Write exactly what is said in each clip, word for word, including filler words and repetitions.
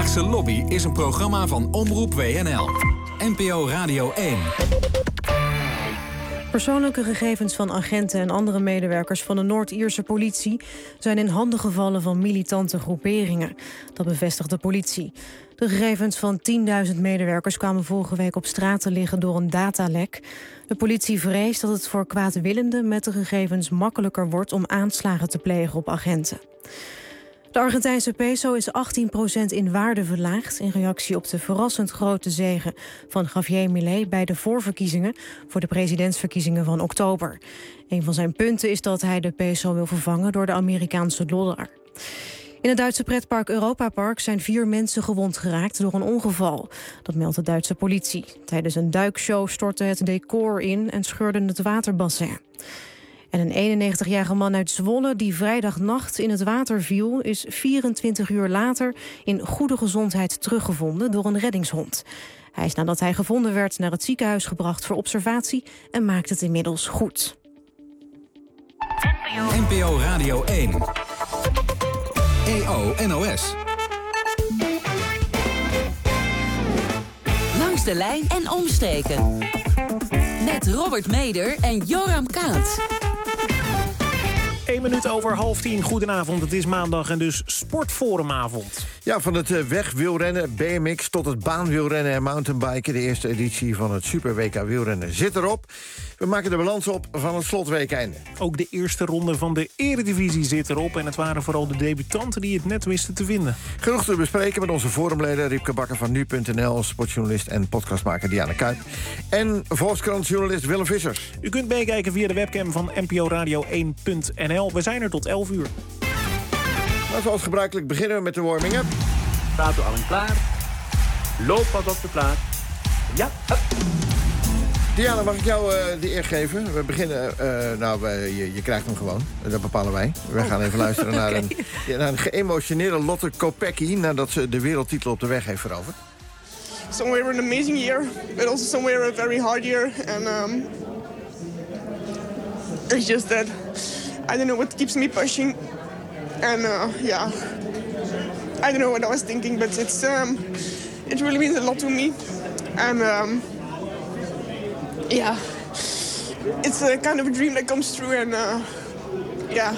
Haagse Lobby is een programma van Omroep W N L. N P O Radio één. Persoonlijke gegevens van agenten en andere medewerkers van de Noord-Ierse politie zijn in handen gevallen van militante groeperingen. Dat bevestigt de politie. De gegevens van tienduizend medewerkers kwamen vorige week op straat te liggen door een datalek. De politie vreest dat het voor kwaadwillenden met de gegevens makkelijker wordt om aanslagen te plegen op agenten. De Argentijnse peso is achttien procent in waarde verlaagd in reactie op de verrassend grote zege van Javier Milei bij de voorverkiezingen voor de presidentsverkiezingen van oktober. Een van zijn punten is dat hij de peso wil vervangen door de Amerikaanse dollar. In het Duitse pretpark Europa Park zijn vier mensen gewond geraakt door een ongeval. Dat meldt de Duitse politie. Tijdens een duikshow stortte het decor in en scheurde het waterbassin. En een eenennegentigjarige man uit Zwolle die vrijdagnacht in het water viel, is vierentwintig uur later in goede gezondheid teruggevonden door een reddingshond. Hij is nadat hij gevonden werd naar het ziekenhuis gebracht voor observatie en maakt het inmiddels goed. N P O Radio één. E O N O S. Langs de lijn en omstreken. Met Robert Meder en Joram Kaats. Eén minuut over half tien. Goedenavond, het is maandag en dus sportforumavond. Ja, van het wegwielrennen, B M X tot het baanwielrennen en mountainbiken. De eerste editie van het Super W K wielrennen zit erop. We maken de balans op van het slotweekeinde. Ook de eerste ronde van de Eredivisie zit erop. En het waren vooral de debutanten die het net wisten te vinden. Genoeg te bespreken met onze forumleden Riepke Bakker van nu punt n l... sportjournalist en podcastmaker Diana Kuip. En Volkskrant-journalist Willem Vissers. U kunt meekijken via de webcam van N P O Radio één punt n l. We zijn er tot elf uur. Maar zoals gebruikelijk beginnen we met de warming-up. Staat u allen klaar? Loop wat op de plaat. Ja, up. Diana, mag ik jou uh, de eer geven? We beginnen, uh, nou, uh, je, je krijgt hem gewoon. Dat bepalen wij. We gaan even luisteren naar, okay. een, ja, naar een geëmotioneerde Lotte Kopecky nadat ze de wereldtitel op de weg heeft veroverd. Somewhere an amazing year, but also somewhere a very hard year. And um, it's just that I don't know what keeps me pushing. And uh, yeah, I don't know what I was thinking, but it's um, it really means a lot to me. And um, yeah, it's a kind of a dream that comes true. And uh, yeah,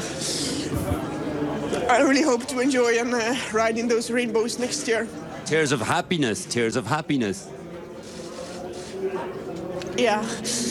I really hope to enjoy and uh, ride in those rainbows next year. Tears of happiness, tears of happiness. Ja.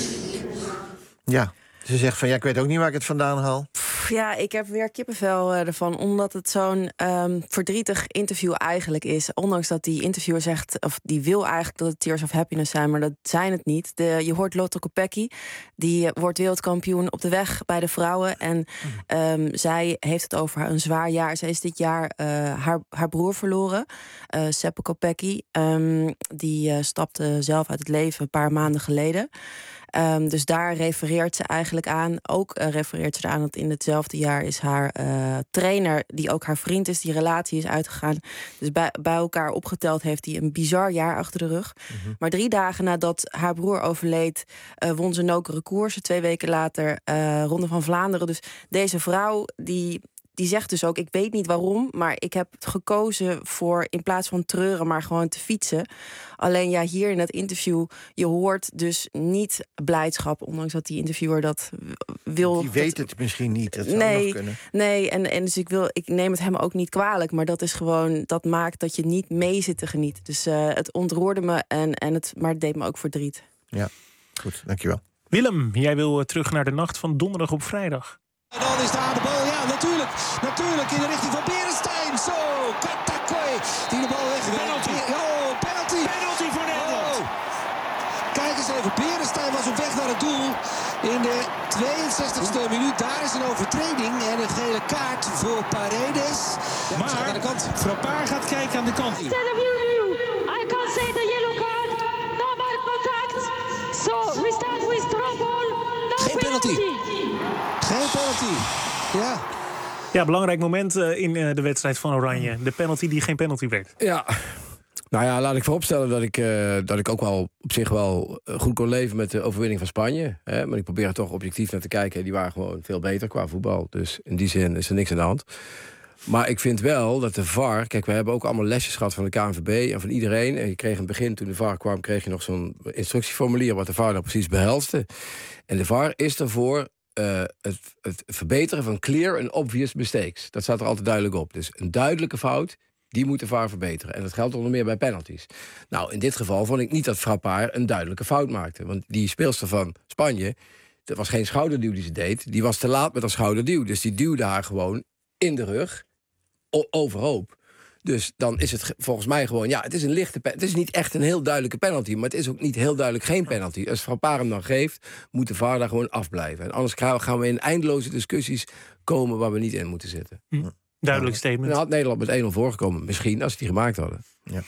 Ja, ze zegt van ja, ik weet ook niet waar ik het vandaan haal. Ja, ik heb weer kippenvel uh, ervan, omdat het zo'n um, verdrietig interview eigenlijk is. Ondanks dat die interviewer zegt, of die wil eigenlijk dat het Tears of Happiness zijn, maar dat zijn het niet. De, je hoort Lotte Kopecky, die uh, wordt wereldkampioen op de weg bij de vrouwen. En um, zij heeft het over een zwaar jaar. Zij is dit jaar uh, haar, haar broer verloren, uh, Seppe Kopecky. Um, die uh, stapte zelf uit het leven een paar maanden geleden. Um, dus daar refereert ze eigenlijk aan. Ook uh, refereert ze eraan dat in hetzelfde jaar is haar uh, trainer, die ook haar vriend is, die relatie is uitgegaan. Dus bij, bij elkaar opgeteld heeft hij een bizar jaar achter de rug. Mm-hmm. Maar drie dagen nadat haar broer overleed, uh, won ze nokere koersen. Twee weken later uh, Ronde van Vlaanderen. Dus deze vrouw, die... Die zegt dus ook, ik weet niet waarom, maar ik heb gekozen voor in plaats van treuren maar gewoon te fietsen. Alleen ja, hier in het interview, je hoort dus niet blijdschap, ondanks dat die interviewer dat wil. Die weet het misschien niet, dat zou nee, nog kunnen. Nee, en, en dus ik, wil, ik neem het hem ook niet kwalijk, maar dat is gewoon, dat maakt dat je niet mee zit te genieten. Dus uh, het ontroerde me, en, en het, maar het deed me ook verdriet. Ja, goed, dankjewel. Willem, jij wil terug naar de nacht van donderdag op vrijdag. En dan is daar de bal, ja, natuurlijk. Natuurlijk in de richting van Beresteyn. Zo, Katakoi, die de bal weggewerkt. Penalty. Oh, penalty. Penalty voor Nederland. Oh. Kijk eens even, Beresteyn was op weg naar het doel. In de tweeënzestigste minuut, daar is een overtreding. En een gele kaart voor Paredes. Ja, maar aan de kant. Frappard gaat kijken aan de kant. I can't say the yellow card. No more contact. So we start with throw ball. No Geen penalty. Geen penalty. Ja. Ja, belangrijk moment uh, in uh, de wedstrijd van Oranje. De penalty die geen penalty werd. Ja. Nou ja, laat ik vooropstellen dat ik, uh, dat ik ook wel op zich wel goed kon leven met de overwinning van Spanje. Hè? Maar ik probeer er toch objectief naar te kijken. Die waren gewoon veel beter qua voetbal. Dus in die zin is er niks aan de hand. Maar ik vind wel dat de V A R... Kijk, we hebben ook allemaal lesjes gehad van de K N V B en van iedereen. En je kreeg in het begin, toen de V A R kwam, kreeg je nog zo'n instructieformulier wat de V A R nou precies behelste. En de V A R is ervoor uh, het, het verbeteren van clear and obvious mistakes. Dat staat er altijd duidelijk op. Dus een duidelijke fout, die moet de V A R verbeteren. En dat geldt onder meer bij penalties. Nou, in dit geval vond ik niet dat Frappard een duidelijke fout maakte. Want die speelster van Spanje, dat was geen schouderduw die ze deed. Die was te laat met een schouderduw. Dus die duwde haar gewoon in de rug, o- overhoop. Dus dan is het volgens mij gewoon... Ja, het is een lichte pe- Het is niet echt een heel duidelijke penalty, maar het is ook niet heel duidelijk geen penalty. Als Frappard hem dan geeft, moet de V A R daar gewoon afblijven. En anders gaan we in eindeloze discussies komen waar we niet in moeten zitten. Hm. Duidelijk statement. Dan had Nederland met één nul voorgekomen. Misschien, als ze die gemaakt hadden. Ja.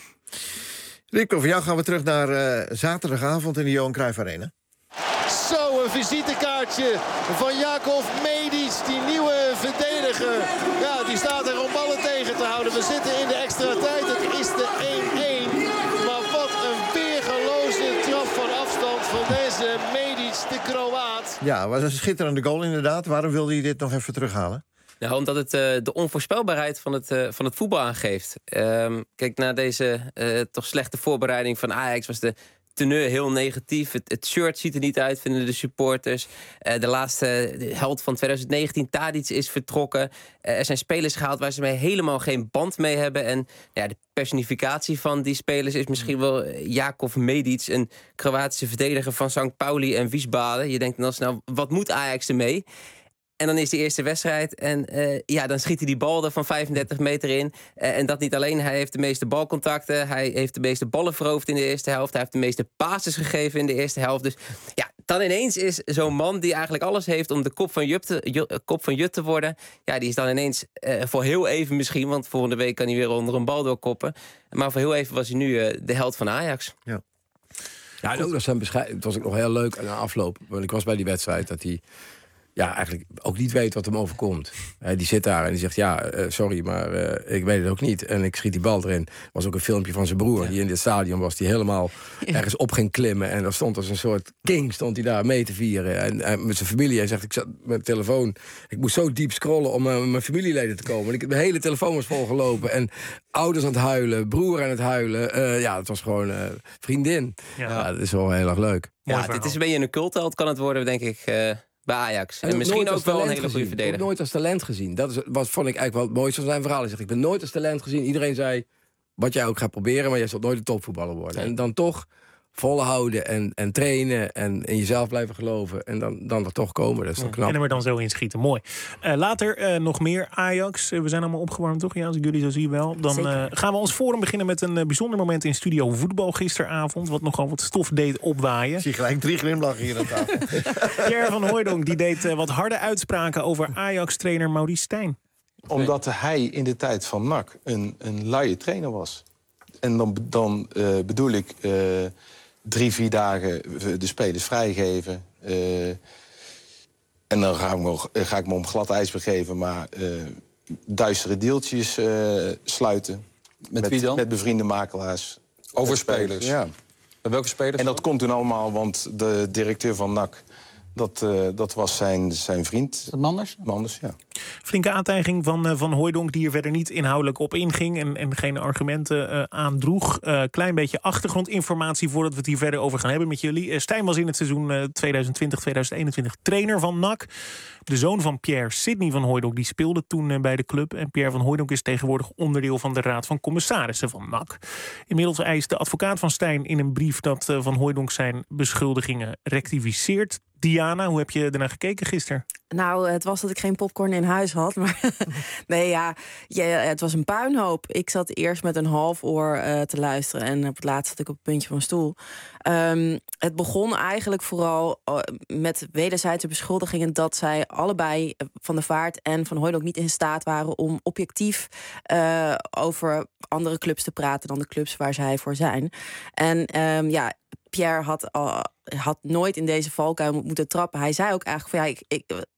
Rico, voor jou gaan we terug naar uh, zaterdagavond in de Johan Cruijff Arena. Zo, een visitekaartje van Jakov Medic, die nieuwe verdediger. Ja, die staat er om ballen tegen te houden. We zitten in de extra tijd, het is de één-één. Maar wat een weergeloze trap van afstand van deze Medic, de Kroaat. Ja, was een schitterende goal inderdaad. Waarom wilde je dit nog even terughalen? Nou, omdat het uh, de onvoorspelbaarheid van het, uh, van het voetbal aangeeft. Um, kijk, na deze uh, toch slechte voorbereiding van Ajax was de teneur heel negatief. Het, het shirt ziet er niet uit, vinden de supporters. Uh, de laatste de held van twintig negentien, Tadic, is vertrokken. Uh, er zijn spelers gehaald waar ze mee helemaal geen band mee hebben. En ja, de personificatie van die spelers is misschien wel Jakov Medic, een Kroatische verdediger van Sankt Pauli en Wiesbaden. Je denkt dan snel, wat moet Ajax ermee? En dan is de eerste wedstrijd en uh, ja, dan schiet hij die bal er van vijfendertig meter in. Uh, en dat niet alleen, hij heeft de meeste balcontacten. Hij heeft de meeste ballen veroverd in de eerste helft. Hij heeft de meeste passes gegeven in de eerste helft. Dus ja, dan ineens is zo'n man die eigenlijk alles heeft om de kop van Jut te, Jut, kop van Jut te worden. Ja, die is dan ineens uh, voor heel even misschien, want volgende week kan hij weer onder een bal doorkoppen. Maar voor heel even was hij nu uh, de held van Ajax. Ja, ja en ook nog zijn bescheid. Het was ook nog heel leuk aan de afloop. Want ik was bij die wedstrijd dat hij... ja, eigenlijk ook niet weet wat hem overkomt. Hij die zit daar en die zegt, ja, uh, sorry, maar uh, ik weet het ook niet. En ik schiet die bal erin. Er was ook een filmpje van zijn broer, ja. die in dit stadion was, die helemaal ja. ergens op ging klimmen. En er stond als een soort king, stond hij daar mee te vieren. En, en met zijn familie, hij zegt, ik zat met mijn telefoon, ik moest zo diep scrollen om uh, mijn familieleden te komen. Ik, mijn hele telefoon was volgelopen. En ouders aan het huilen, broer aan het huilen. Uh, ja, het was gewoon uh, vriendin. Ja. ja, dat is wel heel erg leuk. Ja, dit is een beetje een cultheld, kan het worden, denk ik... Uh... bij Ajax. En, en misschien ook wel een hele goede verdediger. Ik heb nooit als talent gezien. Dat is, wat vond ik eigenlijk wel het mooiste van zijn verhaal. Hij zegt, ik ben nooit als talent gezien. Iedereen zei, wat jij ook gaat proberen, maar jij zult nooit een topvoetballer worden. Nee. En dan toch volhouden en, en trainen en in jezelf blijven geloven. En dan, dan er toch komen. Dat is toch knap. En er maar dan zo inschieten. Mooi. Uh, later uh, nog meer Ajax. Uh, we zijn allemaal opgewarmd, toch? Ja, als ik jullie zo zie wel. Dan uh, gaan we ons forum beginnen met een uh, bijzonder moment in Studio Voetbal gisteravond. Wat nogal wat stof deed opwaaien. Ik zie gelijk drie glimlachen hier aan tafel. Pierre van Hooijdonk die deed uh, wat harde uitspraken over Ajax-trainer Maurice Stijn. Omdat hij in de tijd van N A C een, een luie trainer was. En dan, dan uh, bedoel ik... Uh, drie, vier dagen de spelers vrijgeven. Uh, en dan ga ik, me, ga ik me om glad ijs begeven, maar uh, duistere deeltjes uh, sluiten. Met, met wie dan? Met bevriende makelaars. Over spelers? Ja. Met welke spelers? En dat komt toen allemaal, want de directeur van N A C... Dat, uh, dat was zijn, zijn vriend. Manders? Manders, ja. Flinke aantijging van uh, Van Hooijdonk, die er verder niet inhoudelijk op inging en, en geen argumenten uh, aandroeg. Uh, klein beetje achtergrondinformatie voordat we het hier verder over gaan hebben met jullie. Uh, Stijn was in het seizoen uh, tweeduizend twintig tweeduizend eenentwintig trainer van N A C. De zoon van Pierre, Sidney van Hooijdonk, die speelde toen uh, bij de club. En Pierre van Hooijdonk is tegenwoordig onderdeel van de Raad van Commissarissen van N A C. Inmiddels eist de advocaat van Stijn in een brief dat uh, Van Hooijdonk zijn beschuldigingen rectificeert. Diana, hoe heb je ernaar gekeken gisteren? Nou, het was dat ik geen popcorn in huis had. Maar nee, ja, ja, het was een puinhoop. Ik zat eerst met een half oor uh, te luisteren. En op het laatst zat ik op het puntje van mijn stoel. Um, het begon eigenlijk vooral uh, met wederzijdse beschuldigingen... dat zij allebei, Van der Vaart en Van Hooijdonk, niet in staat waren... om objectief uh, over andere clubs te praten dan de clubs waar zij voor zijn. En um, ja... Pierre had, uh, had nooit in deze valkuil moeten trappen. Hij zei ook eigenlijk van ja, ik, ik,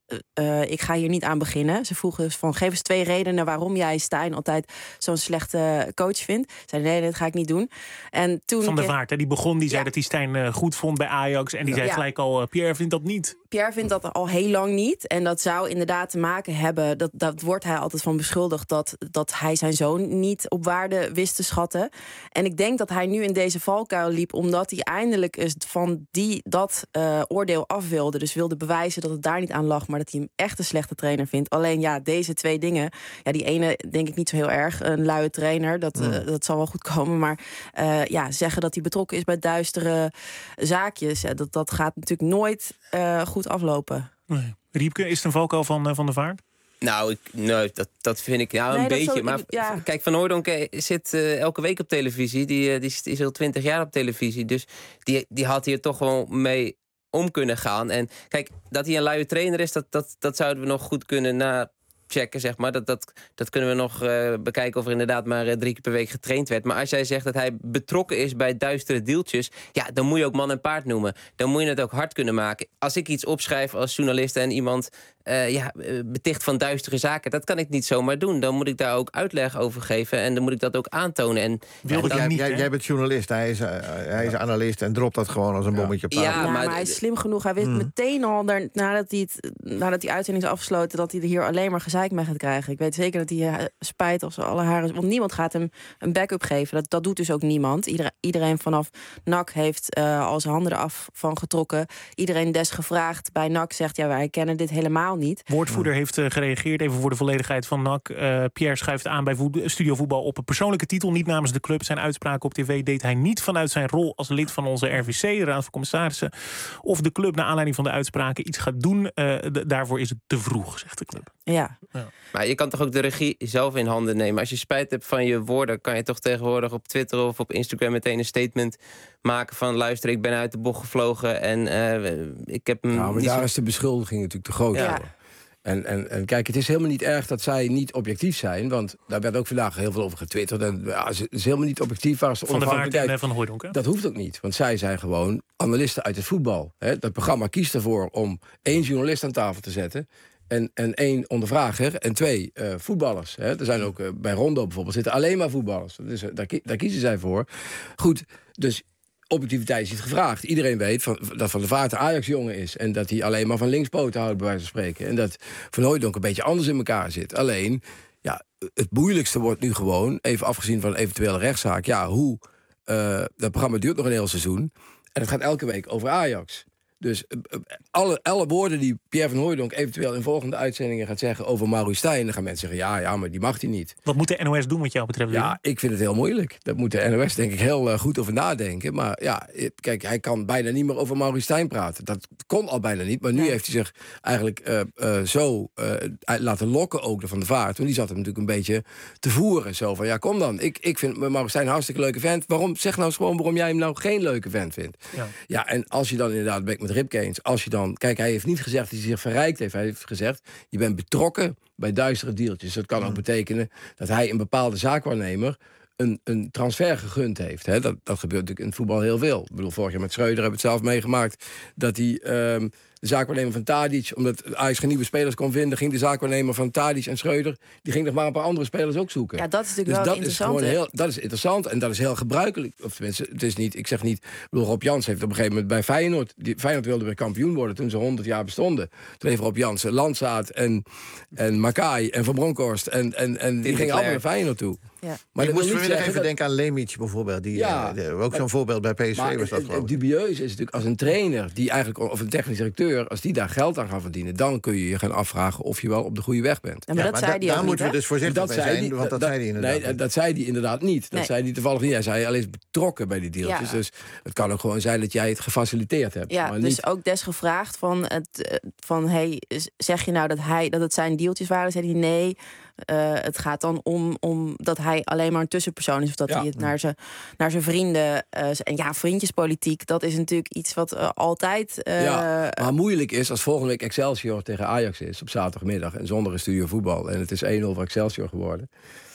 Uh, ik ga hier niet aan beginnen. Ze vroegen dus van, geef eens twee redenen waarom jij Stijn altijd zo'n slechte coach vindt. Zei nee, dat ga ik niet doen. En toen Van der Vaart, hè, die begon, die zei ja. dat hij Stijn uh, goed vond bij Ajax. En die zei ja. gelijk al, uh, Pierre vindt dat niet. Pierre vindt dat al heel lang niet. En dat zou inderdaad te maken hebben, dat, dat wordt hij altijd van beschuldigd, dat, dat hij zijn zoon niet op waarde wist te schatten. En ik denk dat hij nu in deze valkuil liep, omdat hij eindelijk eens van die, dat uh, oordeel af wilde. Dus wilde bewijzen dat het daar niet aan lag, maar dat hij hem echt een slechte trainer vindt. Alleen ja, deze twee dingen, ja, die ene denk ik niet zo heel erg. Een luie trainer, dat, mm. uh, dat zal wel goed komen. Maar uh, ja, zeggen dat hij betrokken is bij duistere zaakjes, ja, dat, dat gaat natuurlijk nooit uh, goed aflopen. Nee. Riepke, is het een valkuil van, uh, van der Vaart? Nou, ik, nee, dat, dat vind ik nou, nee, een beetje. Zo, maar ja. Kijk, Van Hooijdonk zit uh, elke week op televisie. Die, uh, die is, is al twintig jaar op televisie. Dus die, die had hier toch gewoon mee om kunnen gaan. En kijk, dat hij een luie trainer is, dat, dat, dat zouden we nog goed kunnen nachecken, zeg maar. Dat, dat, dat kunnen we nog uh, bekijken of er inderdaad maar uh, drie keer per week getraind werd. Maar als jij zegt dat hij betrokken is bij duistere deeltjes, ja, dan moet je ook man en paard noemen. Dan moet je het ook hard kunnen maken. Als ik iets opschrijf als journalist en iemand uh, ja, beticht van duistere zaken, dat kan ik niet zomaar doen. Dan moet ik daar ook uitleg over geven en dan moet ik dat ook aantonen. En, ja, dan, jij, niet, jij, jij bent journalist, hij is, uh, hij is analist en dropt dat gewoon als een bommetje op tafel. Ja, ja, maar, maar hij is slim genoeg. Hij wist mm. meteen al, daar, nadat, hij het, nadat die uitzending is afgesloten, dat hij er hier alleen maar gezeik mee gaat krijgen. Ik weet zeker dat hij uh, spijt of zo alle haren, want niemand gaat hem een backup geven. Dat, dat doet dus ook niemand. Iedereen, iedereen vanaf N A C heeft uh, al zijn handen eraf van getrokken. Iedereen desgevraagd bij N A C zegt, ja, wij kennen dit helemaal niet. Woordvoerder ja. heeft uh, gereageerd, even voor de volledigheid van N A C. Uh, Pierre schuift aan bij voet- Studio Voetbal op een persoonlijke titel, niet namens de club. Zijn uitspraken op tv deed hij niet vanuit zijn rol als lid van onze R V C, de Raad van Commissarissen. Of de club naar aanleiding van de uitspraken iets gaat doen, uh, d- daarvoor is het te vroeg, zegt de club. Ja. ja. Maar je kan toch ook de regie zelf in handen nemen. Als je spijt hebt van je woorden, kan je toch tegenwoordig op Twitter of op Instagram meteen een statement maken van, luister, ik ben uit de bocht gevlogen en uh, ik heb hem. Nou, maar niet daar zo... is de beschuldiging natuurlijk te groot ja. voor. En, en, en kijk, het is helemaal niet erg dat zij niet objectief zijn, want daar werd ook vandaag heel veel over getwitterd. En ja, het is helemaal niet objectief waar ze Van der Vaart en Van Hooijdonk, hè? Dat hoeft ook niet, want zij zijn gewoon analisten uit het voetbal. Hè? Dat programma kiest ervoor om één journalist aan tafel te zetten en, en één ondervrager en twee uh, voetballers. Hè? Er zijn ook uh, bij Rondo bijvoorbeeld zitten alleen maar voetballers. Dus, uh, daar, daar kiezen zij voor. Goed, dus objectiviteit is niet gevraagd. Iedereen weet van, dat Van der Vaart een Ajax-jongen is en dat hij alleen maar van linkspoten houdt, bij wijze van spreken. En dat Van Hooijdonk een beetje anders in elkaar zit. Alleen, ja, het moeilijkste wordt nu gewoon, even afgezien van een eventuele rechtszaak, ja, hoe, uh, dat programma duurt nog een heel seizoen en het gaat elke week over Ajax. Dus uh, alle, alle woorden die Pierre van Hooijdonk eventueel in volgende uitzendingen gaat zeggen over Maurice Stijn, dan gaan mensen zeggen, ja, ja, maar die mag hij niet. Wat moet de N O S doen wat jou betreft? Ja, ik vind het heel moeilijk. Dat moet de N O S denk ik heel uh, goed over nadenken. Maar ja, kijk, hij kan bijna niet meer over Maurice Stijn praten. Dat kon al bijna niet, maar nu ja. heeft hij zich eigenlijk uh, uh, zo uh, laten lokken ook door Van der Vaart. Want die zat hem natuurlijk een beetje te voeren. Zo van, ja, kom dan. Ik, ik vind Maurice Stijn een hartstikke leuke vent. Waarom, zeg nou eens gewoon waarom jij hem nou geen leuke vent vindt. Ja, ja en als je dan inderdaad, ben ik met Ripke eens, als je dan, kijk, hij heeft niet gezegd dat hij zich verrijkt heeft. Hij heeft gezegd, je bent betrokken bij duistere deeltjes. Dat kan ook betekenen dat hij een bepaalde zaakwaarnemer een, een transfer gegund heeft. Hè? Dat, dat gebeurt natuurlijk in het voetbal heel veel. Ik bedoel, vorig jaar met Schreuder hebben we het zelf meegemaakt, dat hij um, de zaakwaarnemer van Tadic, omdat Ajax geen nieuwe spelers kon vinden, ging de zaakwaarnemer van Tadic en Schreuder, die ging nog maar een paar andere spelers ook zoeken. Ja, dat is natuurlijk dus wel dat interessant. Is gewoon heel, dat is interessant en dat is heel gebruikelijk. Of tenminste, het is niet, ik zeg niet, bedoel, Rob Jans heeft op een gegeven moment bij Feyenoord, die, Feyenoord wilde weer kampioen worden toen ze honderd jaar bestonden. Toen heeft Rob Jans Landsaat en, en Makai en Van Bronckhorst en, en, en die gingen allemaal naar Feyenoord toe. Ja. Maar ik moest vanmiddag even dat... denken aan Lemic bijvoorbeeld. Die, ja, uh, de, ook zo'n voorbeeld bij P S V maar was dat het, het dubieus is natuurlijk als een trainer die eigenlijk, of een technisch directeur, als die daar geld aan gaat verdienen, dan kun je je gaan afvragen of je wel op de goede weg bent. Ja, maar, ja, dat maar zei da, daar moeten niet, we dus voorzichtig bij zijn, die, want dat, dat zei hij inderdaad. Nee, dat zei hij inderdaad niet. Dat nee. zei hij toevallig niet. Hij zei alleen betrokken bij die deeltjes. Ja. Dus het kan ook gewoon zijn dat jij het gefaciliteerd hebt. Ja, maar dus niet... ook desgevraagd van, het, van hey, zeg je nou dat, hij, dat het zijn deeltjes waren? Zei hij nee. Uh, het gaat dan om, om dat hij alleen maar een tussenpersoon is, of dat ja. hij het naar zijn naar zijn vrienden. Uh, en ja, vriendjespolitiek, dat is natuurlijk iets wat uh, altijd. Uh, ja, maar moeilijk is als volgende week Excelsior tegen Ajax is op zaterdagmiddag en zonder een studio voetbal. En het is één nul voor Excelsior geworden.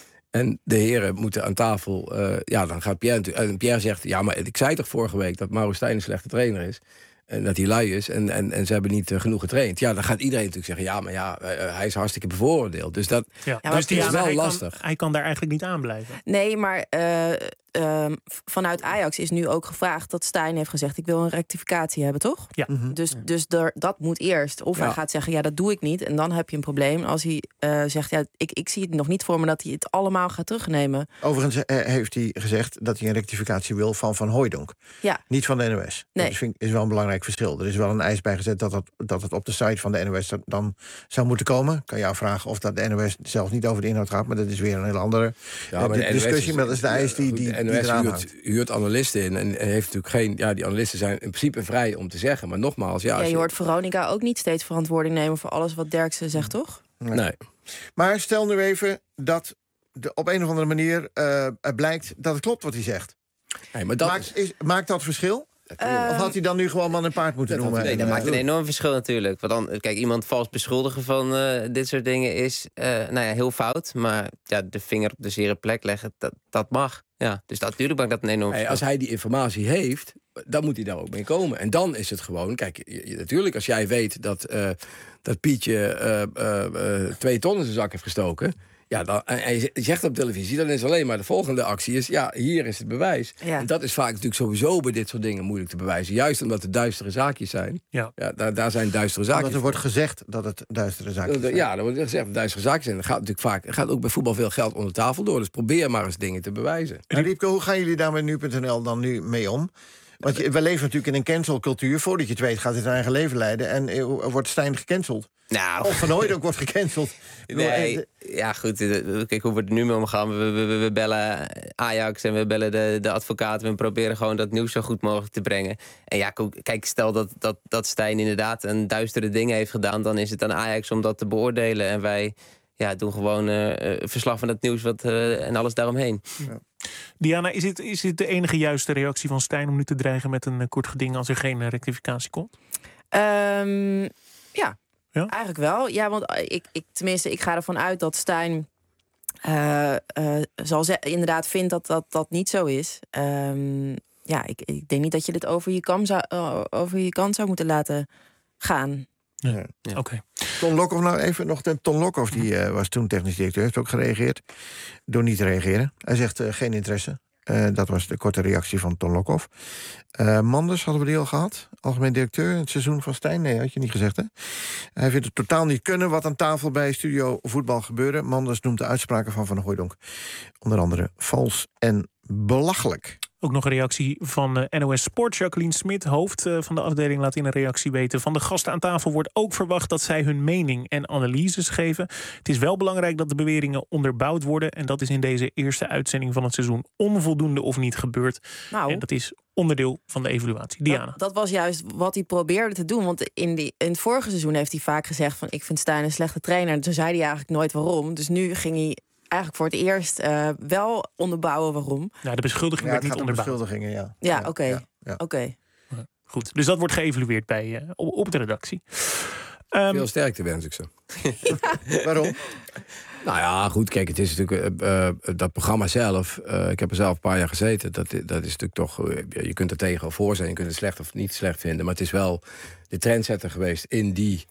En de heren moeten aan tafel. Uh, ja, dan gaat Pierre. En Pierre zegt: ja, maar ik zei toch vorige week dat Maurice Stijn een slechte trainer is. En dat hij lui is en, en, en ze hebben niet uh, genoeg getraind. Ja, dan gaat iedereen natuurlijk zeggen... ja, maar ja, uh, hij is hartstikke bevooroordeeld. Dus dat, ja. ja, dus dat is ja, wel hij lastig. Kan, hij kan daar eigenlijk niet aan blijven. Nee, maar uh, uh, vanuit Ajax is nu ook gevraagd... dat Stijn heeft gezegd, ik wil een rectificatie hebben, toch? Ja. Mm-hmm. Dus, dus der, dat moet eerst. Of ja. hij gaat zeggen, ja, dat doe ik niet. En dan heb je een probleem. Als hij uh, zegt, ja, ik, ik zie het nog niet voor me... dat hij het allemaal gaat terugnemen. Overigens uh, heeft hij gezegd dat hij een rectificatie wil van Van Hooijdonk. Ja. Niet van de N O S. Nee. Dat vind ik, is wel een belangrijk verschil. Er is wel een eis bijgezet dat het, dat het op de site van de N O S dan zou moeten komen. Ik kan jou vragen of dat de N O S zelf niet over de inhoud gaat... maar dat is weer een hele andere ja, maar uh, discussie. Maar dat is de eis die, die, de N O S die huurt, huurt analisten in en heeft natuurlijk geen... ja, die analisten zijn in principe vrij om te zeggen. Maar nogmaals... Ja, ja je je hoort Veronica ook niet steeds verantwoording nemen... voor alles wat Derksen zegt, toch? Nee. nee. Maar stel nu even dat de, op een of andere manier uh, blijkt dat het klopt wat hij zegt. Nee, maar dat maakt, is, maakt dat verschil? Uh, of had hij dan nu gewoon man en paard moeten dat noemen? Nee, dat maakt een enorm verschil natuurlijk. Want dan, kijk, iemand vals beschuldigen van uh, dit soort dingen is uh, nou ja, heel fout. Maar ja, de vinger op de zere plek leggen, dat, dat mag. Ja, dus dat, natuurlijk maakt dat een enorm hey, verschil. Als hij die informatie heeft, dan moet hij daar ook mee komen. En dan is het gewoon... Kijk, je, je, natuurlijk als jij weet dat, uh, dat Pietje uh, uh, uh, twee ton in zijn zak heeft gestoken... Ja, dan, en je zegt op televisie, dan is alleen maar de volgende actie is... ja, hier is het bewijs. Ja. En dat is vaak natuurlijk sowieso bij dit soort dingen moeilijk te bewijzen. Juist omdat het duistere zaakjes zijn. Ja. Ja, daar, daar zijn duistere zaakjes. Omdat er wordt gezegd dat het duistere zaakjes zijn. Ja, er wordt gezegd dat het duistere zaakjes zijn. Er gaat natuurlijk vaak, er gaat ook bij voetbal veel geld onder tafel door. Dus probeer maar eens dingen te bewijzen. En Riepke, hoe gaan jullie daar met nu punt n l dan nu mee om? Want je, we leven natuurlijk in een cancelcultuur. Voordat je het weet gaat het zijn eigen leven leiden. En er wordt Stijn gecanceld. Nou, of Van Hooijdonk wordt gecanceld. Nee, ja goed, kijk hoe we er nu mee omgaan. We, we, we bellen Ajax en we bellen de, de advocaten. We proberen gewoon dat nieuws zo goed mogelijk te brengen. En ja, kijk, stel dat, dat, dat Stijn inderdaad een duistere dingen heeft gedaan... dan is het aan Ajax om dat te beoordelen. En wij ja, doen gewoon uh, verslag van het nieuws wat, uh, en alles daaromheen. Ja. Diana, is het, is het de enige juiste reactie van Stijn... om nu te dreigen met een uh, kort geding als er geen uh, rectificatie komt? Um, ja. Ja? Eigenlijk wel. Ja, want ik, ik, tenminste, ik ga ervan uit dat Stijn uh, uh, zal ze- inderdaad vindt dat, dat dat niet zo is. Um, ja, ik, ik denk niet dat je dit over je, kam zou, uh, over je kant zou moeten laten gaan. Ja. Ja. Oké. Okay. Ton Lokhoff, nou even nog. Ton Lokhoff, die uh, was toen technisch directeur, heeft ook gereageerd. Door niet te reageren. Hij zegt uh, geen interesse. Uh, dat was de korte reactie van Ton Lokhoff. Uh, Manders hadden we die al gehad. Algemeen directeur in het seizoen van Stijn. Nee, had je niet gezegd, hè? Hij vindt het totaal niet kunnen wat aan tafel bij Studio Voetbal gebeurde. Manders noemt de uitspraken van Van Hooijdonk onder andere vals en belachelijk. Ook nog een reactie van uh, N O S Sport. Jacqueline Smit, hoofd uh, van de afdeling, laat in een reactie weten... van de gasten aan tafel wordt ook verwacht dat zij hun mening en analyses geven. Het is wel belangrijk dat de beweringen onderbouwd worden... en dat is in deze eerste uitzending van het seizoen onvoldoende of niet gebeurd. Nou, en dat is onderdeel van de evaluatie. Diana. Dat, dat was juist wat hij probeerde te doen. Want in, die, in het vorige seizoen heeft hij vaak gezegd... van ik vind Stijn een slechte trainer. En toen zei hij eigenlijk nooit waarom. Dus nu ging hij... eigenlijk voor het eerst uh, wel onderbouwen waarom. Ja, de beschuldiging Ja, werd het niet gaat om onderbouwd. beschuldigingen, ja. Ja, Ja, oké. ja, ja. Oké. Goed, dus dat wordt geëvalueerd bij, uh, op, op de redactie. Um, Veel sterkte wens ik ze. Waarom? Nou ja, goed, kijk, het is natuurlijk uh, uh, dat programma zelf. Uh, ik heb er zelf een paar jaar gezeten. Dat, dat is natuurlijk toch. Uh, je kunt er tegen of voor zijn, je kunt het slecht of niet slecht vinden. Maar het is wel de trendsetter geweest in die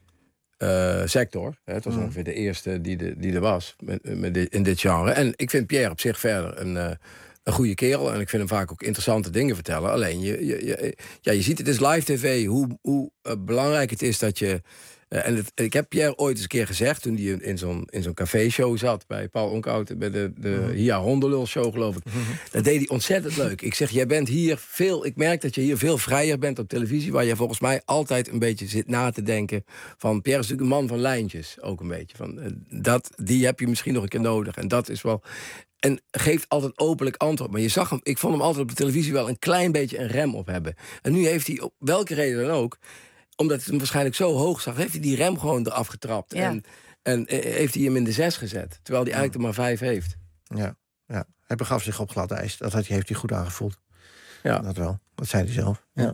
uh, sector. Hè. Het was mm. ongeveer de eerste die, de, die er was met, met dit, in dit genre. En ik vind Pierre op zich verder een. Uh, Een goede kerel en ik vind hem vaak ook interessante dingen vertellen. Alleen, je, je, je, ja, je ziet, het is live tv, hoe, hoe uh, belangrijk het is dat je... Uh, en het, ik heb Pierre ooit eens een keer gezegd... toen hij in zo'n, in zo'n caféshow zat bij Paul Onkhout... bij de, de mm-hmm. Hia Hondelul show, geloof ik. Mm-hmm. Dat deed hij ontzettend leuk. Ik zeg, jij bent hier veel... Ik merk dat je hier veel vrijer bent op televisie... waar je volgens mij altijd een beetje zit na te denken... van Pierre is natuurlijk een man van lijntjes, ook een beetje. Van, uh, dat, die heb je misschien nog een keer nodig. En dat is wel... En geeft altijd openlijk antwoord. Maar je zag hem, ik vond hem altijd op de televisie wel een klein beetje een rem op hebben. En nu heeft hij, op welke reden dan ook... omdat het hem waarschijnlijk zo hoog zag... heeft hij die rem gewoon eraf getrapt. Ja. En, en heeft hij hem in de zes gezet. Terwijl hij eigenlijk er maar vijf heeft. Ja, ja. Hij begaf zich op glad ijs. Dat heeft hij goed aangevoeld. Ja. Dat wel. Dat zei hij zelf. Ja.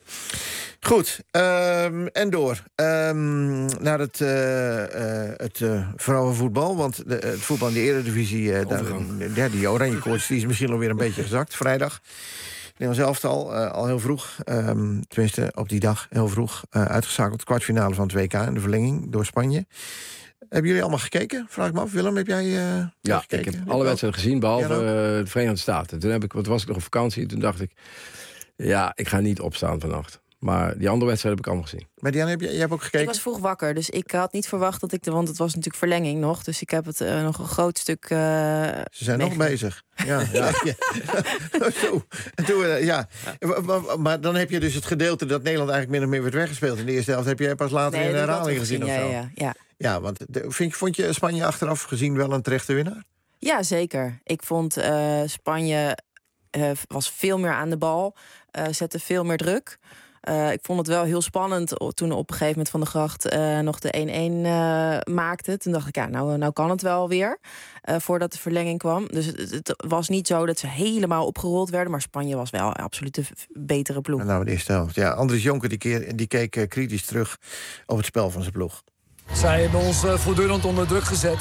Goed, um, en door um, naar het, uh, uh, het uh, vrouwenvoetbal. Want de, het voetbal in de Eredivisie, uh, daar, ja, die oranje koorts die is misschien alweer een beetje gezakt. Vrijdag Nederlands elftal uh, al heel vroeg, um, tenminste op die dag heel vroeg... Uh, uitgeschakeld, kwartfinale van het W K in de verlenging door Spanje. Hebben jullie allemaal gekeken? Vraag ik me af. Willem, heb jij uh, ja, gekeken? Ik heb alle wedstrijden gezien, behalve ja, uh, de Verenigde Staten. Toen heb ik, wat was ik nog op vakantie en toen dacht ik... ja, ik ga niet opstaan vannacht. Maar die andere wedstrijden heb ik allemaal gezien. Maar Diana, heb je, jij hebt ook gekeken? Ik was vroeg wakker, dus ik had niet verwacht dat ik... de, want het was natuurlijk verlenging nog, dus ik heb het uh, nog een groot stuk... Uh, Ze zijn nog bezig. Ja, ja. ja. Zo. En toen, uh, ja. Maar, maar dan heb je dus het gedeelte dat Nederland eigenlijk min of meer werd weggespeeld. In de eerste helft heb jij pas later nee, in de herhaling gezien of ja, zo. Ja, ja. ja, want de, vind je, vond je Spanje achteraf gezien wel een terechte winnaar? Ja, zeker. Ik vond uh, Spanje uh, was veel meer aan de bal, uh, zette veel meer druk. Uh, ik vond het wel heel spannend toen op een gegeven moment Van der Gracht uh, nog de één-één uh, maakte. Toen dacht ik, ja, nou, nou kan het wel weer. Uh, voordat de verlenging kwam. Dus het, het was niet zo dat ze helemaal opgerold werden. Maar Spanje was wel absoluut de betere ploeg. Nou, de eerste helft. Ja, Andries Jonker die, keer, die keek uh, kritisch terug op het spel van zijn ploeg. Zij hebben ons uh, voortdurend onder druk gezet.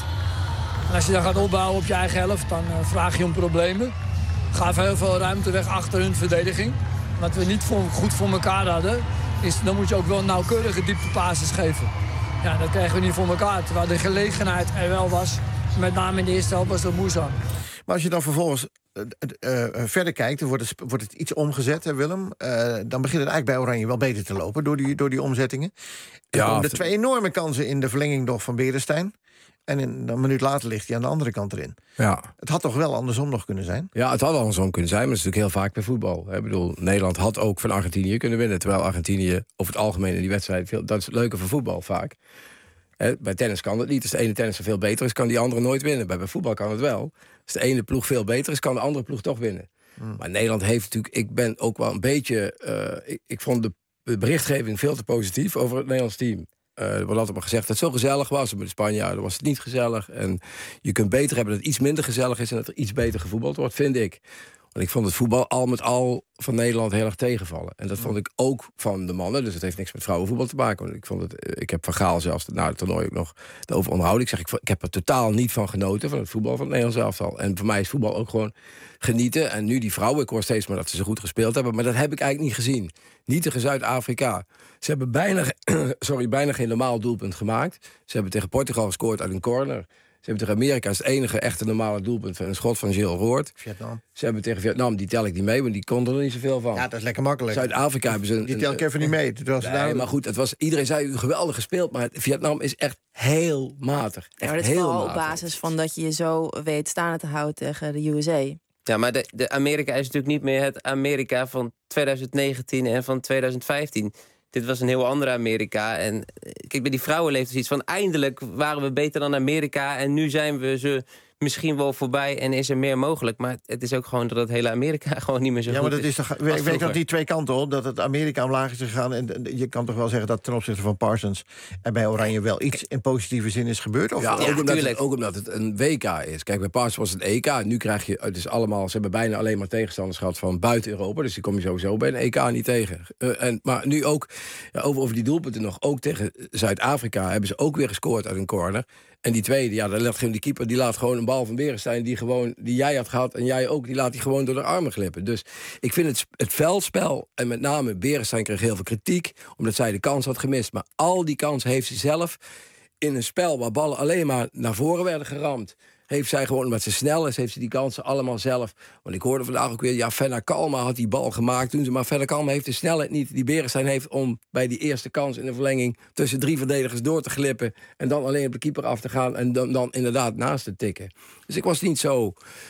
En als je dan gaat opbouwen op je eigen helft, dan uh, vraag je om problemen. Gaf heel veel ruimte weg achter hun verdediging. Wat we niet voor, goed voor elkaar hadden, is dan moet je ook wel nauwkeurige dieptepases geven. Ja, dat kregen we niet voor elkaar. Terwijl de gelegenheid er wel was. Met name in de eerste helft was dat moeizaam. Maar als je dan vervolgens uh, uh, verder kijkt, dan wordt het, wordt het iets omgezet, hè, Willem. Uh, dan begint het eigenlijk bij Oranje wel beter te lopen door die, door die omzettingen. Er ja, komen de twee enorme kansen in de verlenging nog van Beresteyn. En in, een minuut later ligt hij aan de andere kant erin. Ja. Het had toch wel andersom nog kunnen zijn? Ja, het had andersom kunnen zijn, maar dat is natuurlijk heel vaak bij voetbal. Ik bedoel, Nederland had ook van Argentinië kunnen winnen. Terwijl Argentinië over het algemeen in die wedstrijd... Veel, dat is het leuke van voetbal vaak. He, bij tennis kan het niet. Als de ene tennisser veel beter is, kan die andere nooit winnen. Bij, bij voetbal kan het wel. Als de ene ploeg veel beter is, kan de andere ploeg toch winnen. Hmm. Maar Nederland heeft natuurlijk... Ik ben ook wel een beetje... Uh, ik, ik vond de berichtgeving veel te positief over het Nederlands team. Uh, er wordt altijd maar gezegd dat het zo gezellig was. Bij de Spanjaarden was het niet gezellig. En je kunt beter hebben dat het iets minder gezellig is... en dat er iets beter gevoetbald wordt, vind ik. Want ik vond het voetbal al met al van Nederland heel erg tegenvallen. En dat vond ik ook van de mannen. Dus het heeft niks met vrouwenvoetbal te maken. Want ik, vond het, ik heb Van Gaal zelfs na het toernooi ook nog over onderhouden. Ik zeg, ik, ik heb er totaal niet van genoten... van het voetbal van het Nederlands elftal. En voor mij is voetbal ook gewoon genieten. En nu die vrouwen, ik hoor steeds maar dat ze zo goed gespeeld hebben... maar dat heb ik eigenlijk niet gezien. Niet tegen Zuid-Afrika. Ze hebben bijna, sorry, bijna geen normaal doelpunt gemaakt. Ze hebben tegen Portugal gescoord uit een corner... Ze hebben tegen Amerika het enige echte normale doelpunt... van een schot van Gilles Roord. Vietnam. Ze hebben tegen Vietnam, die tel ik niet mee... want die konden er niet zoveel van. Ja, dat is lekker makkelijk. Zuid-Afrika hebben ze... Een, die tel ik even niet mee. Dat was nee, daar... maar goed, het was, iedereen zei u geweldig gespeeld... maar Vietnam is echt heel matig. Echt ja, maar dat is heel wel matig. Op basis van dat je je zo weet staande te houden tegen de U S A. Ja, maar de, de Amerika is natuurlijk niet meer het Amerika van twintig negentien en van twintig vijftien... Dit was een heel andere Amerika. En kijk, bij die vrouwen leeft dus iets van... eindelijk waren we beter dan Amerika... en nu zijn we ze misschien wel voorbij en is er meer mogelijk. Maar het is ook gewoon dat het hele Amerika gewoon niet meer zo ja, goed maar dat is. Toch, ik weet dat die twee kanten op, dat het Amerika omlaag is gegaan... en je kan toch wel zeggen dat ten opzichte van Parsons... er bij Oranje wel iets in positieve zin is gebeurd? Of? Ja, ook, ja omdat het, ook omdat het een W K is. Kijk, bij Parsons was het een E K. Nu krijg je, het is allemaal, ze hebben bijna alleen maar tegenstanders gehad van buiten Europa. Dus die kom je sowieso bij een E K niet tegen. Uh, en, maar nu ook, ja, over, over die doelpunten nog, ook tegen Zuid-Afrika... hebben ze ook weer gescoord uit een corner... En die tweede, ja, dan die keeper die laat gewoon een bal van Beresteyn... die, gewoon, die jij had gehad en jij ook, die laat hij gewoon door de armen glippen. Dus ik vind het, het veldspel, en met name Beresteyn kreeg heel veel kritiek... omdat zij de kans had gemist. Maar al die kans heeft ze zelf in een spel... waar ballen alleen maar naar voren werden geramd... heeft zij gewoon, omdat ze snel is, heeft ze die kansen allemaal zelf. Want ik hoorde vandaag ook weer, ja, Fenna Kalma had die bal gemaakt toen ze, maar Fenna Kalma heeft de snelheid niet die Beresteyn heeft om bij die eerste kans in de verlenging tussen drie verdedigers door te glippen en dan alleen op de keeper af te gaan en dan, dan inderdaad naast te tikken. Dus ik was niet zo...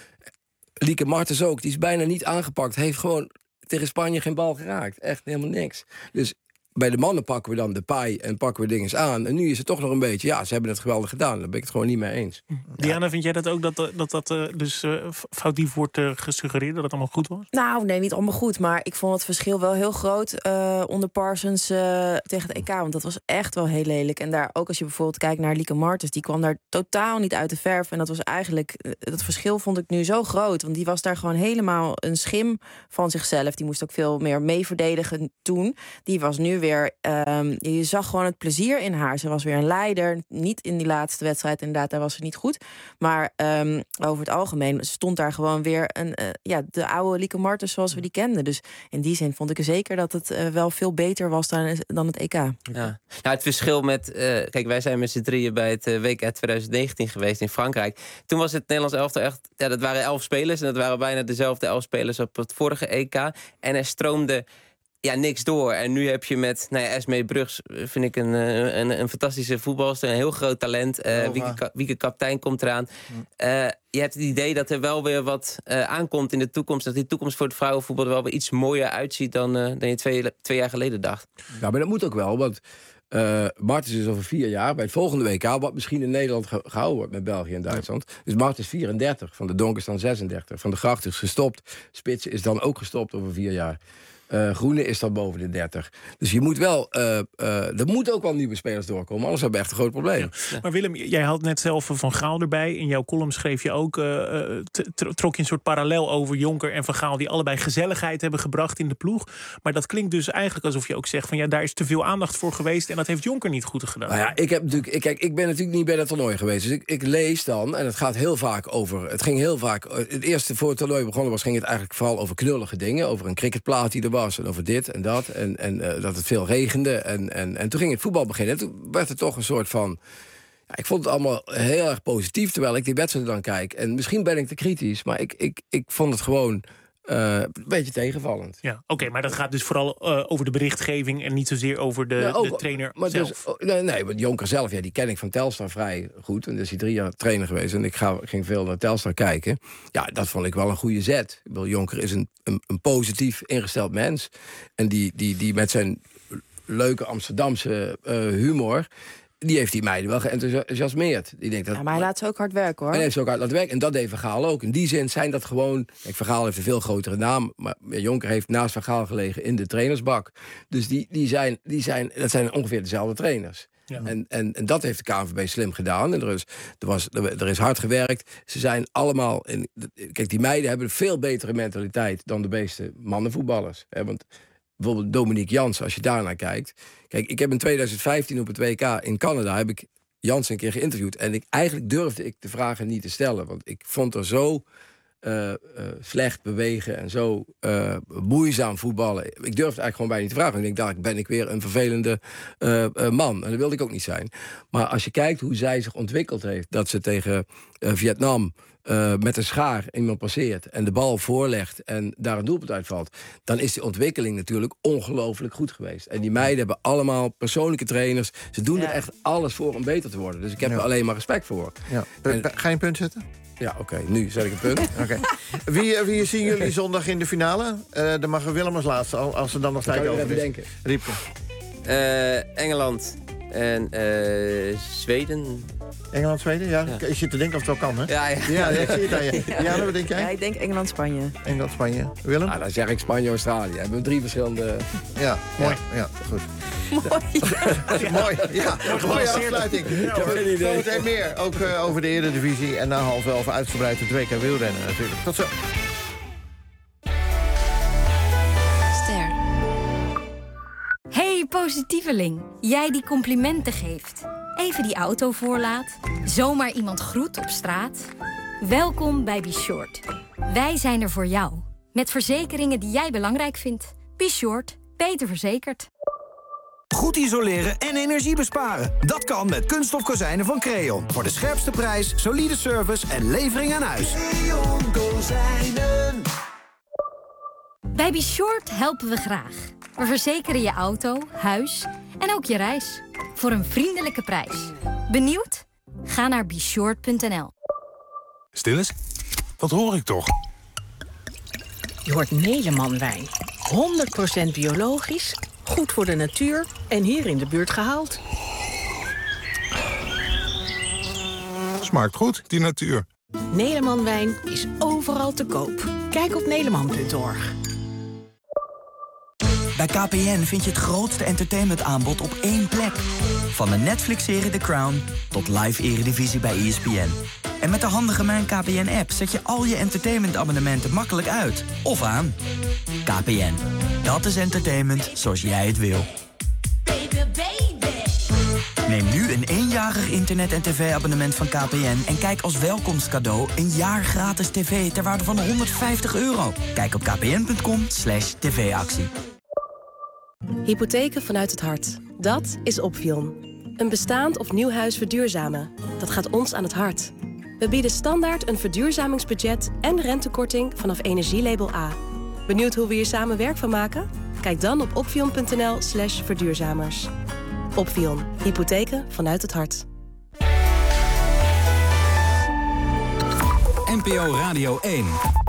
Lieke Martens ook, die is bijna niet aangepakt, heeft gewoon tegen Spanje geen bal geraakt. Echt helemaal niks. Dus bij de mannen pakken we dan de paai en pakken we dingen aan. En nu is het toch nog een beetje, ja, ze hebben het geweldig gedaan. Daar ben ik het gewoon niet mee eens. Diana, vind jij dat ook, dat dat, dat uh, dus uh, foutief wordt uh, gesuggereerd, dat het allemaal goed was? Nou, nee, niet allemaal goed. Maar ik vond het verschil wel heel groot uh, onder Parsons uh, tegen het E K. Want dat was echt wel heel lelijk. En daar ook als je bijvoorbeeld kijkt naar Lieke Martens, die kwam daar totaal niet uit de verf. En dat was eigenlijk, uh, dat verschil vond ik nu zo groot. Want die was daar gewoon helemaal een schim van zichzelf. Die moest ook veel meer mee verdedigen toen. Die was nu weer... Um, je zag gewoon het plezier in haar. Ze was weer een leider. Niet in die laatste wedstrijd, inderdaad, daar was ze niet goed. Maar um, over het algemeen stond daar gewoon weer... een uh, ja, de oude Lieke Martens zoals we die kenden. Dus in die zin vond ik er zeker dat het uh, wel veel beter was dan, dan het E K. Ja. Nou, het verschil met... Uh, kijk, wij zijn met z'n drieën bij het uh, W K twintig negentien geweest in Frankrijk. Toen was het Nederlands elftal echt... Ja, dat waren elf spelers en dat waren bijna dezelfde elf spelers op het vorige E K. En er stroomde... Ja, niks door. En nu heb je met nou ja, Esmee Brugs, vind ik een, een, een fantastische voetbalster. Een heel groot talent. Uh, Wieke, Wieke Kaptein komt eraan. Uh, je hebt het idee dat er wel weer wat uh, aankomt in de toekomst. Dat die toekomst voor het vrouwenvoetbal er wel weer iets mooier uitziet dan, uh, dan je twee, twee jaar geleden dacht. Ja, maar dat moet ook wel, want uh, Martens is over vier jaar bij het volgende W K, wat misschien in Nederland ge- gehouden wordt met België en Duitsland. Dus Martens is vierendertig, Van de Donk is dan zesendertig, Van de Gracht is gestopt, Spits is dan ook gestopt over vier jaar. Uh, Groene is dan boven de dertig. Dus je moet wel, uh, uh, er moeten ook wel nieuwe spelers doorkomen. Anders hebben we echt een groot probleem. Ja. Maar Willem, jij had net zelf Van Gaal erbij. In jouw column schreef je ook, uh, t- trok je een soort parallel over Jonker en Van Gaal, die allebei gezelligheid hebben gebracht in de ploeg. Maar dat klinkt dus eigenlijk alsof je ook zegt van ja, daar is te veel aandacht voor geweest en dat heeft Jonker niet goed gedaan. Nou ja, ik heb natuurlijk, ik, kijk, ik ben natuurlijk niet bij dat toernooi geweest. Dus ik, ik lees dan, en het gaat heel vaak over, het ging heel vaak, het eerste voor het toernooi begonnen was, ging het eigenlijk vooral over knullige dingen. Over een cricketplaat die er was en over dit en dat. En, en uh, dat het veel regende. En, en, en toen ging het voetbal beginnen. En toen werd het toch een soort van... Ja, ik vond het allemaal heel erg positief, terwijl ik die wedstrijden dan kijk. En misschien ben ik te kritisch, maar ik, ik, ik vond het gewoon... Uh, een beetje tegenvallend. Ja, oké, okay, maar dat gaat dus vooral uh, over de berichtgeving en niet zozeer over de, ja, ook, de trainer maar zelf. Dus, nee, nee, want Jonker zelf, ja, die ken ik van Telstar vrij goed. En dus hij drie jaar trainer geweest en ik ga, ging veel naar Telstar kijken. Ja, dat vond ik wel een goede zet. Ik bedoel, Jonker is een, een, een positief ingesteld mens. En die, die, die met zijn leuke Amsterdamse uh, humor... die heeft die meiden wel geenthousiasmeerd. Die denkt dat, ja, maar hij laat ze ook hard werken, hoor. En hij heeft ze ook hard laten werken. En dat deed Van Gaal ook. In die zin zijn dat gewoon... Kijk, Van Gaal heeft een veel grotere naam... maar Jonker heeft naast Van Gaal gelegen in de trainersbak. Dus die, die zijn, die zijn, dat zijn ongeveer dezelfde trainers. Ja. En, en, en dat heeft de K N V B slim gedaan. En er is, er, was, er, er is hard gewerkt. Ze zijn allemaal... In, kijk, die meiden hebben een veel betere mentaliteit... dan de meeste mannenvoetballers. Hè, want... Bijvoorbeeld Dominique Jans, als je daarnaar kijkt. Kijk, ik heb in twintig vijftien op het W K in Canada... heb ik Jans een keer geïnterviewd. En ik, eigenlijk durfde ik de vragen niet te stellen. Want ik vond er zo uh, uh, slecht bewegen en zo uh, moeizaam voetballen. Ik durfde eigenlijk gewoon bijna niet te vragen. En ik dacht, ben ik weer een vervelende uh, uh, man. En dat wilde ik ook niet zijn. Maar als je kijkt hoe zij zich ontwikkeld heeft... dat ze tegen uh, Vietnam... Uh, met een schaar iemand passeert en de bal voorlegt en daar een doelpunt uitvalt, dan is die ontwikkeling natuurlijk ongelooflijk goed geweest. En die meiden hebben allemaal persoonlijke trainers. Ze doen ja. er echt alles voor om beter te worden. Dus ik heb ja. er alleen maar respect voor. Ja. En, ga je een punt zetten? Ja, oké. Okay, nu zet ik een punt. Okay. Wie, wie zien jullie zondag in de finale? Uh, dan mag Willem als laatste, als ze dan nog tijd over is. Denken. Riepke. Uh, Engeland en uh, Zweden. Engeland, Zweden, ja. ja. Je zit te denken of het wel kan, hè? Ja, ja. Ja, ik zie het aan je. Ja, wat denk jij? Ja, ik denk Engeland, Spanje. Engeland, Spanje. Willem? Ah, dan zeg ik Spanje, Australië. Hebben we drie verschillende... Ja, mooi. Ja, ja goed. Mooi. Mooi, ja. Mooie afsluiting. Zometeen meer, ook uh, over de Eredivisie. En na half elf uitgebreid het W K wielrennen natuurlijk. Tot zo. Ster. Hey, positieveling. Jij die complimenten geeft. Even die auto voorlaat. Zomaar iemand groet op straat. Welkom bij Be Short. Wij zijn er voor jou. Met verzekeringen die jij belangrijk vindt. Be Short. Beter verzekerd. Goed isoleren en energie besparen. Dat kan met kunststof kozijnen van Creon. Voor de scherpste prijs, solide service en levering aan huis. Creon Kozijnen. Bij Be Short helpen we graag. We verzekeren je auto, huis en ook je reis. Voor een vriendelijke prijs. Benieuwd? Ga naar be short punt n l. Stil eens. Wat hoor ik toch? Je hoort Neleman-wijn. honderd procent biologisch, goed voor de natuur en hier in de buurt gehaald. Smaakt goed, die natuur. Neleman-wijn is overal te koop. Kijk op neleman punt org. Bij K P N vind je het grootste entertainmentaanbod op één plek. Van de Netflix-serie The Crown tot live eredivisie bij E S P N. En met de handige Mijn K P N-app zet je al je entertainmentabonnementen makkelijk uit. Of aan. K P N. Dat is entertainment zoals jij het wil. Neem nu een eenjarig internet- en tv-abonnement van K P N... en kijk als welkomstcadeau een jaar gratis tv ter waarde van honderdvijftig euro. Kijk op kpn.com slash tv-actie. Hypotheken vanuit het hart. Dat is Opvion. Een bestaand of nieuw huis verduurzamen. Dat gaat ons aan het hart. We bieden standaard een verduurzamingsbudget en rentekorting vanaf Energielabel A. Benieuwd hoe we hier samen werk van maken? Kijk dan op opvion.nl slash verduurzamers. Opvion. Hypotheken vanuit het hart. N P O Radio één.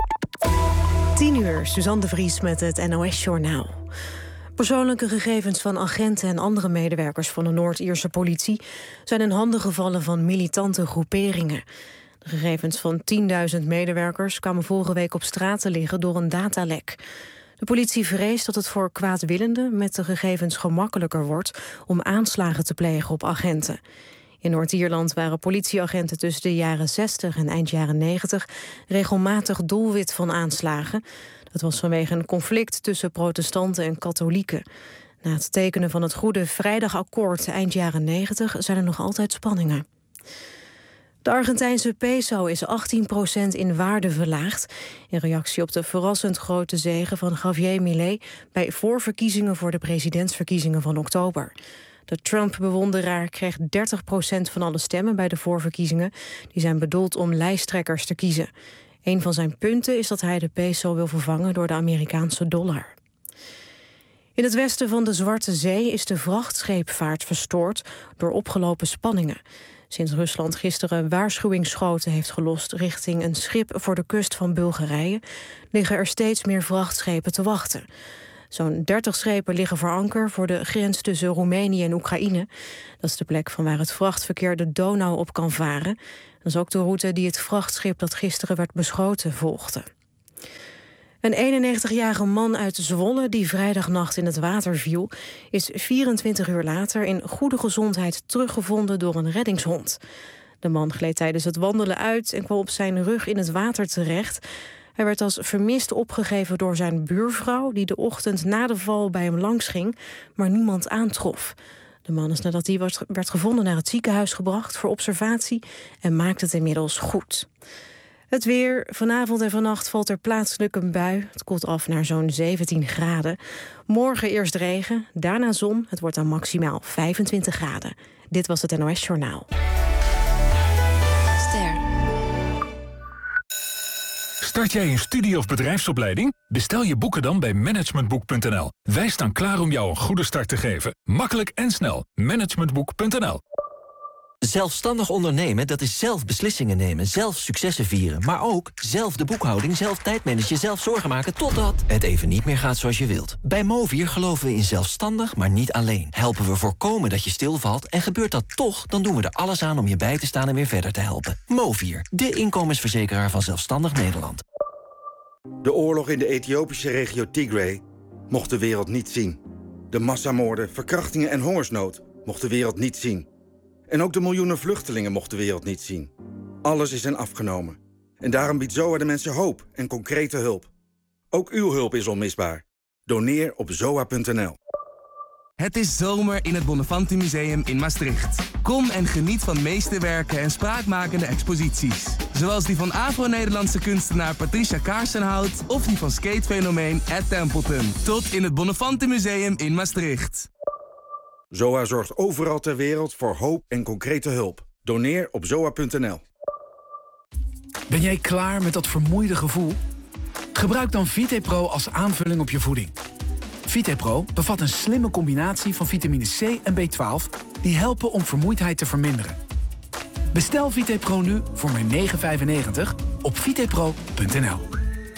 tien uur, Suzanne de Vries met het N O S-journaal. Persoonlijke gegevens van agenten en andere medewerkers van de Noord-Ierse politie zijn in handen gevallen van militante groeperingen. De gegevens van tienduizend medewerkers kwamen vorige week op straat te liggen door een datalek. De politie vreest dat het voor kwaadwillenden met de gegevens gemakkelijker wordt om aanslagen te plegen op agenten. In Noord-Ierland waren politieagenten tussen de jaren zestig en eind jaren negentig regelmatig doelwit van aanslagen. Dat was vanwege een conflict tussen protestanten en katholieken. Na het tekenen van het Goede Vrijdagakkoord eind jaren negentig zijn er nog altijd spanningen. De Argentijnse peso is achttien procent in waarde verlaagd in reactie op de verrassend grote zege van Javier Milei bij voorverkiezingen voor de presidentsverkiezingen van oktober. De Trump-bewonderaar kreeg dertig procent van alle stemmen bij de voorverkiezingen. Die zijn bedoeld om lijsttrekkers te kiezen. Een van zijn punten is dat hij de peso wil vervangen door de Amerikaanse dollar. In het westen van de Zwarte Zee is de vrachtscheepvaart verstoord door opgelopen spanningen. Sinds Rusland gisteren waarschuwingsschoten heeft gelost richting een schip voor de kust van Bulgarije, liggen er steeds meer vrachtschepen te wachten. Zo'n dertig schepen liggen voor anker voor de grens tussen Roemenië en Oekraïne. Dat is de plek van waar het vrachtverkeer de Donau op kan varen. Dat is ook de route die het vrachtschip dat gisteren werd beschoten volgde. Een eenennegentigjarige man uit Zwolle die vrijdagnacht in het water viel, is vierentwintig uur later in goede gezondheid teruggevonden door een reddingshond. De man gleed tijdens het wandelen uit en kwam op zijn rug in het water terecht. Hij werd als vermist opgegeven door zijn buurvrouw, die de ochtend na de val bij hem langs ging, maar niemand aantrof. De man is nadat hij werd gevonden naar het ziekenhuis gebracht voor observatie en maakt het inmiddels goed. Het weer. Vanavond en vannacht valt er plaatselijk een bui. Het koelt af naar zo'n zeventien graden. Morgen eerst regen, daarna zon. Het wordt dan maximaal vijfentwintig graden. Dit was het N O S-journaal. Ster. Start jij een studie- of bedrijfsopleiding? Bestel je boeken dan bij managementboek punt n l. Wij staan klaar om jou een goede start te geven. Makkelijk en snel. managementboek punt n l. Zelfstandig ondernemen, dat is zelf beslissingen nemen, zelf successen vieren. Maar ook zelf de boekhouding, zelf tijdmanagen, zelf zorgen maken totdat het even niet meer gaat zoals je wilt. Bij Movier geloven we in zelfstandig, maar niet alleen. Helpen we voorkomen dat je stilvalt en gebeurt dat toch, dan doen we er alles aan om je bij te staan en weer verder te helpen. Movier, de inkomensverzekeraar van Zelfstandig Nederland. De oorlog in de Ethiopische regio Tigray mocht de wereld niet zien. De massamoorden, verkrachtingen en hongersnood mocht de wereld niet zien. En ook de miljoenen vluchtelingen mocht de wereld niet zien. Alles is hen afgenomen. En daarom biedt Z O A de mensen hoop en concrete hulp. Ook uw hulp is onmisbaar. Doneer op zoa punt n l. Het is zomer in het Bonnefante Museum in Maastricht. Kom en geniet van meesterwerken en spraakmakende exposities. Zoals die van Afro-Nederlandse kunstenaar Patricia Kaarsenhout of die van skatefenomeen Ed Templeton. Tot in het Bonnefante Museum in Maastricht. Z O A zorgt overal ter wereld voor hoop en concrete hulp. Doneer op zoa punt n l. Ben jij klaar met dat vermoeide gevoel? Gebruik dan VitePro als aanvulling op je voeding. VitePro bevat een slimme combinatie van vitamine C en B twaalf... die helpen om vermoeidheid te verminderen. Bestel VitePro nu voor maar negen vijfennegentig op vitepro punt n l.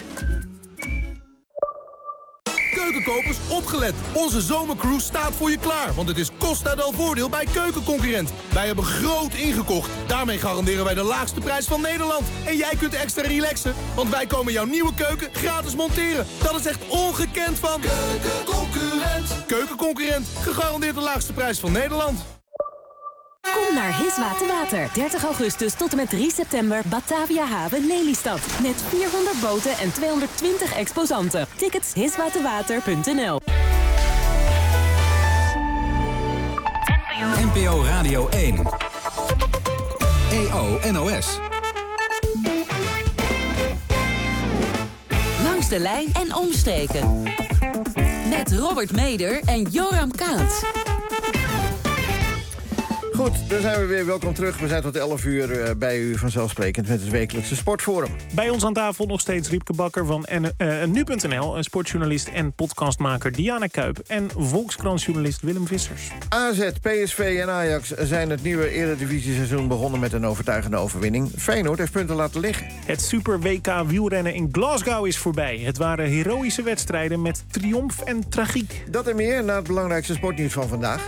Keukenkopers, opgelet! Onze zomercruise staat voor je klaar, want het is Costa del Voordeel bij Keukenconcurrent. Wij hebben groot ingekocht. Daarmee garanderen wij de laagste prijs van Nederland. En jij kunt extra relaxen, want wij komen jouw nieuwe keuken gratis monteren. Dat is echt ongekend van Keukenconcurrent. Keukenconcurrent, gegarandeerd de laagste prijs van Nederland. Kom naar Hiswater Water. dertig augustus tot en met drie september Batavia Haven Lelystad. Met vierhonderd boten en tweehonderdtwintig exposanten. Tickets hiswaterwater punt n l. N P P O Radio één. E O N O S. Langs de lijn en omstreken. Met Robert Meder en Joram Kaats. Goed, daar zijn we weer. Welkom terug. We zijn tot elf uur uh, bij u vanzelfsprekend met het wekelijkse Sportforum. Bij ons aan tafel nog steeds Riepke Bakker van uh, nu punt n l... sportjournalist en podcastmaker Diana Kuip... en Volkskrantjournalist Willem Vissers. A Z, P S V en Ajax zijn het nieuwe eredivisie-seizoen begonnen met een overtuigende overwinning. Feyenoord heeft punten laten liggen. Het Super W K wielrennen in Glasgow is voorbij. Het waren heroïsche wedstrijden met triomf en tragiek. Dat en meer na het belangrijkste sportnieuws van vandaag.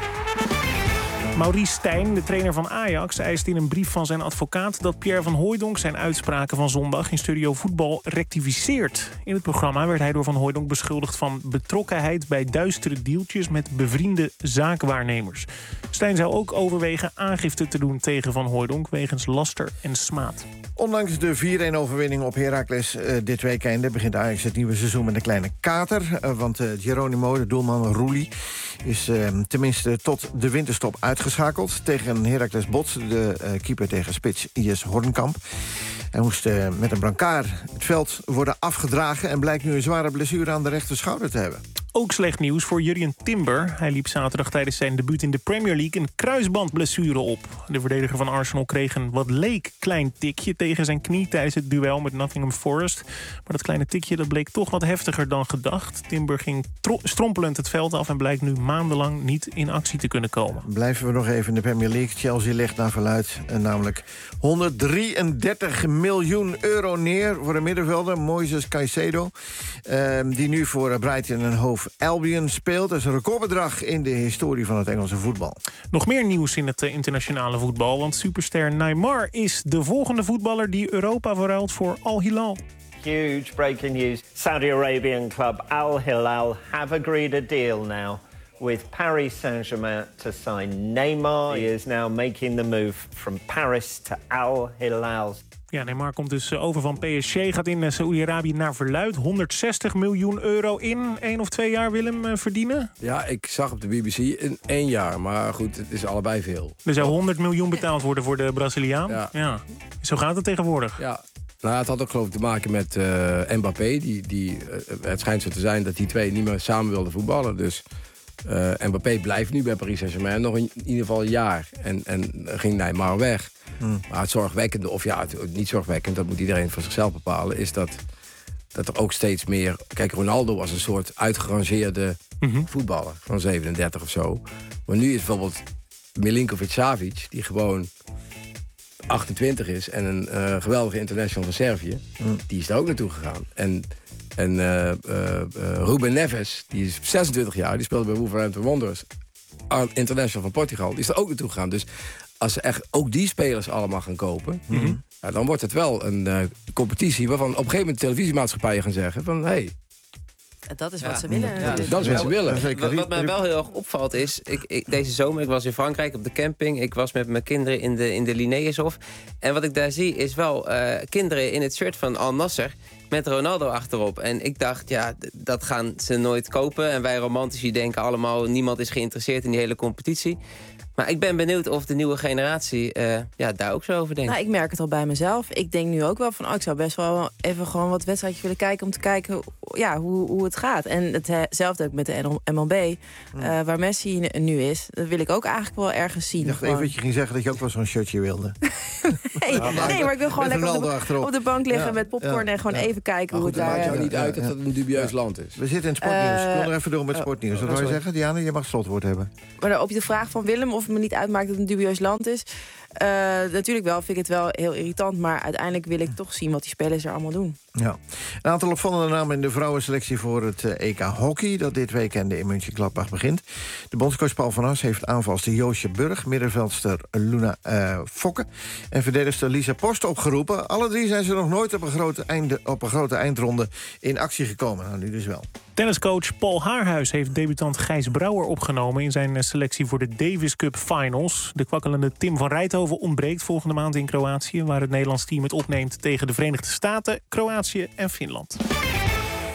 Maurice Stijn, de trainer van Ajax, eist in een brief van zijn advocaat dat Pierre van Hooijdonk zijn uitspraken van zondag in Studio Voetbal rectificeert. In het programma werd hij door Van Hooijdonk beschuldigd van betrokkenheid bij duistere deeltjes met bevriende zaakwaarnemers. Stijn zou ook overwegen aangifte te doen tegen Van Hooijdonk wegens laster en smaad. Ondanks de vier-een overwinning op Heracles uh, dit weekend begint Ajax het nieuwe seizoen met een kleine kater. Uh, want uh, Geronimo, de doelman Roelie, is uh, tenminste tot de winterstop uitgeschakeld. Tegen Heracles botste de uh, keeper tegen spits I S Hornkamp. Hij moest uh, met een brancard het veld worden afgedragen en blijkt nu een zware blessure aan de rechterschouder te hebben. Ook slecht nieuws voor Jurrien Timber. Hij liep zaterdag tijdens zijn debuut in de Premier League een kruisbandblessure op. De verdediger van Arsenal kreeg een wat leek klein tikje tegen zijn knie tijdens het duel met Nottingham Forest. Maar dat kleine tikje dat bleek toch wat heftiger dan gedacht. Timber ging tro- strompelend het veld af en blijkt nu maandenlang niet in actie te kunnen komen. Blijven we nog even in de Premier League. Chelsea legt naar verluidt uh, namelijk honderddrieëndertig miljoen euro neer voor de middenvelder Moises Caicedo. Uh, die nu voor Brighton en Hove Albion speelt. Dat is een recordbedrag in de historie van het Engelse voetbal. Nog meer nieuws in het uh, internationale voetbal. Want superster Neymar is de volgende voetballer die Europa verruilt voor Al Hilal. Huge breaking news. Saudi Arabian club Al Hilal have agreed a deal now with Paris Saint-Germain to sign Neymar. He is now making the move from Paris to Al Hilal. Ja, Neymar komt dus over van P S G, gaat in Saoedi-Arabië naar verluidt. honderdzestig miljoen euro in één of twee jaar, Willem, verdienen? Ja, ik zag op de B B C in één jaar, maar goed, het is allebei veel. Er zou honderd miljoen betaald worden voor de Braziliaan? Ja. ja. Zo gaat het tegenwoordig. Ja. Nou, het had ook geloof ik te maken met uh, Mbappé. Die, die, uh, het schijnt zo te zijn dat die twee niet meer samen wilden voetballen. Dus uh, Mbappé blijft nu bij Paris Saint-Germain nog in, in ieder geval een jaar. En, en ging Neymar weg. Hmm. Maar het zorgwekkende, of ja, het, niet zorgwekkend, dat moet iedereen voor zichzelf bepalen, is dat, dat er ook steeds meer... Kijk, Ronaldo was een soort uitgerangeerde mm-hmm. voetballer van zevenendertig of zo. Maar nu is bijvoorbeeld Milinkovic-Savic, die gewoon achtentwintig is en een uh, geweldige international van Servië, mm. die is daar ook naartoe gegaan. En, en uh, uh, uh, Ruben Neves, die is zesentwintig jaar, die speelde bij Wolverhampton Wanderers, international van Portugal, die is er ook naartoe gegaan. Dus als ze echt ook die spelers allemaal gaan kopen, mm-hmm. ja, dan wordt het wel een uh, competitie waarvan op een gegeven moment televisiemaatschappijen gaan zeggen van hé, hey, dat is wat ja. ze willen. Ja. Dat is wat ze willen. Wat, wat mij wel heel erg opvalt is, ik, ik, deze zomer, ik was in Frankrijk op de camping. Ik was met mijn kinderen in de, in de Linnaeushof. En wat ik daar zie is wel uh, kinderen in het shirt van Al Nassr met Ronaldo achterop. En ik dacht, ja, d- dat gaan ze nooit kopen. En wij romantici denken allemaal, niemand is geïnteresseerd in die hele competitie. Maar ik ben benieuwd of de nieuwe generatie uh, ja, daar ook zo over denkt. Nou, ik merk het al bij mezelf. Ik denk nu ook wel van, oh, ik zou best wel even gewoon wat wedstrijdjes willen kijken om te kijken ja, hoe, hoe het gaat. En hetzelfde ook met de M L B, uh, waar Messi nu is. Dat wil ik ook eigenlijk wel ergens zien. Ik dacht even dat je ging zeggen dat je ook wel zo'n shirtje wilde. nee, ja, maar, nee, maar ik wil gewoon lekker op de, op de bank liggen ja, met popcorn ja, en gewoon ja. even kijken hoe het daar... Het maakt jou niet ja, uit dat het een dubieus ja. land is. We zitten in sportnieuws. Uh, ik wil nog even door met sportnieuws. Wat wil je zeggen, Diana? Je mag het slotwoord hebben. Maar op de vraag van Willem of het me niet uitmaakt dat het een dubieus land is. Uh, natuurlijk wel, vind ik het wel heel irritant. Maar uiteindelijk wil ik toch zien wat die spelers er allemaal doen. Ja. Een aantal opvallende namen in de vrouwenselectie voor het E K Hockey, dat dit weekend in Mönchengladbach begint. De bondscoach Paul van As heeft aanvalster Joosje Burg, middenveldster Luna uh, Fokke en verdedigster Lisa Post opgeroepen. Alle drie zijn ze nog nooit op een grote, einde, op een grote eindronde in actie gekomen. Nou, nu dus wel. Tenniscoach Paul Haarhuis heeft debutant Gijs Brouwer opgenomen in zijn selectie voor de Davis Cup Finals. De kwakkelende Tim van Rijthoven ontbreekt volgende maand in Kroatië, waar het Nederlands team het opneemt tegen de Verenigde Staten, Kroatië en Finland.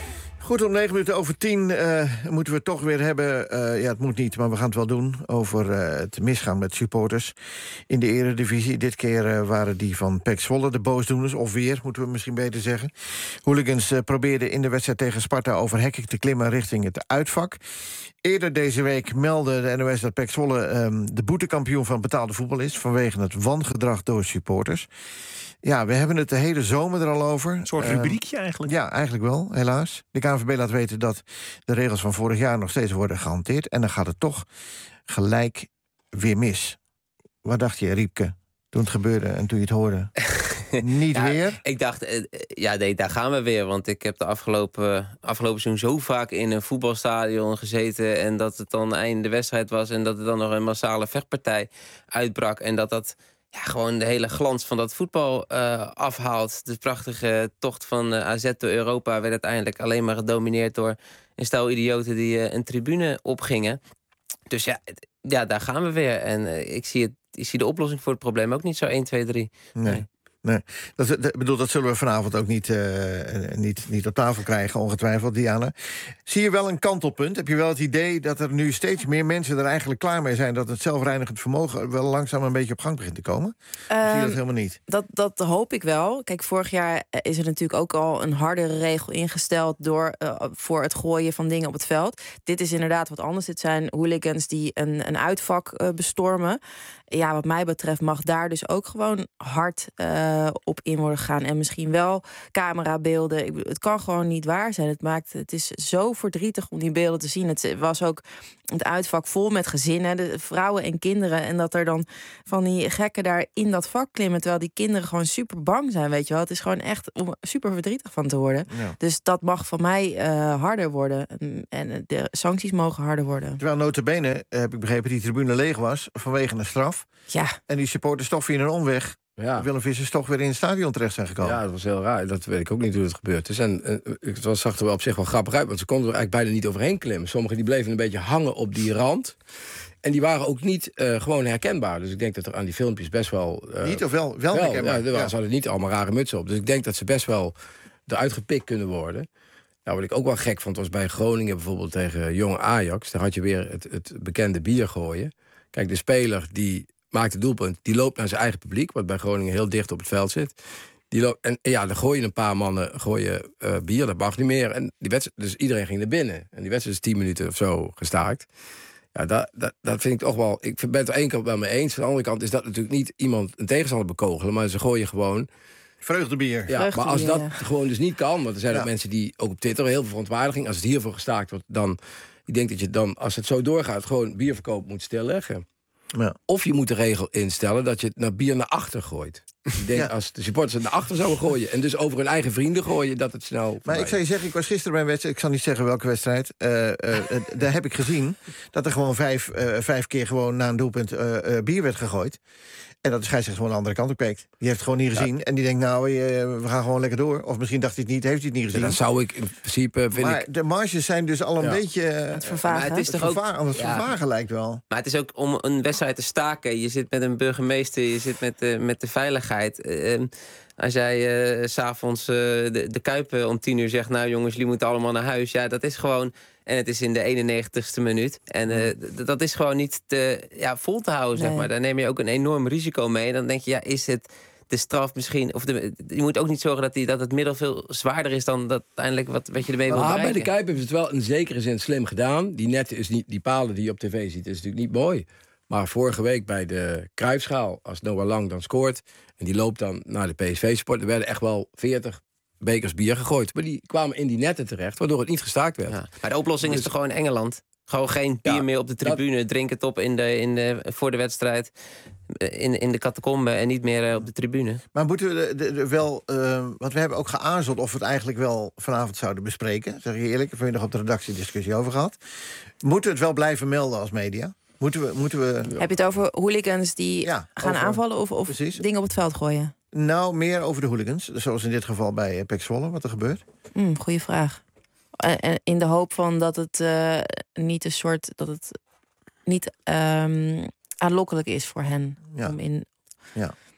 Goed, om negen minuten over tien uh, moeten we het toch weer hebben... Uh, ja, het moet niet, maar we gaan het wel doen... over uh, het misgaan met supporters in de eredivisie. Dit keer uh, waren die van P E C Zwolle de boosdoeners. Of weer, moeten we misschien beter zeggen. Hooligans uh, probeerden in de wedstrijd tegen Sparta... over hekken te klimmen richting het uitvak. Eerder deze week meldde de N O S dat P E C Zwolle... Um, de boetekampioen van betaalde voetbal is... vanwege het wangedrag door supporters. Ja, we hebben het de hele zomer er al over. Een soort rubriekje eigenlijk. Uh, ja, eigenlijk wel, helaas. De K N V B laat weten dat de regels van vorig jaar nog steeds worden gehanteerd. En dan gaat het toch gelijk weer mis. Wat dacht je, Riepke, toen het gebeurde en toen je het hoorde? Niet ja, weer? Ik dacht, uh, ja, nee, daar gaan we weer. Want ik heb de afgelopen, afgelopen seizoen zo vaak in een voetbalstadion gezeten... en dat het dan einde wedstrijd was... en dat er dan nog een massale vechtpartij uitbrak... en dat dat... ja, gewoon de hele glans van dat voetbal uh, afhaalt. De prachtige tocht van uh, A Z door Europa werd uiteindelijk alleen maar gedomineerd door een stel idioten die uh, een tribune opgingen. Dus ja, ja, daar gaan we weer. En uh, ik, zie het, ik zie de oplossing voor het probleem ook niet zo één, twee, drie. Nee. nee. Nee, dat, dat, bedoel, dat zullen we vanavond ook niet, uh, niet, niet op tafel krijgen, ongetwijfeld, Diana. Zie je wel een kantelpunt? Heb je wel het idee dat er nu steeds meer mensen er eigenlijk klaar mee zijn... dat het zelfreinigend vermogen wel langzaam een beetje op gang begint te komen? Of um, zie je dat helemaal niet? Dat, dat hoop ik wel. Kijk, vorig jaar is er natuurlijk ook al een hardere regel ingesteld... Door, uh, voor het gooien van dingen op het veld. Dit is inderdaad wat anders. Dit zijn hooligans die een, een uitvak uh, bestormen. Ja, wat mij betreft mag daar dus ook gewoon hard... Uh, op in worden gegaan. En misschien wel camerabeelden. Ik bedoel, het kan gewoon niet waar zijn. Het maakt, het is zo verdrietig om die beelden te zien. Het was ook het uitvak vol met gezinnen, de vrouwen en kinderen. En dat er dan van die gekken daar in dat vak klimmen... terwijl die kinderen gewoon super bang zijn, weet je wel. Het is gewoon echt om super verdrietig van te worden. Ja. Dus dat mag van mij uh, harder worden. En de sancties mogen harder worden. Terwijl nota bene, heb ik begrepen, die tribune leeg was... vanwege een straf. Ja. En die supporters toch via een omweg... Ja. Willem Vissers toch weer in het stadion terecht zijn gekomen. Ja, dat was heel raar. Dat weet ik ook niet hoe het gebeurd is. En uh, het was, zag er wel op zich wel grappig uit... want ze konden er eigenlijk bijna niet overheen klimmen. Sommigen die bleven een beetje hangen op die rand. En die waren ook niet uh, gewoon herkenbaar. Dus ik denk dat er aan die filmpjes best wel... Uh, niet of wel? Wel, wel herkenbaar. Ja, ja. Ze hadden niet allemaal rare mutsen op. Dus ik denk dat ze best wel eruit gepikt kunnen worden. Nou, wat ik ook wel gek vond was bij Groningen bijvoorbeeld... tegen Jong Ajax. Daar had je weer het, het bekende bier gooien. Kijk, de speler die... maakt het doelpunt, die loopt naar zijn eigen publiek... wat bij Groningen heel dicht op het veld zit. Die loopt, en ja, dan gooien een paar mannen gooien, uh, bier, dat mag niet meer. En die wedstrijd, dus iedereen ging naar binnen. En die wedstrijd is tien minuten of zo gestaakt. Ja, dat, dat, dat vind ik toch wel... Ik ben het er één kant wel mee eens. Van de andere kant is dat natuurlijk niet iemand een tegenstander bekogelen... maar ze gooien gewoon... Vreugdebier. Ja, Vreugdebier, maar als dat ja. gewoon dus niet kan... want er zijn ja. ook mensen die ook op Twitter heel veel verontwaardiging... als het hiervoor gestaakt wordt, dan... ik denk dat je dan, als het zo doorgaat... gewoon bierverkoop moet stilleggen. Ja. Of je moet de regel instellen dat je het naar bier naar achter gooit. Ik denk, ja. als de supporters het naar achter zouden gooien... en dus over hun eigen vrienden gooien, dat het snel... Maar voorbij. ik zou je zeggen, ik was gisteren bij een wedstrijd... ik zal niet zeggen welke wedstrijd... Uh, uh, daar heb ik gezien dat er gewoon vijf, uh, vijf keer gewoon na een doelpunt uh, uh, bier werd gegooid. En dat de scheidsrechter gewoon de andere kant op kijkt. Die heeft het gewoon niet gezien. Ja. En die denkt, nou, uh, we gaan gewoon lekker door. Of misschien dacht hij het niet, heeft hij het niet gezien. Ja, dan zou ik in principe... Vind maar ik... de marges zijn dus al een ja. beetje... Uh, het vervagen. Maar het is toch ook... vervagen, het ja. vervagen lijkt wel. Maar het is ook om een wedstrijd te staken. Je zit met een burgemeester, je zit met, uh, met de veiligheid... Uh, Als jij uh, 's avonds uh, de, de Kuip om tien uur zegt... nou jongens, jullie moeten allemaal naar huis. Ja, dat is gewoon... En het is in de eenennegentigste minuut. En uh, d- dat is gewoon niet te, ja, vol te houden, nee. zeg maar. Daar neem je ook een enorm risico mee. En dan denk je, ja, is het de straf misschien... Of de, je moet ook niet zorgen dat, die, dat het middel veel zwaarder is... dan dat uiteindelijk wat, wat je ermee wil bereiken. Bij de Kuip hebben ze het wel in zekere zin slim gedaan. Die netten is niet, die palen die je op tv ziet, is natuurlijk niet mooi. Maar vorige week bij de Cruijffschaal, als Noah Lang dan scoort... en die loopt dan naar de P S V-sport... er werden echt wel veertig bekers bier gegooid. Maar die kwamen in die netten terecht, waardoor het niet gestaakt werd. Ja. Maar de oplossing dus... is toch gewoon Engeland? Gewoon geen bier ja, meer op de tribune. Dat... Drink het op in de, in de, voor de wedstrijd. In, in de catacombe en niet meer uh, op de tribune. Maar moeten we de, de, de wel... Uh, want we hebben ook geaarzeld of we het eigenlijk wel vanavond zouden bespreken. Zeg je eerlijk, we hebben nog op de redactie discussie over gehad. Moeten we het wel blijven melden als media? Moeten we, moeten we... Heb je het over hooligans die ja, gaan over... aanvallen of, of dingen op het veld gooien? Nou, meer over de hooligans. Zoals in dit geval bij P E C Zwolle, wat er gebeurt. Mm, goeie vraag. En in de hoop van dat het uh, niet een soort... dat het niet um, aanlokkelijk is voor hen. Ja. Om in... ja.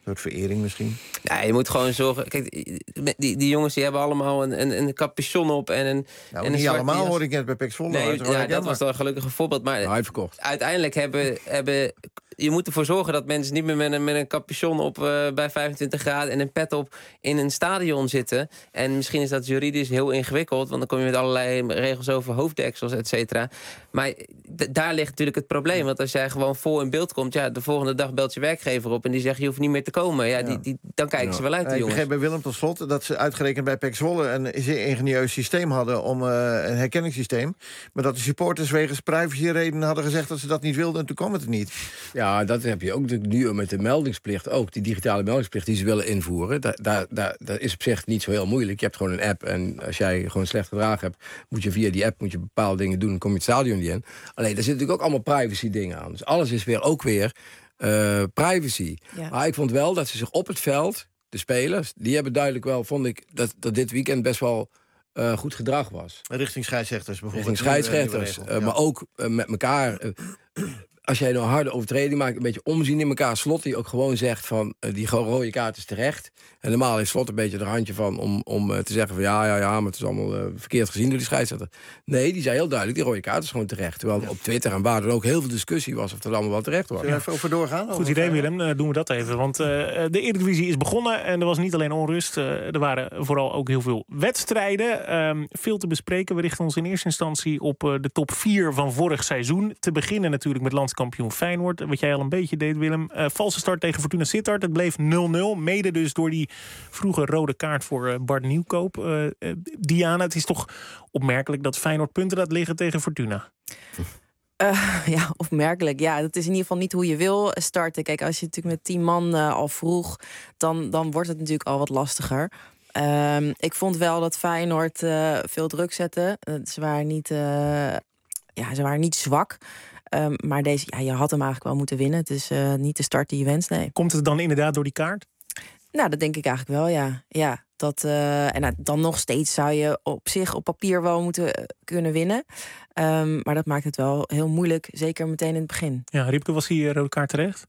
soort verering misschien. Ja, je moet gewoon zorgen... Kijk, die, die jongens die hebben allemaal een, een, een capuchon op en een... Nou, en niet een allemaal hoor ik net bij P E C Zwolle. Nee, ja, dat jammer. was dan gelukkig een voorbeeld. Maar uitverkocht. Uiteindelijk hebben... hebben je moet ervoor zorgen dat mensen niet meer met een, met een capuchon op uh, bij vijfentwintig graden en een pet op in een stadion zitten. En misschien is dat juridisch heel ingewikkeld, want dan kom je met allerlei regels over hoofddeksels, et cetera. Maar d- daar ligt natuurlijk het probleem. Want als jij gewoon vol in beeld komt, ja, de volgende dag belt je werkgever op en die zegt je hoeft niet meer te komen. Ja, Ja. Die, die, dan kijken Ja. ze wel uit, die Ik jongens. begreep bij Willem tot slot dat ze uitgerekend bij P E C Zwolle een zeer ingenieus systeem hadden om uh, een herkenningssysteem. Maar dat de supporters wegens privacyredenen hadden gezegd dat ze dat niet wilden en toen kwam het er niet. Ja, dat heb je ook natuurlijk nu met de meldingsplicht ook. Die digitale meldingsplicht die ze willen invoeren. Daar, daar, daar, dat is op zich niet zo heel moeilijk. Je hebt gewoon een app en als jij gewoon slecht gedrag hebt, moet je via die app moet je bepaalde dingen doen. Dan kom je het stadion niet in. Alleen, daar zitten natuurlijk ook allemaal privacy dingen aan. Dus alles is weer ook weer uh, privacy. Ja. Maar ik vond wel dat ze zich op het veld, de spelers, die hebben duidelijk wel, vond ik, dat, dat dit weekend best wel uh, goed gedrag was. Richting scheidsrechters bijvoorbeeld. Richting scheidsrechters. Uh, ja. Maar ook uh, met elkaar. Uh, Als jij nou een harde overtreding maakt, een beetje omzien in elkaar. Slot die ook gewoon zegt van, uh, die rode kaart is terecht. En normaal heeft Slot een beetje er handje van om, om uh, te zeggen van ja, ja, ja, maar het is allemaal uh, verkeerd gezien door die scheidsrechter. Nee, die zei heel duidelijk, die rode kaart is gewoon terecht. Terwijl ja. op Twitter en waar dan ook heel veel discussie was of dat allemaal wel terecht was. Zullen we even over doorgaan? Goed idee, Willem. Uh, doen we dat even. Want uh, de Eredivisie is begonnen en er was niet alleen onrust. Uh, er waren vooral ook heel veel wedstrijden. Um, veel te bespreken. We richten ons in eerste instantie op uh, de top vier van vorig seizoen. Te beginnen natuurlijk met landskampioen Feyenoord. Wat jij al een beetje deed, Willem. Uh, valse start tegen Fortuna Sittard. Het bleef nul nul. Mede dus door die vroege rode kaart voor uh, Bart Nieuwkoop. Uh, uh, Diana, het is toch opmerkelijk dat Feyenoord punten laat liggen tegen Fortuna. Uh, ja, opmerkelijk. Ja, dat is in ieder geval niet hoe je wil starten. Kijk, als je natuurlijk met tien man uh, al vroeg, dan, dan wordt het natuurlijk al wat lastiger. Um, ik vond wel dat Feyenoord uh, veel druk zette. Uh, ze waren niet, uh, ja, ze waren niet zwak. Um, maar deze, ja, je had hem eigenlijk wel moeten winnen. Het is uh, niet de start die je wenst, nee. Komt het dan inderdaad door die kaart? Nou, dat denk ik eigenlijk wel, ja. ja dat, uh, en uh, dan nog steeds zou je op zich op papier wel moeten uh, kunnen winnen. Um, maar dat maakt het wel heel moeilijk, zeker meteen in het begin. Ja, Riepke, was die uh, rode kaart terecht?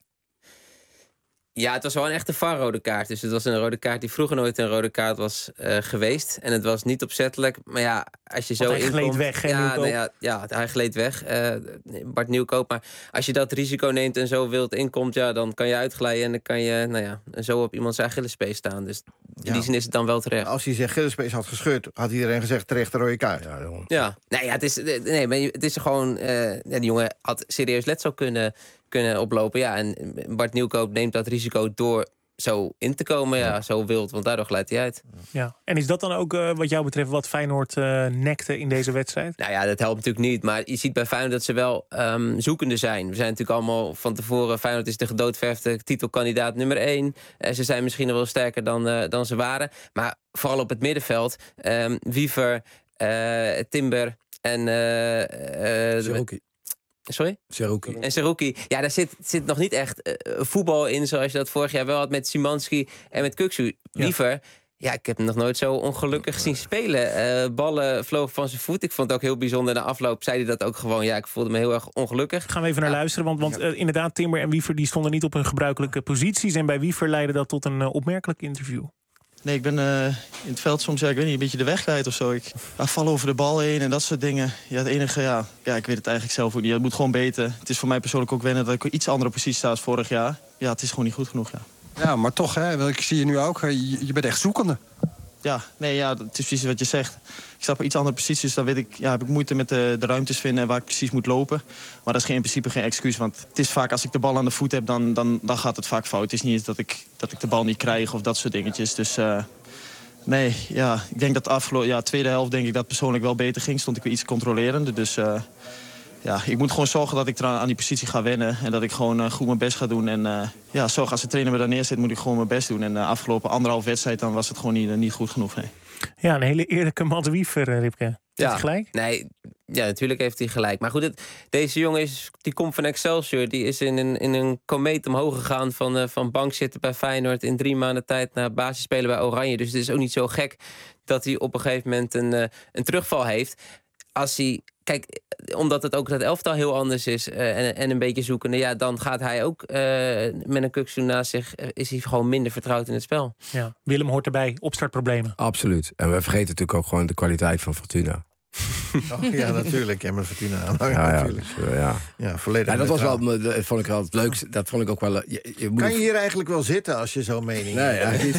Ja, het was wel een echte V A R-rode kaart. Dus het was een rode kaart die vroeger nooit een rode kaart was uh, geweest. En het was niet opzettelijk. Maar ja, als je zo Want hij inkomt... gleed weg, hè, ja, Nieuwkoop? nou ja, ja, hij gleed weg. Uh, Bart Nieuwkoop. Maar als je dat risico neemt en zo wild inkomt, ja, dan kan je uitglijden. En dan kan je, nou ja, zo op iemands Achillespees staan. Dus in Ja. die zin is het dan wel terecht. Als hij zijn Achillespees had gescheurd, had iedereen gezegd terecht de rode kaart. Ja, Ja, nee, ja, het is, nee, maar het is gewoon... Uh, ja, die jongen had serieus letsel kunnen, kunnen oplopen. Ja, en Bart Nieuwkoop neemt dat risico door zo in te komen, ja, zo wild, want daardoor glijdt hij uit. Ja. En is dat dan ook uh, wat jou betreft wat Feyenoord uh, nekte in deze wedstrijd? Nou ja, dat helpt natuurlijk niet. Maar je ziet bij Feyenoord dat ze wel um, zoekende zijn. We zijn natuurlijk allemaal van tevoren... Feyenoord is de gedoodverfde titelkandidaat nummer één. Uh, ze zijn misschien nog wel sterker dan, uh, dan ze waren. Maar vooral op het middenveld. Um, Wiever, uh, Timber en... Uh, uh, Zerouki. Sorry? Zerouki. En Zerouki. Ja, daar zit, zit nog niet echt uh, voetbal in... zoals je dat vorig jaar wel had met Szymanski en met Kukçu. Wiever... Ja. Ja, ik heb hem nog nooit zo ongelukkig zien spelen. Uh, ballen vlogen van zijn voet. Ik vond het ook heel bijzonder. Na afloop zei hij dat ook gewoon. Ja, ik voelde me heel erg ongelukkig. Gaan we even naar ja. luisteren. Want, want uh, inderdaad, Timber en Wiever die stonden niet op hun gebruikelijke posities. En bij Wiever leidde dat tot een uh, opmerkelijk interview. Nee, ik ben uh, in het veld soms, ja, ik weet niet, een beetje de weg kwijt of zo. Ik ja, val over de bal heen en dat soort dingen. Ja, het enige, ja, ja, ik weet het eigenlijk zelf ook niet. Het moet gewoon beter. Het is voor mij persoonlijk ook wennen dat ik iets andere positie sta als vorig jaar. Ja, het is gewoon niet goed genoeg, ja. Ja, maar toch, hè, ik zie je nu ook, je, je bent echt zoekende. Ja, nee, ja, het is precies wat je zegt. Ik sta op iets andere posities, dan weet ik, ja, heb ik moeite met de, de ruimtes vinden en waar ik precies moet lopen. Maar dat is geen, in principe geen excuus, want het is vaak als ik de bal aan de voet heb, dan, dan, dan gaat het vaak fout. Het is niet eens dat ik, dat ik de bal niet krijg of dat soort dingetjes. Dus uh, nee, ja, ik denk dat de afgelopen, ja, tweede helft denk ik dat persoonlijk wel beter ging. Stond ik weer iets controlerender, dus... Uh, Ja, ik moet gewoon zorgen dat ik er aan die positie ga wennen. En dat ik gewoon uh, goed mijn best ga doen. En uh, ja, zorg als de trainer me daar neerzet, moet ik gewoon mijn best doen. En de uh, afgelopen anderhalf wedstrijd, dan was het gewoon niet, uh, niet goed genoeg. Nee. Ja, een hele eerlijke Matt Wiever, uh, Ripke. Heeft ja, hij gelijk? Nee, ja, natuurlijk heeft hij gelijk. Maar goed, het, deze jongen is, die komt van Excelsior. Die is in een, in een komeet omhoog gegaan van, uh, van bankzitten bij Feyenoord... in drie maanden tijd naar basis spelen bij Oranje. Dus het is ook niet zo gek dat hij op een gegeven moment een, uh, een terugval heeft. Als hij kijk, omdat het ook dat elftal heel anders is uh, en, en een beetje zoekende, ja, dan gaat hij ook uh, met een Kukçu naast zich, uh, is hij gewoon minder vertrouwd in het spel. Ja, Willem hoort erbij, opstartproblemen. Absoluut. En we vergeten natuurlijk ook gewoon de kwaliteit van Fortuna. Oh, ja, natuurlijk. Ja, maar Fortuna. Nou, ja, ja, natuurlijk. Dus, uh, ja. Ja, volledig. Ja, dat was wel, dat vond ik wel het leukste. Dat vond ik ook wel. Je, je moet kan je hier eigenlijk wel zitten als je zo'n mening nee, hebt? Nee,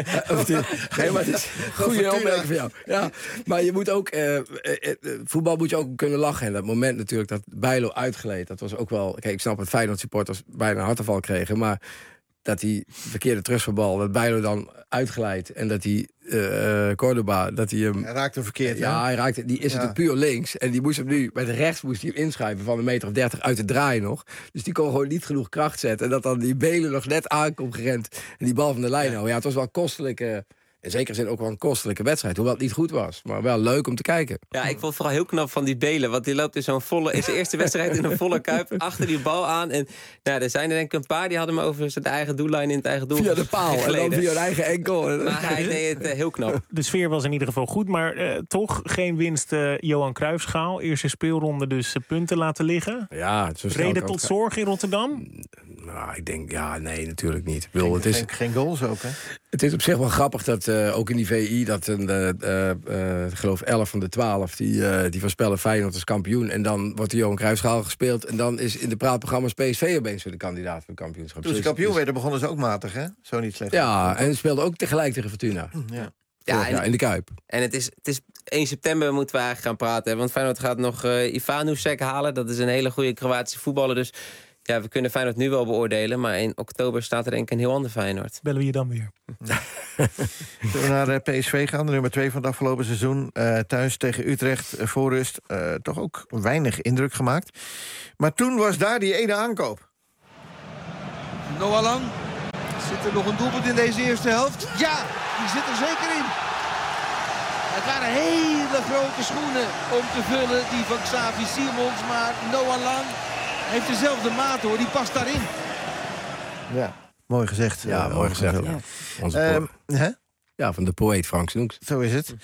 nee, maar het is een goede opmerking van jou. Ja, maar je moet ook uh, uh, uh, voetbal moet je ook kunnen lachen. En dat moment natuurlijk dat Bijlo uitgleed, dat was ook wel. Kijk, ik snap het Feyenoord supporters bijna een hartaanval kregen, maar dat die verkeerde terugverbal, dat Bijlo dan uitglijdt en dat die uh, Cordoba, dat hij hem... Hij raakte hem verkeerd, Ja, hè? hij raakte, die is ja. natuurlijk puur links. En die moest hem nu, met rechts moest hij hem inschrijven van een meter of dertig uit de draai nog. Dus die kon gewoon niet genoeg kracht zetten. En dat dan die Belen nog net aankomt gerend en die bal van de lijn houden. Ja, het was wel kostelijk... Uh, in zekere zin ook wel een kostelijke wedstrijd. Hoewel het niet goed was. Maar wel leuk om te kijken. Ja, ik vond het vooral heel knap van die Belen. Want die loopt in zo'n volle... in zijn eerste wedstrijd in een volle kuip. Achter die bal aan. En nou, er zijn er denk ik een paar die hadden hem over zijn eigen doellijn in het eigen doel. Via de paal. Geleden. En dan via een eigen enkel. Maar hij deed het uh, heel knap. De sfeer was in ieder geval goed. Maar uh, toch geen winst uh, Johan Cruijffschaal. Eerste speelronde dus uh, punten laten liggen. Ja, zo reden tot zorg in Rotterdam? Nou, ik denk, ja, nee, natuurlijk niet. Ik bedoel, het is, geen, geen goals ook, hè? Het is op zich wel grappig dat uh, ook in die V I... dat een, uh, uh, ik geloof elf van de twaalf... die, uh, die voorspellen Feyenoord als kampioen. En dan wordt de Johan Cruijffschaal gespeeld. En dan is in de praatprogramma's P S V opeens weer de kandidaat voor het kampioenschap. Toen ze kampioen dus, werden, begonnen ze ook matig, hè? Zo niet slecht. Ja, en ze speelden ook tegelijk tegen Fortuna. Ja. Ja, en, ja, in de Kuip. En het is, het is één september moeten we eigenlijk gaan praten. Want Feyenoord gaat nog uh, Ivanovic halen. Dat is een hele goede Kroatische voetballer. Dus ja, we kunnen Feyenoord nu wel beoordelen. Maar in oktober staat er denk ik een heel ander Feyenoord. Bellen we je dan weer. Zullen we naar uh, P S V gaan? De nummer twee van het afgelopen seizoen. Uh, thuis tegen Utrecht, uh, voor rust. Uh, toch ook weinig indruk gemaakt. Maar toen was daar die ene aankoop. Noah Lang. Zit er nog een doelpunt in deze eerste helft? Ja, die zit er zeker in. Het waren hele grote schoenen om te vullen, die van Xavi Simons. Maar Noah Lang heeft dezelfde maat, hoor. Die past daarin. Ja, mooi gezegd. Ja, uh, mooi gezegd. Ja. Onze um, hè? Ja, van de poëet Frank Snoeks. Zo is het.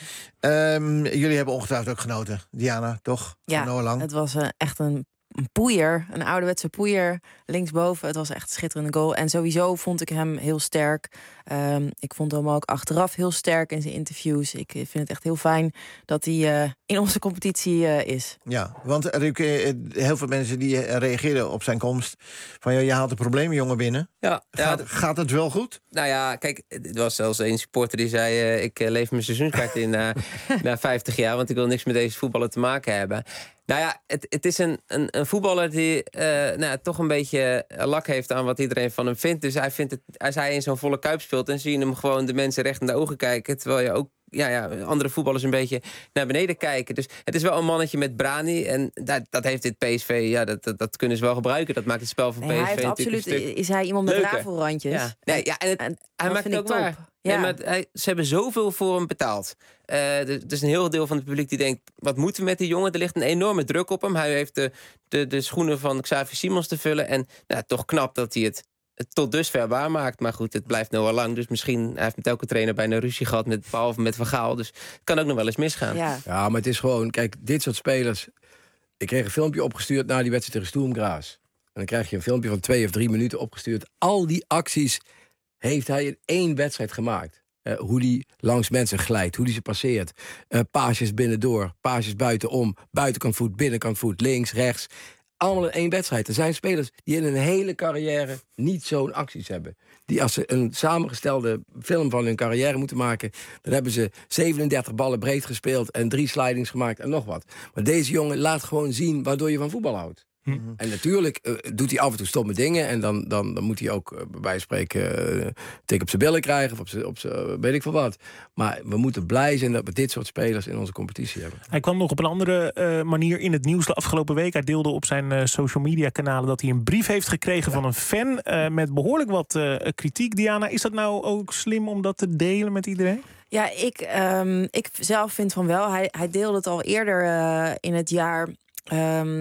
Um, jullie hebben ongetwijfeld ook genoten. Diana, toch? Ja, Noah Lang. Het was uh, echt een... Een poeier, een ouderwetse poeier, linksboven. Het was echt een schitterende goal. En sowieso vond ik hem heel sterk. Um, ik vond hem ook achteraf heel sterk in zijn interviews. Ik vind het echt heel fijn dat hij uh, in onze competitie uh, is. Ja, want er uh, heel veel mensen die uh, reageerden op zijn komst. Van, ja, je haalt een probleemjongen binnen. Ja, gaat, ja, gaat het wel goed? Nou ja, kijk, er was zelfs een supporter die zei... Uh, ik uh, leef mijn seizoenskaart in uh, na vijftig jaar... want ik wil niks met deze voetballer te maken hebben. Nou ja, het, het is een, een, een voetballer die uh, nou ja, toch een beetje lak heeft aan wat iedereen van hem vindt. Dus hij vindt het, als hij in zo'n volle kuip speelt... dan zie je hem gewoon de mensen recht in de ogen kijken... terwijl je ook ja, ja, andere voetballers een beetje naar beneden kijken. Dus het is wel een mannetje met brani. En dat, dat heeft dit P S V, ja, dat, dat, dat kunnen ze wel gebruiken. Dat maakt het spel van P S V nee, hij heeft natuurlijk absoluut, een stuk is hij iemand met leuker. rafelrandjes. Ja. Nee, ja, en, het, en hij maakt het ook waar. Ja. Nee, maar hij, ze hebben zoveel voor hem betaald. Uh, er is een heel deel van het publiek die denkt... wat moeten we met die jongen? Er ligt een enorme druk op hem. Hij heeft de, de, de schoenen van Xavi Simons te vullen. En nou, toch knap dat hij het tot dusver waarmaakt. Maar goed, het blijft Noah Lang. Dus misschien hij heeft met elke trainer bijna ruzie gehad... Met, behalve met Van Gaal. Dus het kan ook nog wel eens misgaan. Ja. ja, maar het is gewoon... Kijk, dit soort spelers... Ik kreeg een filmpje opgestuurd na die wedstrijd tegen Sturm Graz. En dan krijg je een filmpje van twee of drie minuten opgestuurd. Al die acties heeft hij in één wedstrijd gemaakt. Uh, hoe die langs mensen glijdt, hoe die ze passeert. Uh, paasjes binnendoor, paasjes buitenom. Buitenkant voet, binnenkant voet, links, rechts. Allemaal in één wedstrijd. Er zijn spelers die in hun hele carrière niet zo'n acties hebben. Die als ze een samengestelde film van hun carrière moeten maken... dan hebben ze zevenendertig ballen breed gespeeld... en drie slidings gemaakt en nog wat. Maar deze jongen laat gewoon zien waardoor je van voetbal houdt. Mm-hmm. En natuurlijk uh, doet hij af en toe stomme dingen... en dan, dan, dan moet hij ook uh, bij wijze van spreken uh, tik op zijn billen krijgen... of op zijn, op zijn uh, weet ik veel wat. Maar we moeten blij zijn dat we dit soort spelers in onze competitie hebben. Hij kwam nog op een andere uh, manier in het nieuws de afgelopen week. Hij deelde op zijn uh, social media kanalen dat hij een brief heeft gekregen... Ja. van een fan uh, met behoorlijk wat uh, kritiek. Diana, is dat nou ook slim om dat te delen met iedereen? Ja, ik, um, ik zelf vind van wel. Hij, hij deelde het al eerder uh, in het jaar... Um,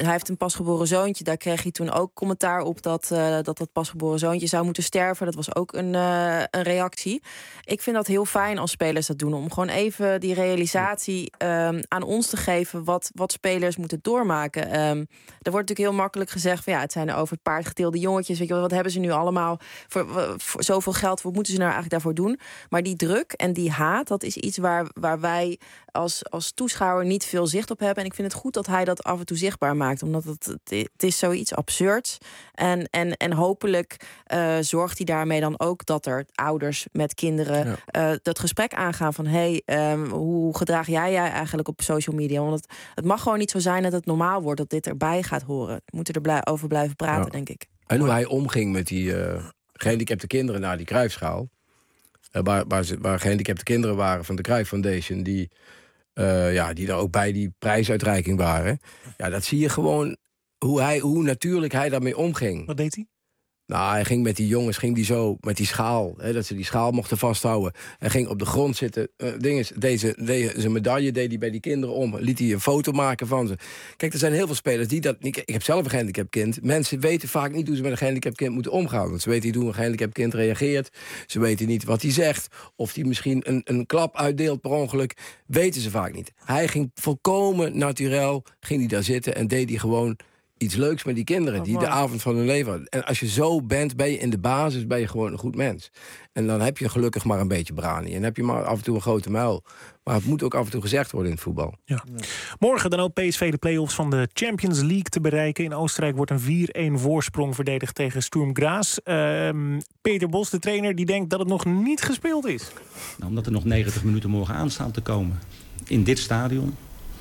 hij heeft een pasgeboren zoontje. Daar kreeg hij toen ook commentaar op dat uh, dat, dat pasgeboren zoontje zou moeten sterven. Dat was ook een, uh, een reactie. Ik vind dat heel fijn als spelers dat doen. Om gewoon even die realisatie um, aan ons te geven wat, wat spelers moeten doormaken. Um, er wordt natuurlijk heel makkelijk gezegd van ja, het zijn over het paard geteelde jongetjes. Weet je wel, wat hebben ze nu allemaal voor, voor zoveel geld? Wat moeten ze nou eigenlijk daarvoor doen? Maar die druk en die haat, dat is iets waar, waar wij als, als toeschouwer niet veel zicht op hebben. En ik vind het goed dat hij dat af en toe zichtbaar maakt. Omdat het, het is zoiets absurds. En, en, en hopelijk uh, zorgt hij daarmee dan ook dat er ouders met kinderen ja. uh, dat gesprek aangaan van hé, hey, um, hoe gedraag jij jij eigenlijk op social media? Want het, het mag gewoon niet zo zijn dat het normaal wordt dat dit erbij gaat horen. We moeten er blij, over blijven praten, ja. denk ik. En hoe hij omging met die uh, gehandicapte kinderen naar die Cruijffschaal. Uh, waar, waar, ze, waar gehandicapte kinderen waren van de Cruijff Foundation, die, uh, ja, die daar ook bij die prijsuitreiking waren. Ja, dat zie je gewoon hoe, hij, hoe natuurlijk hij daarmee omging. Wat deed hij? Nou, hij ging met die jongens, ging die zo met die schaal, hè, dat ze die schaal mochten vasthouden. Hij ging op de grond zitten. Uh, dinges, deze, deze medaille deed hij bij die kinderen om. Liet hij een foto maken van ze. Kijk, er zijn heel veel spelers die dat niet. Ik heb zelf een gehandicapt kind. Mensen weten vaak niet hoe ze met een gehandicapt kind moeten omgaan. Want ze weten niet hoe een gehandicapt kind reageert. Ze weten niet wat hij zegt. Of hij misschien een, een klap uitdeelt per ongeluk. Weten ze vaak niet. Hij ging volkomen naturel, ging hij daar zitten en deed hij gewoon iets leuks met die kinderen, oh, die de avond van hun leven hadden. En als je zo bent, ben je in de basis ben je gewoon een goed mens. En dan heb je gelukkig maar een beetje brani. En heb je maar af en toe een grote muil. Maar het moet ook af en toe gezegd worden in het voetbal. Ja. Morgen dan ook P S V de play-offs van de Champions League te bereiken. In Oostenrijk wordt een vier-een voorsprong verdedigd tegen Sturm Graz. Uh, Peter Bos, de trainer, die denkt dat het nog niet gespeeld is. Nou, omdat er nog negentig minuten morgen aan staan te komen. In dit stadion.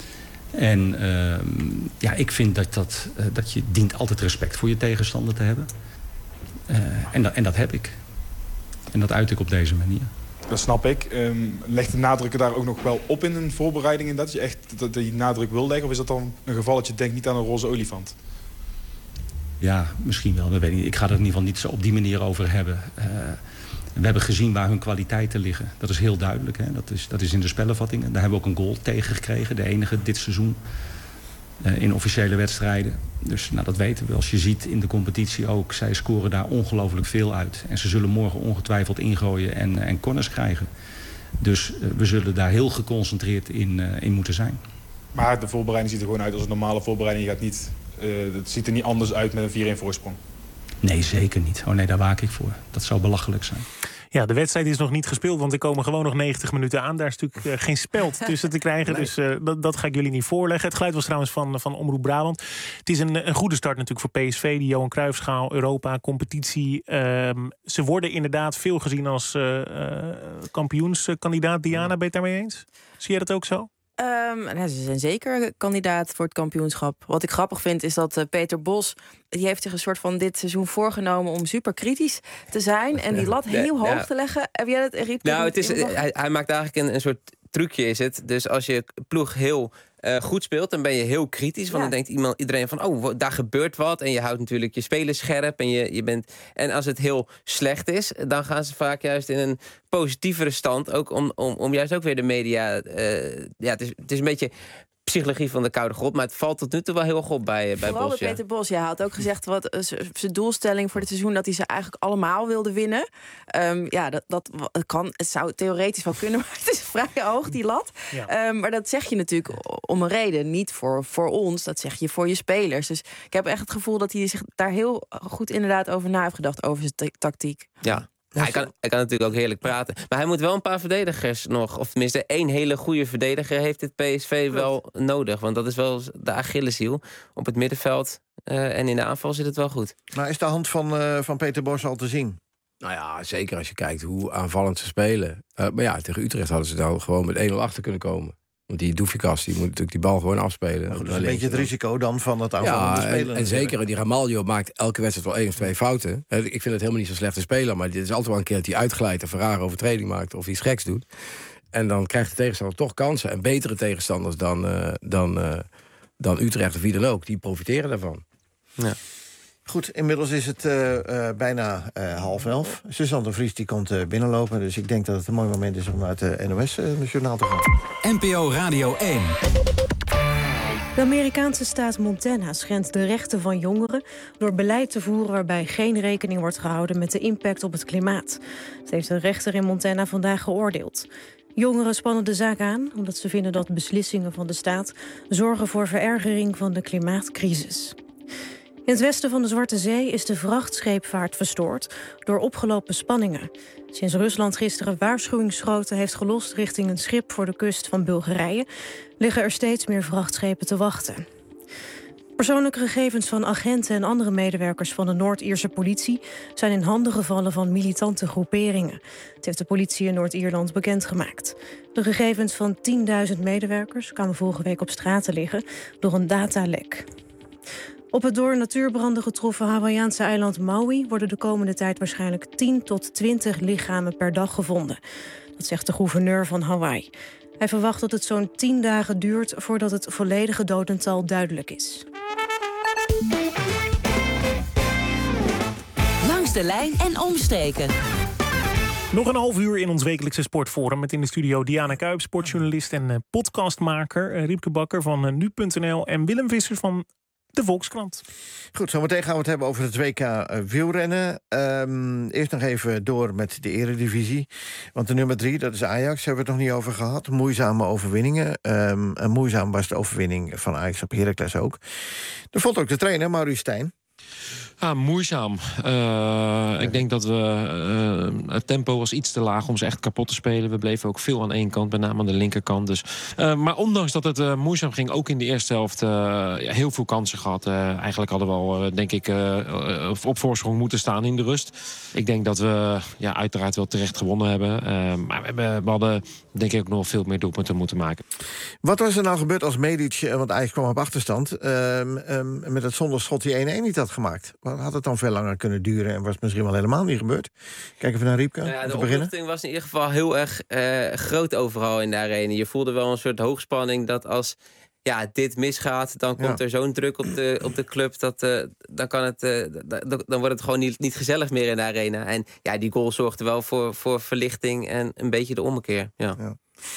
En uh, ja, ik vind dat, dat, uh, dat je dient altijd respect voor je tegenstander te hebben. Uh, en, dat, en dat heb ik. En dat uit ik op deze manier. Dat snap ik. Um, legt de nadruk daar ook nog wel op in een voorbereiding? In dat je echt dat je nadruk wil leggen? Of is dat dan een geval dat je denkt niet aan een roze olifant? Ja, misschien wel. Dat weet ik niet. Ik ga er in ieder geval niet zo op die manier over hebben. Uh, we hebben gezien waar hun kwaliteiten liggen. Dat is heel duidelijk. Hè? Dat, is, dat is in de spellenvattingen. Daar hebben we ook een goal tegen gekregen. De enige dit seizoen. Uh, in officiële wedstrijden. Dus nou, dat weten we. Als je ziet in de competitie ook. Zij scoren daar ongelooflijk veel uit. En ze zullen morgen ongetwijfeld ingooien en, uh, en corners krijgen. Dus uh, we zullen daar heel geconcentreerd in, uh, in moeten zijn. Maar de voorbereiding ziet er gewoon uit als een normale voorbereiding. Je gaat niet, uh, het ziet er niet anders uit met een vier-een voorsprong. Nee, zeker niet. Oh nee, daar waak ik voor. Dat zou belachelijk zijn. Ja, de wedstrijd is nog niet gespeeld, want er komen gewoon nog negentig minuten aan. Daar is natuurlijk uh, geen speld tussen te krijgen, nee. dus uh, dat, dat ga ik jullie niet voorleggen. Het geluid was trouwens van, van Omroep Brabant. Het is een, een goede start natuurlijk voor P S V, die Johan Cruijffschaal, Europa, competitie. Uh, ze worden inderdaad veel gezien als uh, uh, kampioenskandidaat. Diana, ben je het daarmee eens? Zie jij dat ook zo? Um, nou, ze zijn zeker kandidaat voor het kampioenschap. Wat ik grappig vind is dat uh, Peter Bos, die heeft zich een soort van dit seizoen voorgenomen om super kritisch te zijn en die lat heel hoog ja. te leggen. Heb jij dat, Riep? Nou, het is, hij, hij maakt eigenlijk een, een soort trucje is het. Dus als je ploeg heel uh, goed speelt, dan ben je heel kritisch. Want ja. dan denkt iemand, iedereen van, oh, daar gebeurt wat. En je houdt natuurlijk je spelers scherp. En, je, je bent, en als het heel slecht is, dan gaan ze vaak juist in een positievere stand. Ook om, om, om juist ook weer de media. Uh, ja, het is, het is een beetje psychologie van de koude grond, maar het valt tot nu toe wel heel erg op bij, bij Vooral Bos. bij Peter Bos, ja, hij had ook gezegd wat uh, zijn doelstelling voor dit seizoen, dat hij ze eigenlijk allemaal wilde winnen. Um, ja, dat, dat kan, het zou theoretisch wel kunnen, maar het is vrij hoog, die lat. Ja. Um, maar dat zeg je natuurlijk om een reden, niet voor, voor ons, dat zeg je voor je spelers. Dus ik heb echt het gevoel dat hij zich daar heel goed inderdaad over na heeft gedacht, over zijn tactiek. Ja. Ja, hij, kan, hij kan natuurlijk ook heerlijk praten. Maar hij moet wel een paar verdedigers nog. Of tenminste, één hele goede verdediger heeft het P S V wel nodig. Want dat is wel de Achilleshiel. Op het middenveld uh, en in de aanval zit het wel goed. Maar is de hand van, uh, van Peter Bos al te zien? Nou ja, zeker als je kijkt hoe aanvallend ze spelen. Uh, maar ja, tegen Utrecht hadden ze dan gewoon met één nul achter kunnen komen. Want die Doefikas, die moet natuurlijk die bal gewoon afspelen. Nou, dat is een beetje het risico dan van het aanvallende ja, spelen. En, en zeker, die Ramaljo maakt elke wedstrijd wel één of twee fouten. Ik vind het helemaal niet zo'n slechte speler. Maar dit is altijd wel een keer dat hij uitglijdt, een rare overtreding maakt of iets geks doet. En dan krijgt de tegenstander toch kansen. En betere tegenstanders dan, uh, dan, uh, dan Utrecht of wie dan ook. Die profiteren daarvan. Ja. Goed, inmiddels is het uh, uh, bijna uh, half elf. Suzanne de Vries die komt uh, binnenlopen. Dus ik denk dat het een mooi moment is om naar het uh, N O S-journaal uh, te gaan. N P O Radio één. De Amerikaanse staat Montana schendt de rechten van jongeren door beleid te voeren waarbij geen rekening wordt gehouden met de impact op het klimaat. Dat heeft een rechter in Montana vandaag geoordeeld. Jongeren spannen de zaak aan omdat ze vinden dat beslissingen van de staat zorgen voor verergering van de klimaatcrisis. In het westen van de Zwarte Zee is de vrachtscheepvaart verstoord door opgelopen spanningen. Sinds Rusland gisteren waarschuwingsschoten heeft gelost richting een schip voor de kust van Bulgarije, liggen er steeds meer vrachtschepen te wachten. Persoonlijke gegevens van agenten en andere medewerkers van de Noord-Ierse politie zijn in handen gevallen van militante groeperingen. Het heeft de politie in Noord-Ierland bekendgemaakt. De gegevens van tienduizend medewerkers kwamen vorige week op straat te liggen door een datalek. Op het door natuurbranden getroffen Hawaïaanse eiland Maui worden de komende tijd waarschijnlijk tien tot twintig lichamen per dag gevonden. Dat zegt de gouverneur van Hawaii. Hij verwacht dat het zo'n tien dagen duurt voordat het volledige dodental duidelijk is. Langs de lijn en omstreken. Nog een half uur in ons wekelijkse sportforum met in de studio Diana Kuip, sportjournalist en uh, podcastmaker, uh, Riepke Bakker van uh, nu punt n l en Willem Visser van de Volkskrant. Goed, zometeen gaan we het hebben over het W K uh, wielrennen. Um, eerst nog even door met de eredivisie. Want de nummer drie, dat is Ajax, hebben we het nog niet over gehad. Moeizame overwinningen. Um, en moeizaam was de overwinning van Ajax op Heracles ook. Er vond ook de trainer, Maurice Stijn. Ja, moeizaam. Uh, ik denk dat we uh, het tempo was iets te laag om ze echt kapot te spelen. We bleven ook veel aan één kant, met name aan de linkerkant. Dus, uh, maar ondanks dat het uh, moeizaam ging, ook in de eerste helft uh, ja, heel veel kansen gehad. Uh, eigenlijk hadden we al, uh, denk ik, uh, op voorsprong moeten staan in de rust. Ik denk dat we ja, uiteraard wel terecht gewonnen hebben. Uh, maar we, hebben, we hadden, denk ik, ook nog veel meer doelpunten moeten maken. Wat was er nou gebeurd als Medic, want Ajax kwam op achterstand, uh, um, met het zonder schot die één-één niet had gemaakt? Had het dan veel langer kunnen duren en was het misschien wel helemaal niet gebeurd? Kijk even naar Riepke. Ja, de te opluchting was in ieder geval heel erg uh, groot overal in de arena. Je voelde wel een soort hoogspanning dat als ja, dit misgaat, dan komt ja. er zo'n druk op de, op de club. Dat, uh, dan, kan het, uh, dan, dan wordt het gewoon niet, niet gezellig meer in de arena. En ja, die goal zorgde wel voor, voor verlichting en een beetje de ommekeer. Ja. Ja.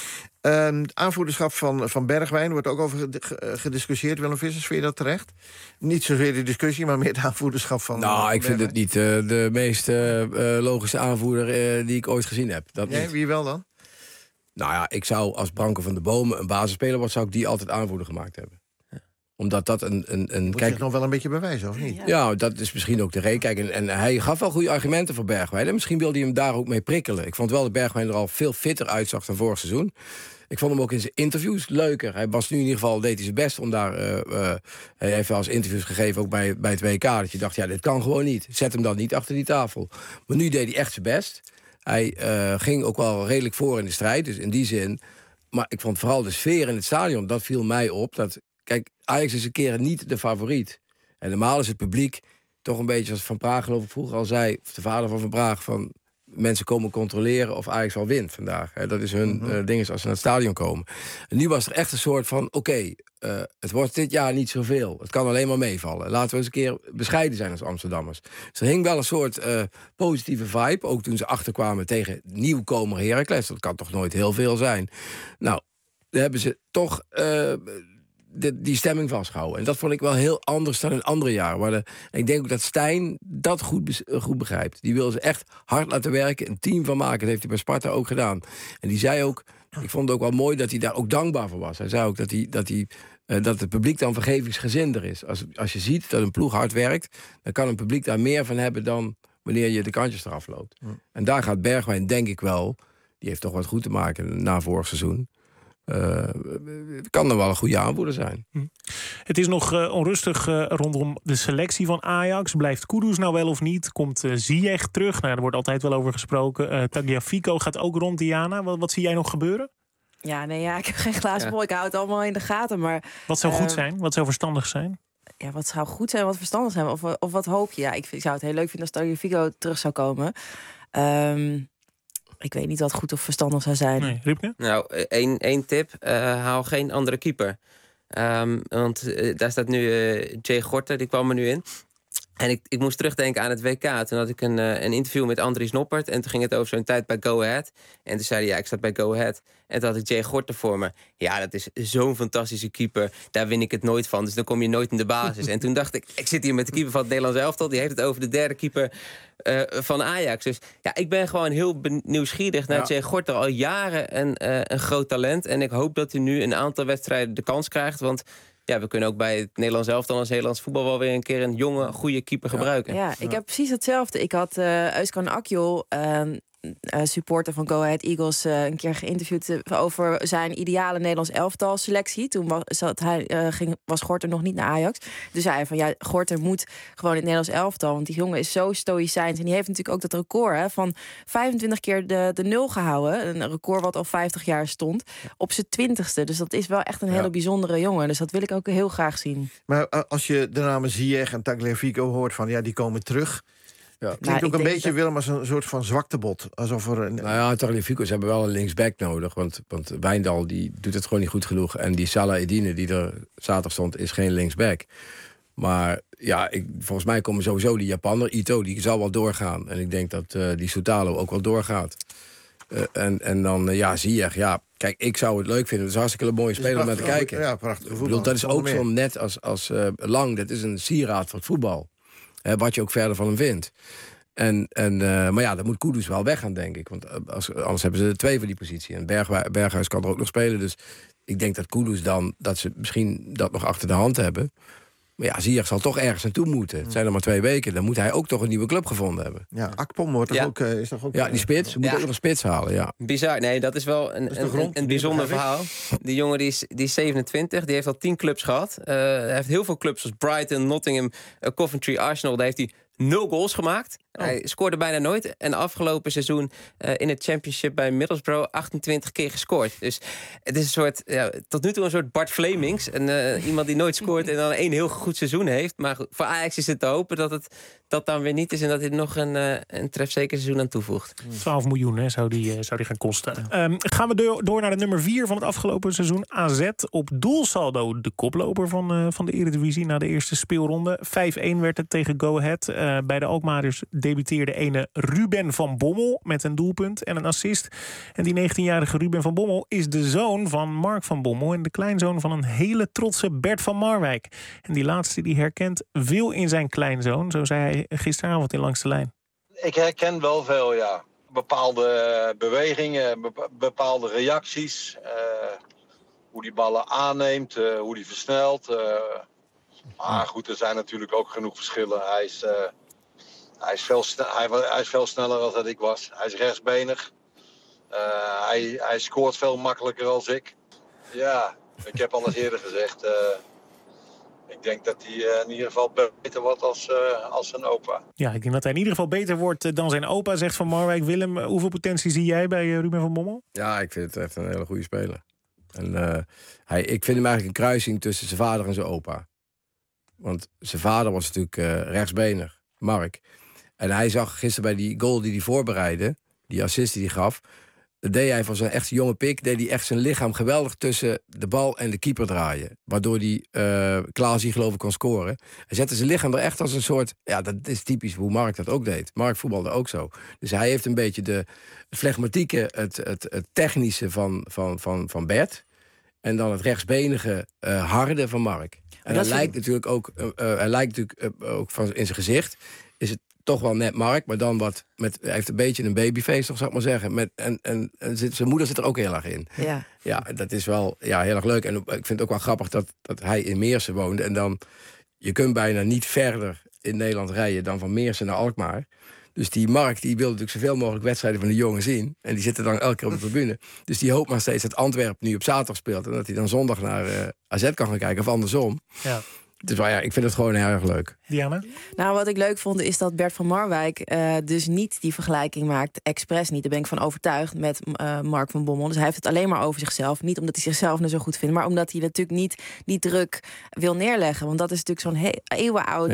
Uh, het aanvoerderschap van, van Bergwijn wordt ook over gediscussieerd. Willem Vissers, vind je dat terecht? Niet zozeer de discussie, maar meer het aanvoerderschap van Nou, uh, ik vind het niet uh, de meest uh, logische aanvoerder uh, die ik ooit gezien heb. Dat nee, niet. Wie wel dan? Nou ja, ik zou als Branko van de Bomen een basisspeler wordt, zou ik die altijd aanvoerder gemaakt hebben. Omdat dat een... een, een Moet kijk, zich nog wel een beetje bewijzen, of niet? Ja, ja dat is misschien ook de reden. Kijk, en, en hij gaf wel goede argumenten voor Bergwijn. En misschien wilde hij hem daar ook mee prikkelen. Ik vond wel dat Bergwijn er al veel fitter uitzag dan vorig seizoen. Ik vond hem ook in zijn interviews leuker. Hij was nu in ieder geval, deed hij zijn best om daar... Uh, uh, hij heeft wel eens interviews gegeven, ook bij, bij het W K... dat je dacht, ja, dit kan gewoon niet. Zet hem dan niet achter die tafel. Maar nu deed hij echt zijn best. Hij uh, ging ook wel redelijk voor in de strijd, dus in die zin... Maar ik vond vooral de sfeer in het stadion, dat viel mij op. Dat, kijk, Ajax is een keer niet de favoriet. En normaal is het publiek toch een beetje, zoals Van Praag geloof ik vroeger al zei... of de vader van Van Praag, van mensen komen controleren of Ajax al wint vandaag. He, dat is hun mm-hmm. uh, ding is als ze naar het stadion komen. En nu was er echt een soort van, oké, okay, uh, het wordt dit jaar niet zoveel. Het kan alleen maar meevallen. Laten we eens een keer bescheiden zijn als Amsterdammers. Dus er hing wel een soort uh, positieve vibe, ook toen ze achterkwamen tegen nieuwkomer Heracles. Dat kan toch nooit heel veel zijn. Nou, daar hebben ze toch... Uh, De, die stemming vastgehouden. En dat vond ik wel heel anders dan in andere jaren. Maar de, ik denk ook dat Stijn dat goed, goed begrijpt. Die wil ze echt hard laten werken, een team van maken. Dat heeft hij bij Sparta ook gedaan. En die zei ook, ik vond het ook wel mooi dat hij daar ook dankbaar voor was. Hij zei ook dat, hij, dat, hij, uh, dat het publiek dan vergevingsgezinder is. Als, als je ziet dat een ploeg hard werkt, dan kan een publiek daar meer van hebben dan wanneer je de kantjes eraf loopt. Ja. En daar gaat Bergwijn, denk ik wel, die heeft toch wat goed te maken na vorig seizoen. Uh, kan er wel een goede aanvoerder zijn. Hm. Het is nog uh, onrustig uh, rondom de selectie van Ajax. Blijft Kudus nou wel of niet? Komt uh, Ziyech terug? Nou, er wordt altijd wel over gesproken. Uh, Tagliafico gaat ook rond, Diana. Wat, wat zie jij nog gebeuren? Ja, nee, ja, ik heb geen glazen bol. Ja. Ik hou het allemaal in de gaten. Maar, wat zou uh, goed zijn? Wat zou verstandig zijn? Ja, wat zou goed zijn, wat verstandig zijn? Of, of wat hoop je? Ja, ik, vind, ik zou het heel leuk vinden als Tagliafico terug zou komen. Um, Ik weet niet wat goed of verstandig zou zijn. Nee, Riepke? Nou, één, één tip. Uh, haal geen andere keeper. Um, want uh, daar staat nu uh, Jay Gorter, die kwam er nu in. En ik, ik moest terugdenken aan het W K. Toen had ik een, uh, een interview met Andries Noppert. En toen ging het over zo'n tijd bij Go Ahead. En toen zei hij, ja, ik zat bij Go Ahead. En toen had ik Jay Gorter voor me. Ja, dat is zo'n fantastische keeper. Daar win ik het nooit van. Dus dan kom je nooit in de basis. En toen dacht ik, ik zit hier met de keeper van het Nederlands elftal. Die heeft het over de derde keeper uh, van Ajax. Dus ja, ik ben gewoon heel nieuwsgierig naar ja. Jay Gorter. Al jaren een, uh, een groot talent. En ik hoop dat hij nu een aantal wedstrijden de kans krijgt. Want... ja, we kunnen ook bij het Nederlands elftal als Nederlands voetbal wel weer een keer een jonge, goede keeper gebruiken. Ja, ik heb precies hetzelfde. Ik had uh, Özkan Akjol, uh, uh, supporter van Go Ahead Eagles, uh, een keer geïnterviewd uh, over zijn ideale Nederlands elftal selectie. Toen was, zat hij, uh, ging, was Gorter nog niet naar Ajax. Dus zei hij van ja, Gorter moet gewoon in het Nederlands elftal. Want die jongen is zo stoïcijns. En die heeft natuurlijk ook dat record hè, van vijfentwintig keer de, de nul gehouden. Een record wat al vijftig jaar stond. Op zijn twintigste. Dus dat is wel echt een hele ja. bijzondere jongen. Dus dat wil ik ook heel graag zien. Maar als je de namen Ziyech en Tagliafico hoort van ja, die komen terug. Ja. Het klinkt nou, ook een beetje, dat... Willem, als een soort van zwaktebod. Alsof er een... Nou ja, Tagliafico's hebben wel een linksback nodig. Want, want Wijndal die doet het gewoon niet goed genoeg. En die Salah Eddine die er zaterdag stond, is geen linksback. Maar ja, ik, volgens mij komen sowieso die Japaner, Ito, die zal wel doorgaan. En ik denk dat uh, die Soutalo ook wel doorgaat. Uh, en, en dan, uh, ja, Ziyech, ja. Kijk, ik zou het leuk vinden. Het is hartstikke een mooie speler om naar te kijken. Ja, prachtig voetbal. Ik bedoel, dat is ook zo net als, als uh, Lang. Dat is een sieraad van het voetbal. Hè, wat je ook verder van hem vindt. En, en, uh, maar ja, dan moet Kudus wel weggaan, denk ik. Want als, anders hebben ze er twee voor die positie. En Berg, Berghuis kan er ook nog spelen. Dus ik denk dat Kudus dan, dat ze misschien dat nog achter de hand hebben. Maar ja, Ziyech zal toch ergens naartoe moeten. Het zijn er maar twee weken. Dan moet hij ook toch een nieuwe club gevonden hebben. Ja, Akpom wordt toch ja. ook, uh, is toch ook... Ja, die spits. Ze moeten ja. ook nog een spits halen, ja. Bizar. Nee, dat is wel een, is een, een, een bijzonder verhaal. Die jongen die is, die is zevenentwintig. Die heeft al tien clubs gehad. Uh, hij heeft heel veel clubs zoals Brighton, Nottingham, uh, Coventry, Arsenal. Daar heeft hij nul goals gemaakt. Oh. Hij scoorde bijna nooit. En afgelopen seizoen uh, in het championship bij Middlesbrough achtentwintig keer gescoord. Dus het is een soort, ja, tot nu toe een soort Bart Vlemings. En, uh, iemand die nooit scoort en dan één heel goed seizoen heeft. Maar goed, voor Ajax is het te hopen dat het dat dan weer niet is. En dat hij nog een, uh, een trefzeker seizoen aan toevoegt. twaalf miljoen hè, zou, die, uh, zou die gaan kosten. Um, gaan we door, door naar de nummer vier van het afgelopen seizoen. A Z op doelsaldo. De koploper van, uh, van de Eredivisie na de eerste speelronde. vijf-een werd het tegen Go Ahead. Uh, bij de Alkmaarders debuteerde ene Ruben van Bommel met een doelpunt en een assist. En die negentienjarige Ruben van Bommel is de zoon van Mark van Bommel en de kleinzoon van een hele trotse Bert van Marwijk. En die laatste die herkent veel in zijn kleinzoon, zo zei hij gisteravond in Langs de Lijn. Ik herken wel veel, ja. Bepaalde bewegingen, bepaalde reacties. Uh, hoe die ballen aanneemt, uh, hoe die versnelt. Uh, maar goed, er zijn natuurlijk ook genoeg verschillen. Hij is... Uh, Hij is, veel sne- hij, hij is veel sneller dan dat ik was. Hij is rechtsbenig. Uh, hij, hij scoort veel makkelijker als ik. Ja, ik heb al eens eerder gezegd. Uh, ik denk dat hij uh, in ieder geval beter wordt als, uh, als zijn opa. Ja, ik denk dat hij in ieder geval beter wordt dan zijn opa, zegt Van Marwijk. Willem, hoeveel potentie zie jij bij uh, Ruben van Bommel? Ja, ik vind het echt een hele goede speler. En, uh, hij, ik vind hem eigenlijk een kruising tussen zijn vader en zijn opa. Want zijn vader was natuurlijk uh, rechtsbenig, Mark. En hij zag gisteren bij die goal die hij voorbereidde, die assist die hij gaf, deed hij van zijn echt jonge pik, deed hij echt zijn lichaam geweldig tussen de bal en de keeper draaien. Waardoor hij uh, Klaasie geloof ik kon scoren. Hij zette zijn lichaam er echt als een soort, ja, dat is typisch hoe Mark dat ook deed. Mark voetbalde ook zo. Dus hij heeft een beetje de het flegmatieke, het, het, het technische van, van, van, van Bert. En dan het rechtsbenige uh, harde van Mark. En hij lijkt natuurlijk ook, uh, uh, hij lijkt natuurlijk uh, ook van in zijn gezicht, is het toch wel net Mark, maar dan wat met, hij heeft een beetje een babyface, toch zou ik maar zeggen. Met, en en, en zit, zijn moeder zit er ook heel erg in. Ja, ja dat is wel ja, heel erg leuk. En ik vind het ook wel grappig dat, dat hij in Meersen woonde. En dan, je kunt bijna niet verder in Nederland rijden dan van Meersen naar Alkmaar. Dus die Mark die wil natuurlijk zoveel mogelijk wedstrijden van de jongen zien. En die zitten dan elke keer op de tribune. Dus die hoopt maar steeds dat Antwerpen nu op zaterdag speelt. En dat hij dan zondag naar uh, A Z kan gaan kijken, of andersom. Ja. Dus ja, ik vind het gewoon heel erg leuk. Diana? Nou, wat ik leuk vond is dat Bert van Marwijk uh, dus niet die vergelijking maakt, expres niet. Daar ben ik van overtuigd met uh, Mark van Bommel. Dus hij heeft het alleen maar over zichzelf. Niet omdat hij zichzelf nou zo goed vindt, maar omdat hij natuurlijk niet die druk wil neerleggen. Want dat is natuurlijk zo'n he- eeuwenoud ja.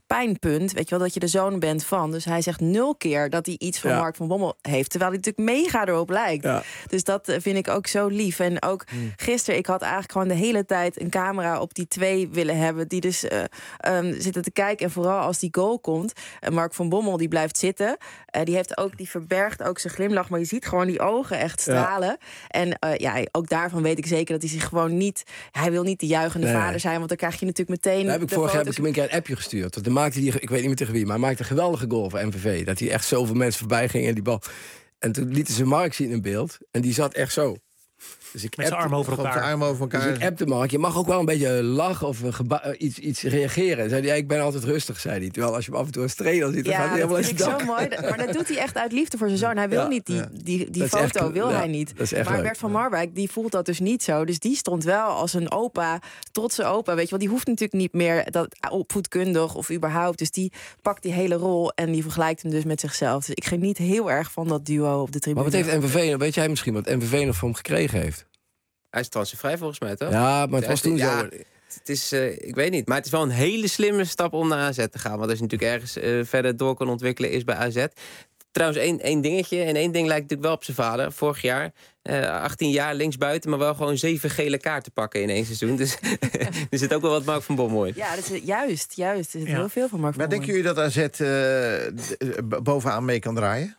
pijnpunt, weet je wel, dat je de zoon bent van. Dus hij zegt nul keer dat hij iets van Ja. Mark van Bommel heeft, terwijl hij natuurlijk mega erop lijkt. Ja. Dus dat vind ik ook zo lief. En ook Hmm. gisteren, ik had eigenlijk gewoon de hele tijd een camera op die twee willen hebben, die dus uh, um, zitten te kijken. En vooral als die goal komt, en Mark van Bommel die blijft zitten, uh, die heeft ook, die verbergt ook zijn glimlach, maar je ziet gewoon die ogen echt stralen. Ja. En uh, ja, ook daarvan weet ik zeker dat hij zich gewoon niet, hij wil niet de juichende nee. vader zijn, want dan krijg je natuurlijk meteen. Daar heb ik vorig jaar heb ik hem een keer een appje gestuurd. Want dan maakte hij, ik weet niet meer tegen wie, maar hij maakte een geweldige goal voor M V V. Dat hij echt zoveel mensen voorbij ging en die bal. En toen lieten ze Mark zien in beeld en die zat echt zo. Dus ik met zijn armen over elkaar. Arm over elkaar. Dus ik appte Mark, je mag ook wel een beetje lachen of geba- iets, iets reageren. En zei hij, ja, ik ben altijd rustig, zei hij. Terwijl als je hem af en toe als trainer ziet, dan ja, gaat hij helemaal in dat vind ik zo mooi. Maar dat doet hij echt uit liefde voor zijn zoon. Hij wil ja, niet die, die, die, die foto, echt, wil ja, hij niet. Maar leuk. Bert van Marwijk, die voelt dat dus niet zo. Dus die stond wel als een opa, trotse opa, weet je wel. Die hoeft natuurlijk niet meer dat opvoedkundig of überhaupt. Dus die pakt die hele rol en die vergelijkt hem dus met zichzelf. Dus ik geniet heel erg van dat duo op de tribune. Maar wat heeft M V V, weet jij misschien wat M V V nog voor hem gekregen heeft? Hij is transfervrij volgens mij, toch? Ja, maar het was toen ja, zo. Het is, uh, ik weet niet, maar het is wel een hele slimme stap om naar A Z te gaan. Want als je natuurlijk ergens uh, verder door kan ontwikkelen is bij A Z. Trouwens, één, één dingetje. En één ding lijkt natuurlijk wel op zijn vader. Vorig jaar, uh, achttien jaar linksbuiten, maar wel gewoon zeven gele kaarten pakken in één seizoen. Dus er zit ook wel wat Mark van Bommel in. Ja, dat is, juist, juist. Er zit ja. heel veel van Mark van Bommel. Maar denken jullie dat A Z uh, bovenaan mee kan draaien?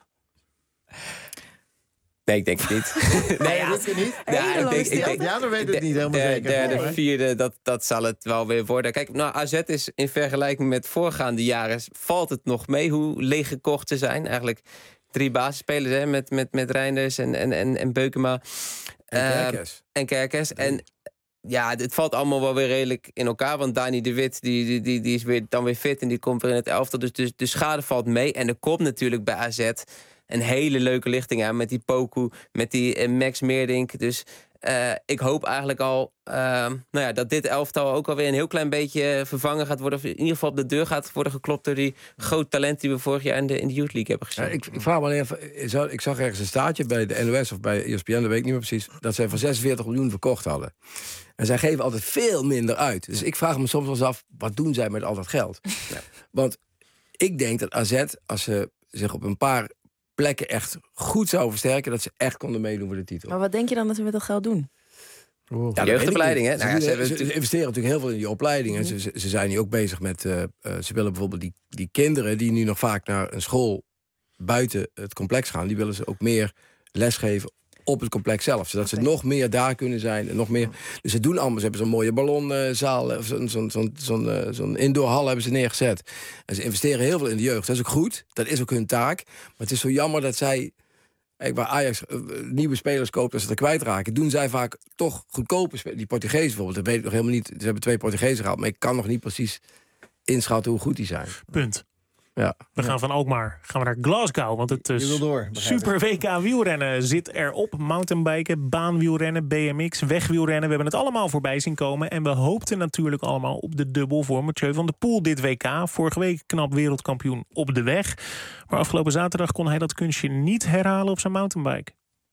Nee, ik denk het niet. nee, ja, dat je niet? Ja, ik denk, ik denk, ja, dan weet ik het niet helemaal zeker. De derde, de vierde, dat, dat zal het wel weer worden. Kijk, nou, A Z is in vergelijking met voorgaande jaren, valt het nog mee hoe leeggekocht ze zijn. Eigenlijk drie basisspelers, hè, met, met, met Reinders en, en, en, en Beukema. En Kerkers. Uh, en Kerkers. En ja, het valt allemaal wel weer redelijk in elkaar. Want Dani de Wit, die, die, die, die is weer, dan weer fit en die komt weer in het elftal. Dus, dus de schade valt mee. En er komt natuurlijk bij A Z een hele leuke lichting aan. Met die Poku, met die uh, Max Meerdink. Dus uh, ik hoop eigenlijk al uh, nou ja, dat dit elftal ook alweer een heel klein beetje vervangen gaat worden. Of in ieder geval op de deur gaat worden geklopt door die groot talent die we vorig jaar in de, in de Youth League hebben gezien. Ja, ik, ik vraag me even, ik zag ergens een staartje bij de N O S of bij E S P N, dat weet ik niet meer precies, dat zij voor zesenveertig miljoen verkocht hadden. En zij geven altijd veel minder uit. Dus ik vraag me soms wel eens af, wat doen zij met al dat geld? Ja. Want ik denk dat A Z, als ze zich op een paar plekken echt goed zou versterken, dat ze echt konden meedoen voor de titel. Maar wat denk je dan dat ze met dat geld doen? Oh. Ja, jeugdopleiding, hè? Ze, nou, ja, ze, ze, ze, ze investeren natuurlijk heel veel in die opleiding. En ze, ze, ze zijn nu ook bezig met, uh, uh, ze willen bijvoorbeeld die, die kinderen die nu nog vaak naar een school buiten het complex gaan, die willen ze ook meer lesgeven op het complex zelf. Zodat okay. ze nog meer daar kunnen zijn. En nog meer. Dus ze doen allemaal. Ze hebben zo'n mooie ballonzaal. Of zo'n zo'n zo'n zo'n uh, zo'n indoorhal hebben ze neergezet. En ze investeren heel veel in de jeugd. Dat is ook goed. Dat is ook hun taak. Maar het is zo jammer dat zij, waar Ajax uh, nieuwe spelers koopt en ze er kwijtraken, doen zij vaak toch goedkope spelers. Die Portugezen bijvoorbeeld, dat weet ik nog helemaal niet. Ze hebben twee Portugezen gehaald, maar ik kan nog niet precies inschatten hoe goed die zijn. Punt. Ja. We gaan van Alkmaar gaan we naar Glasgow. Want het uh, door, Super W K wielrennen zit erop. Mountainbiken, baanwielrennen, B M X, wegwielrennen. We hebben het allemaal voorbij zien komen. En we hoopten natuurlijk allemaal op de dubbel voor Mathieu van der Poel dit W K. Vorige week knap wereldkampioen op de weg. Maar afgelopen zaterdag kon hij dat kunstje niet herhalen op zijn mountainbike.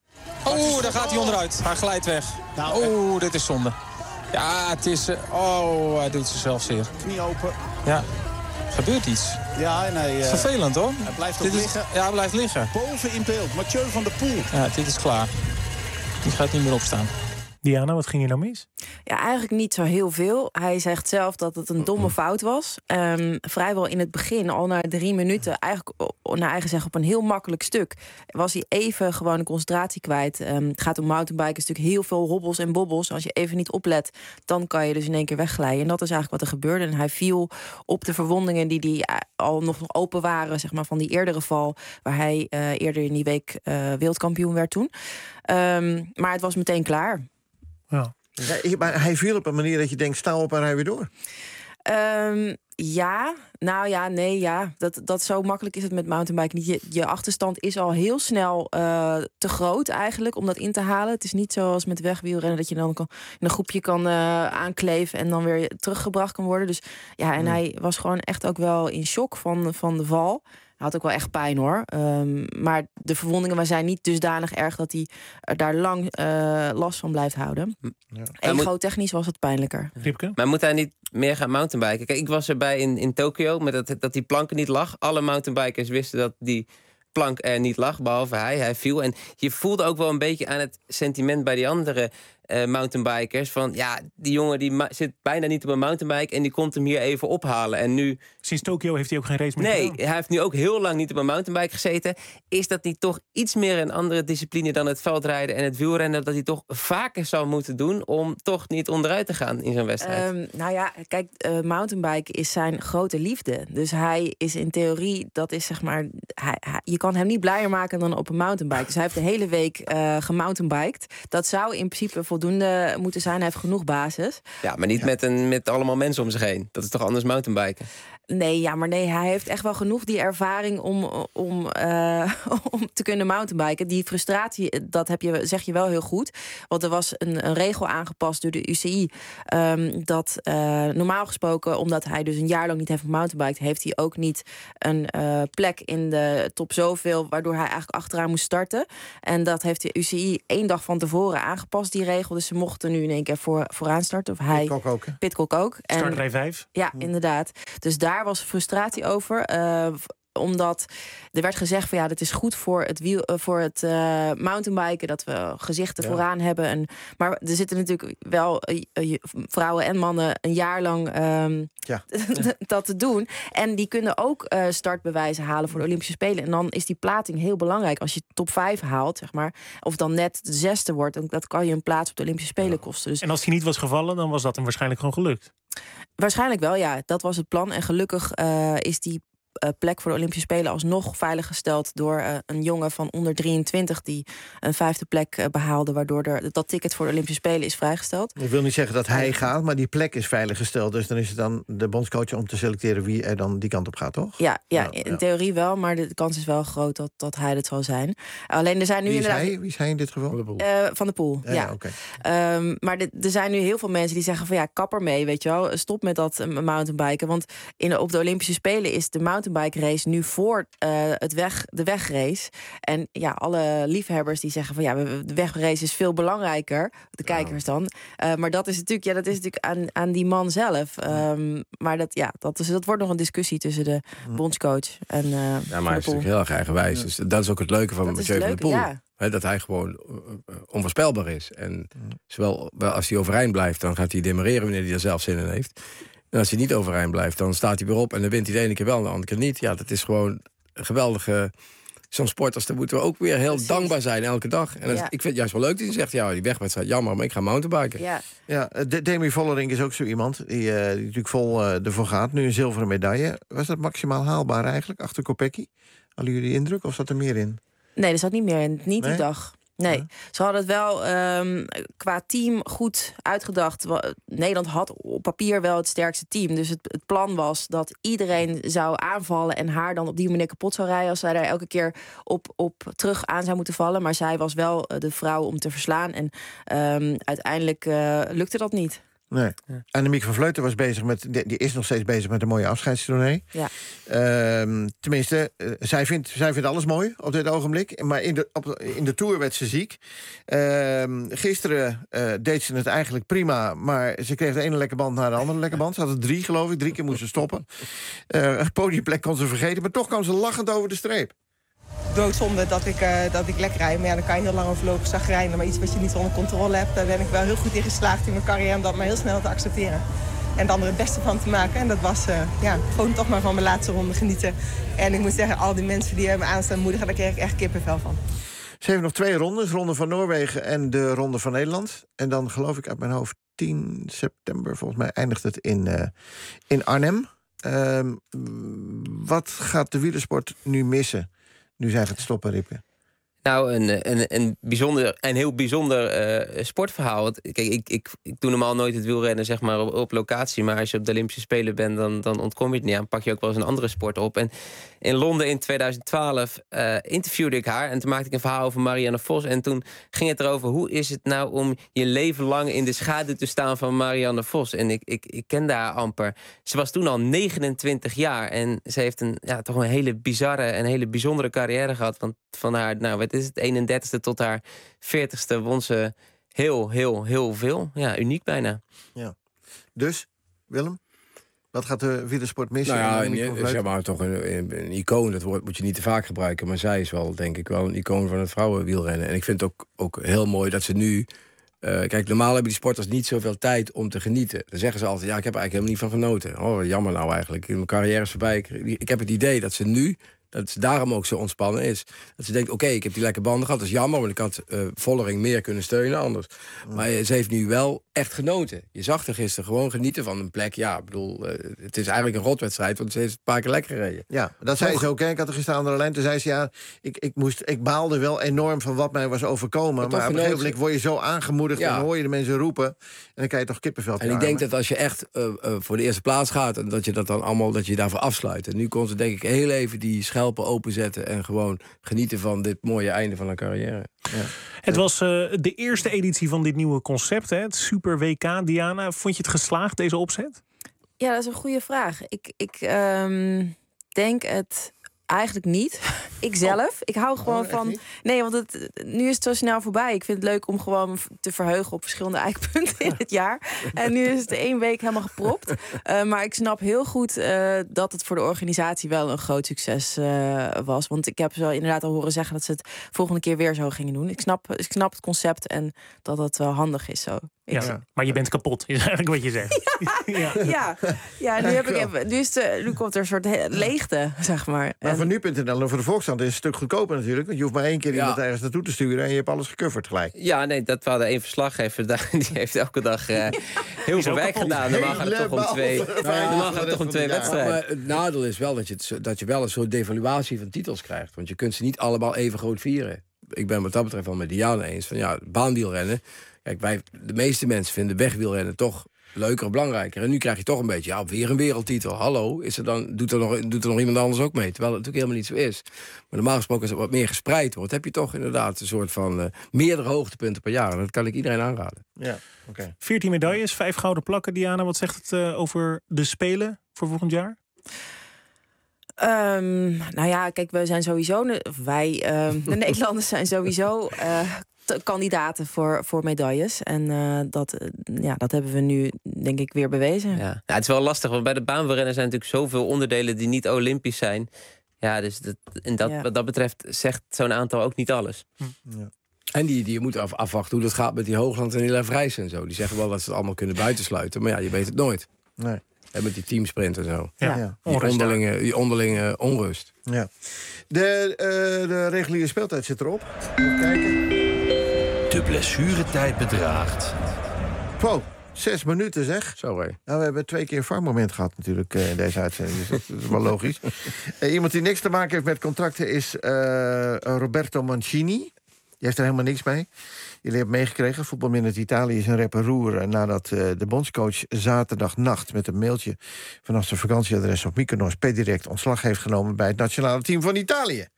Oeh, daar gaat hij onderuit. Hij glijdt weg. Oeh, dit is zonde. Ja, het is... Uh, oh, hij doet zichzelf zeer. Knie open. Ja. Gebeurt iets. Ja, en hij... Uh, vervelend, hoor. Hij blijft dit ook liggen. Is, ja, hij blijft liggen. Boven in beeld. Mathieu van der Poel. Ja, dit is klaar. Die gaat niet meer opstaan. Diana, wat ging hier nou mis? Ja, eigenlijk niet zo heel veel. Hij zegt zelf dat het een domme fout was. Um, vrijwel in het begin, al na drie minuten, eigenlijk naar eigen zeggen op een heel makkelijk stuk, was hij even gewoon de concentratie kwijt. Um, het gaat om mountainbiken, is natuurlijk heel veel hobbels en bobbels. Als je even niet oplet, dan kan je dus in één keer wegglijden. En dat is eigenlijk wat er gebeurde. En hij viel op de verwondingen die, die al nog open waren, zeg maar, van die eerdere val, waar hij uh, eerder in die week uh, wereldkampioen werd toen. Um, maar het was meteen klaar. Ja. Ja, maar hij viel op een manier dat je denkt, sta op en rij weer door. Um, ja, nou ja, nee, ja. Dat, dat zo makkelijk is het met mountainbiken niet. Je, je achterstand is al heel snel uh, te groot eigenlijk om dat in te halen. Het is niet zoals met wegwielrennen dat je dan kan, in een groepje kan uh, aankleven en dan weer teruggebracht kan worden. Dus ja, en hmm. hij was gewoon echt ook wel in shock van, van de val. Hij had ook wel echt pijn, hoor. Um, maar de verwondingen zijn niet dusdanig erg dat hij er daar lang uh, last van blijft houden. Ja. Ego-technisch was het pijnlijker. Ripke? Maar moet hij niet meer gaan mountainbiken? Kijk, ik was erbij in, in Tokio met dat, dat die planken niet lag. Alle mountainbikers wisten dat die plank er niet lag, behalve hij. Hij viel. En je voelde ook wel een beetje aan het sentiment bij die andere uh, mountainbikers. Van ja, die jongen die ma- zit bijna niet op een mountainbike en die komt hem hier even ophalen. En nu... Sinds Tokio heeft hij ook geen race meer Nee, gedaan. hij heeft nu ook heel lang niet op een mountainbike gezeten. Is dat niet toch iets meer een andere discipline dan het veldrijden en het wielrennen, dat hij toch vaker zou moeten doen om toch niet onderuit te gaan in zijn wedstrijd? Um, nou ja, kijk, uh, mountainbiken is zijn grote liefde. Dus hij is in theorie, dat is zeg maar, hij, hij, je kan hem niet blijer maken dan op een mountainbike. Dus hij heeft de hele week uh, gemountainbiked. Dat zou in principe voldoende moeten zijn. Hij heeft genoeg basis. Ja, maar niet ja. met, een, met allemaal mensen om zich heen. Dat is toch anders mountainbiken? Nee, ja, maar nee, hij heeft echt wel genoeg die ervaring om, om, uh, om te kunnen mountainbiken. Die frustratie, dat heb je, zeg je wel heel goed. Want er was een, een regel aangepast door de U C I. Um, dat uh, normaal gesproken, omdat hij dus een jaar lang niet heeft gemountainbiked, heeft hij ook niet een uh, plek in de top zoveel, waardoor hij eigenlijk achteraan moest starten. En dat heeft de U C I één dag van tevoren aangepast, die regel. Dus ze mochten nu in één keer voor, vooraan starten. Of hij, Pitcock ook. Pitcock ook. Startrij vijf. Ja, inderdaad. Dus daar was frustratie over. Uh, omdat er werd gezegd van ja, dat is goed voor het wiel, uh, voor het uh, mountainbiken, dat we gezichten ja. vooraan hebben. En, maar er zitten natuurlijk wel uh, uh, vrouwen en mannen een jaar lang um, ja. dat te doen. En die kunnen ook uh, startbewijzen halen voor de Olympische Spelen. En dan is die plating heel belangrijk. Als je top vijf haalt, zeg maar, of dan net de zesde wordt, dat kan je een plaats op de Olympische Spelen ja. kosten. Dus en als hij niet was gevallen, dan was dat hem waarschijnlijk gewoon gelukt. Waarschijnlijk wel, ja. Dat was het plan. En gelukkig uh, is die uh, plek voor de Olympische Spelen alsnog veiliggesteld door uh, een jongen van onder drieëntwintig die een vijfde plek uh, behaalde, waardoor er, dat ticket voor de Olympische Spelen is vrijgesteld. Ik wil niet zeggen dat hij gaat, maar die plek is veiliggesteld. Dus dan is het dan de bondscoach om te selecteren wie er dan die kant op gaat, toch? Ja, ja, ja in ja. theorie wel, maar de kans is wel groot dat, dat hij het zal zijn. Alleen er zijn nu wie is inderdaad... hij? Wie is hij in dit geval? Van de Poel. Uh, van de Poel, ja. ja. Okay. Um, maar de, er zijn nu heel veel mensen die zeggen van ja, kap er mee, weet je wel. Stop met dat uh, mountainbiken. Want in de, op de Olympische Spelen is de mountainbike race nu voor uh, het weg, de wegrace. En ja, alle liefhebbers die zeggen van ja, de wegrace is veel belangrijker. De kijkers dan. Uh, maar dat is natuurlijk, ja, dat is natuurlijk aan, aan die man zelf. Um, maar dat, ja, dat, is, dat wordt nog een discussie tussen de bondscoach en uh, ja, maar hij is natuurlijk heel erg eigenwijs. Dus dat is ook het leuke van Mathieu van der Poel. Ja. He, dat hij gewoon uh, onvoorspelbaar is. En zowel als hij overeind blijft, dan gaat hij demereren wanneer hij er zelf zin in heeft. En als hij niet overeind blijft, dan staat hij weer op en dan wint hij de ene keer wel en de andere keer niet. Ja, dat is gewoon een geweldige... Zo'n sporters, daar moeten we ook weer heel Precies. dankbaar zijn elke dag. En ja. ik vind het juist wel leuk dat hij zegt, ja, die wegwedstrijd, jammer, maar ik ga mountainbiken. Ja, ja Demi Vollering is ook zo iemand die, uh, die natuurlijk vol uh, ervoor gaat. Nu een zilveren medaille. Was dat maximaal haalbaar eigenlijk, achter Kopecky? Hadden jullie die indruk of zat er meer in? Nee, er zat niet meer in. Niet nee? die dag. Nee, ja. Ze hadden het wel um, qua team goed uitgedacht. Nederland had op papier wel het sterkste team. Dus het, het plan was dat iedereen zou aanvallen en haar dan op die manier kapot zou rijden als zij daar elke keer op, op terug aan zou moeten vallen. Maar zij was wel de vrouw om te verslaan. En um, uiteindelijk uh, lukte dat niet. Nee. Ja. Annemiek van Vleuten was bezig met, die is nog steeds bezig met een mooie afscheidstournee. Ja. Uh, tenminste, uh, zij, vindt, zij vindt alles mooi op dit ogenblik. Maar in de, op, in de Tour werd ze ziek. Uh, gisteren uh, deed ze het eigenlijk prima. Maar ze kreeg de ene lekke band naar de andere lekke band. Ze had er drie, geloof ik. Drie keer moest ze stoppen. Uh, een podiumplek kon ze vergeten. Maar toch kwam ze lachend over de streep. Doodzonde dat ik, uh, dat ik lekker rijd. Maar ja, dan kan je heel lang overlopen zagrijnen. Maar iets wat je niet onder controle hebt, daar ben ik wel heel goed in geslaagd in mijn carrière om dat maar heel snel te accepteren. En dan er het beste van te maken. En dat was uh, ja, gewoon toch maar van mijn laatste ronde genieten. En ik moet zeggen, al die mensen die me aanstaan moedigen, daar kreeg ik echt kippenvel van. Ze hebben nog twee rondes, Ronde van Noorwegen en de Ronde van Nederland. En dan geloof ik uit mijn hoofd tien september, volgens mij eindigt het in, uh, in Arnhem. Uh, wat gaat de wielersport nu missen? Nu zij gaat stoppen, Ripke. Nou, een, een, een, bijzonder, een heel bijzonder uh, sportverhaal. Want, kijk, ik, ik, ik doe normaal nooit het wielrennen zeg maar, op, op locatie. Maar als je op de Olympische Spelen bent, dan, dan ontkom je het niet aan. Pak je ook wel eens een andere sport op. En in Londen in tweeduizend twaalf uh, interviewde ik haar. En toen maakte ik een verhaal over Marianne Vos. En toen ging het erover, hoe is het nou om je leven lang in de schaduw te staan van Marianne Vos? En ik, ik, ik kende haar amper. Ze was toen al negenentwintig jaar. En ze heeft een, ja, toch een hele bizarre en hele bijzondere carrière gehad. Want van haar, nou, wat is het, eenendertigste tot haar veertigste won ze heel, heel, heel veel. Ja, uniek bijna. Ja. Dus, Willem, wat gaat de wielersport missen? Nou ja, een, zeg maar toch een, een, een icoon, dat woord moet je niet te vaak gebruiken. Maar zij is wel, denk ik, wel een icoon van het vrouwenwielrennen. En ik vind het ook, ook heel mooi dat ze nu... Uh, kijk, normaal hebben die sporters niet zoveel tijd om te genieten. Dan zeggen ze altijd, ja, ik heb er eigenlijk helemaal niet van genoten. Oh, jammer nou eigenlijk. Mijn carrière is voorbij. Ik, ik heb het idee dat ze nu... dat ze daarom ook zo ontspannen is. Dat ze denkt, oké, okay, ik heb die lekker banden gehad. Dat is jammer, want ik had uh, Vollering meer kunnen steunen anders. Mm. Maar uh, ze heeft nu wel echt genoten. Je zag er gisteren gewoon genieten van een plek. Ja, ik bedoel, uh, het is eigenlijk een rotwedstrijd, want ze heeft een paar keer lekker gereden. Ja, dat zei ze ook. Hè? Ik had er gisteren aan de lijn. Toen zei ze, ja, ik, ik, moest, ik baalde wel enorm van wat mij was overkomen. Maar, maar op een gegeven moment word je zo aangemoedigd... Ja. En dan hoor je de mensen roepen. En dan kan je toch kippenvel. En ik denk dat als je echt uh, uh, voor de eerste plaats gaat... en dat je dat dan allemaal, dat je daarvoor afsluit. En nu kon ze denk ik heel even die schelpen openzetten... en gewoon genieten van dit mooie einde van haar carrière. Ja. Het was uh, de eerste editie van dit nieuwe concept, hè? Het Super W K. Diana, vond je het geslaagd, deze opzet? Ja, dat is een goede vraag. Ik, ik um, denk het eigenlijk niet. Ik zelf. Oh. Ik hou gewoon oh, van... Nee, want het, nu is het zo snel voorbij. Ik vind het leuk om gewoon te verheugen op verschillende eikpunten in het jaar. En nu is het één week helemaal gepropt. Uh, maar ik snap heel goed uh, dat het voor de organisatie wel een groot succes uh, was. Want ik heb ze inderdaad al horen zeggen dat ze het volgende keer weer zo gingen doen. Ik snap, ik snap het concept en dat het wel handig is zo. Ja, ja. Maar je bent kapot, is eigenlijk wat je zegt. Ja, ja. ja. ja nu, heb ik even, nu, is de, nu komt er een soort leegte, zeg maar. Maar en... voor nu punt n l en voor de Volkskrant is het een stuk goedkoper natuurlijk. Want je hoeft maar één keer ja. iemand ergens naartoe te sturen... en je hebt alles gecoverd gelijk. Ja, nee, dat we hadden één verslaggever. Die heeft elke dag uh, heel veel werk gedaan. Normaal gaat het toch om twee, ja, normaal gaat het toch om twee wedstrijden. Maar het nadeel is wel dat je, het, dat je wel een soort devaluatie van titels krijgt. Want je kunt ze niet allemaal even groot vieren. Ik ben wat dat betreft wel met Diana eens. Van ja, baanwielrennen... Kijk, wij, de meeste mensen vinden wegwielrennen toch leuker, belangrijker. En nu krijg je toch een beetje, ja, weer een wereldtitel. Hallo, is er dan, doet, er nog, doet er nog iemand anders ook mee? Terwijl het natuurlijk helemaal niet zo is. Maar normaal gesproken als het wat meer gespreid wordt... heb je toch inderdaad een soort van uh, meerdere hoogtepunten per jaar. En dat kan ik iedereen aanraden. Ja, oké. Okay. veertien medailles, vijf gouden plakken. Diana, wat zegt het uh, over de Spelen voor volgend jaar? Um, nou ja, kijk, we zijn sowieso... Wij, um, de Nederlanders zijn sowieso... Uh, kandidaten voor, voor medailles. En uh, dat, uh, ja, dat hebben we nu, denk ik, weer bewezen. Ja. Ja, het is wel lastig, want bij de baanwielrennen zijn natuurlijk zoveel onderdelen die niet olympisch zijn. Ja, dus dat, en dat, ja. wat dat betreft zegt zo'n aantal ook niet alles. Ja. En die, die moeten af, afwachten hoe dat gaat met die Hoogland en Hilla Vrijs en zo. Die zeggen wel dat ze het allemaal kunnen buitensluiten. Maar ja, je weet het nooit. Nee. En met die teamsprint en zo. Ja. Ja. Die, onderlinge, die onderlinge onrust. Ja. De, uh, de reguliere speeltijd zit erop. Even kijken. De blessuretijd bedraagt. Wow, zes minuten zeg. Zo hé. Nou, we hebben twee keer een VAR-moment gehad natuurlijk uh, in deze uitzending. Dus dat is wel logisch. uh, iemand die niks te maken heeft met contracten is uh, Roberto Mancini. Die heeft er helemaal niks mee. Jullie hebben meegekregen, Voetbalminute Italië is een rep en roer... Uh, nadat uh, de bondscoach zaterdagnacht met een mailtje... vanaf zijn vakantieadres op Mykonos per direct ontslag heeft genomen... bij het nationale team van Italië.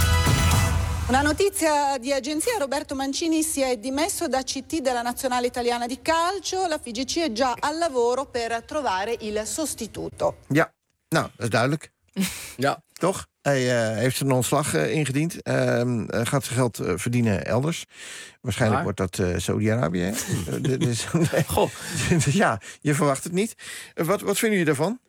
Una notizia di agenzia, Roberto Mancini si è dimesso da C T della Nazionale Italiana di Calcio. La F I G C è già al lavoro per trovare il sostituto. Ja, nou, dat is duidelijk. Ja. Toch? Hij uh, heeft zijn ontslag uh, ingediend. Uh, uh, gaat zijn geld uh, verdienen elders. Waarschijnlijk Waar? wordt dat uh, Saudi-Arabië. uh, dus, nee. Goh. Ja, je verwacht het niet. Uh, wat, wat vinden jullie daarvan?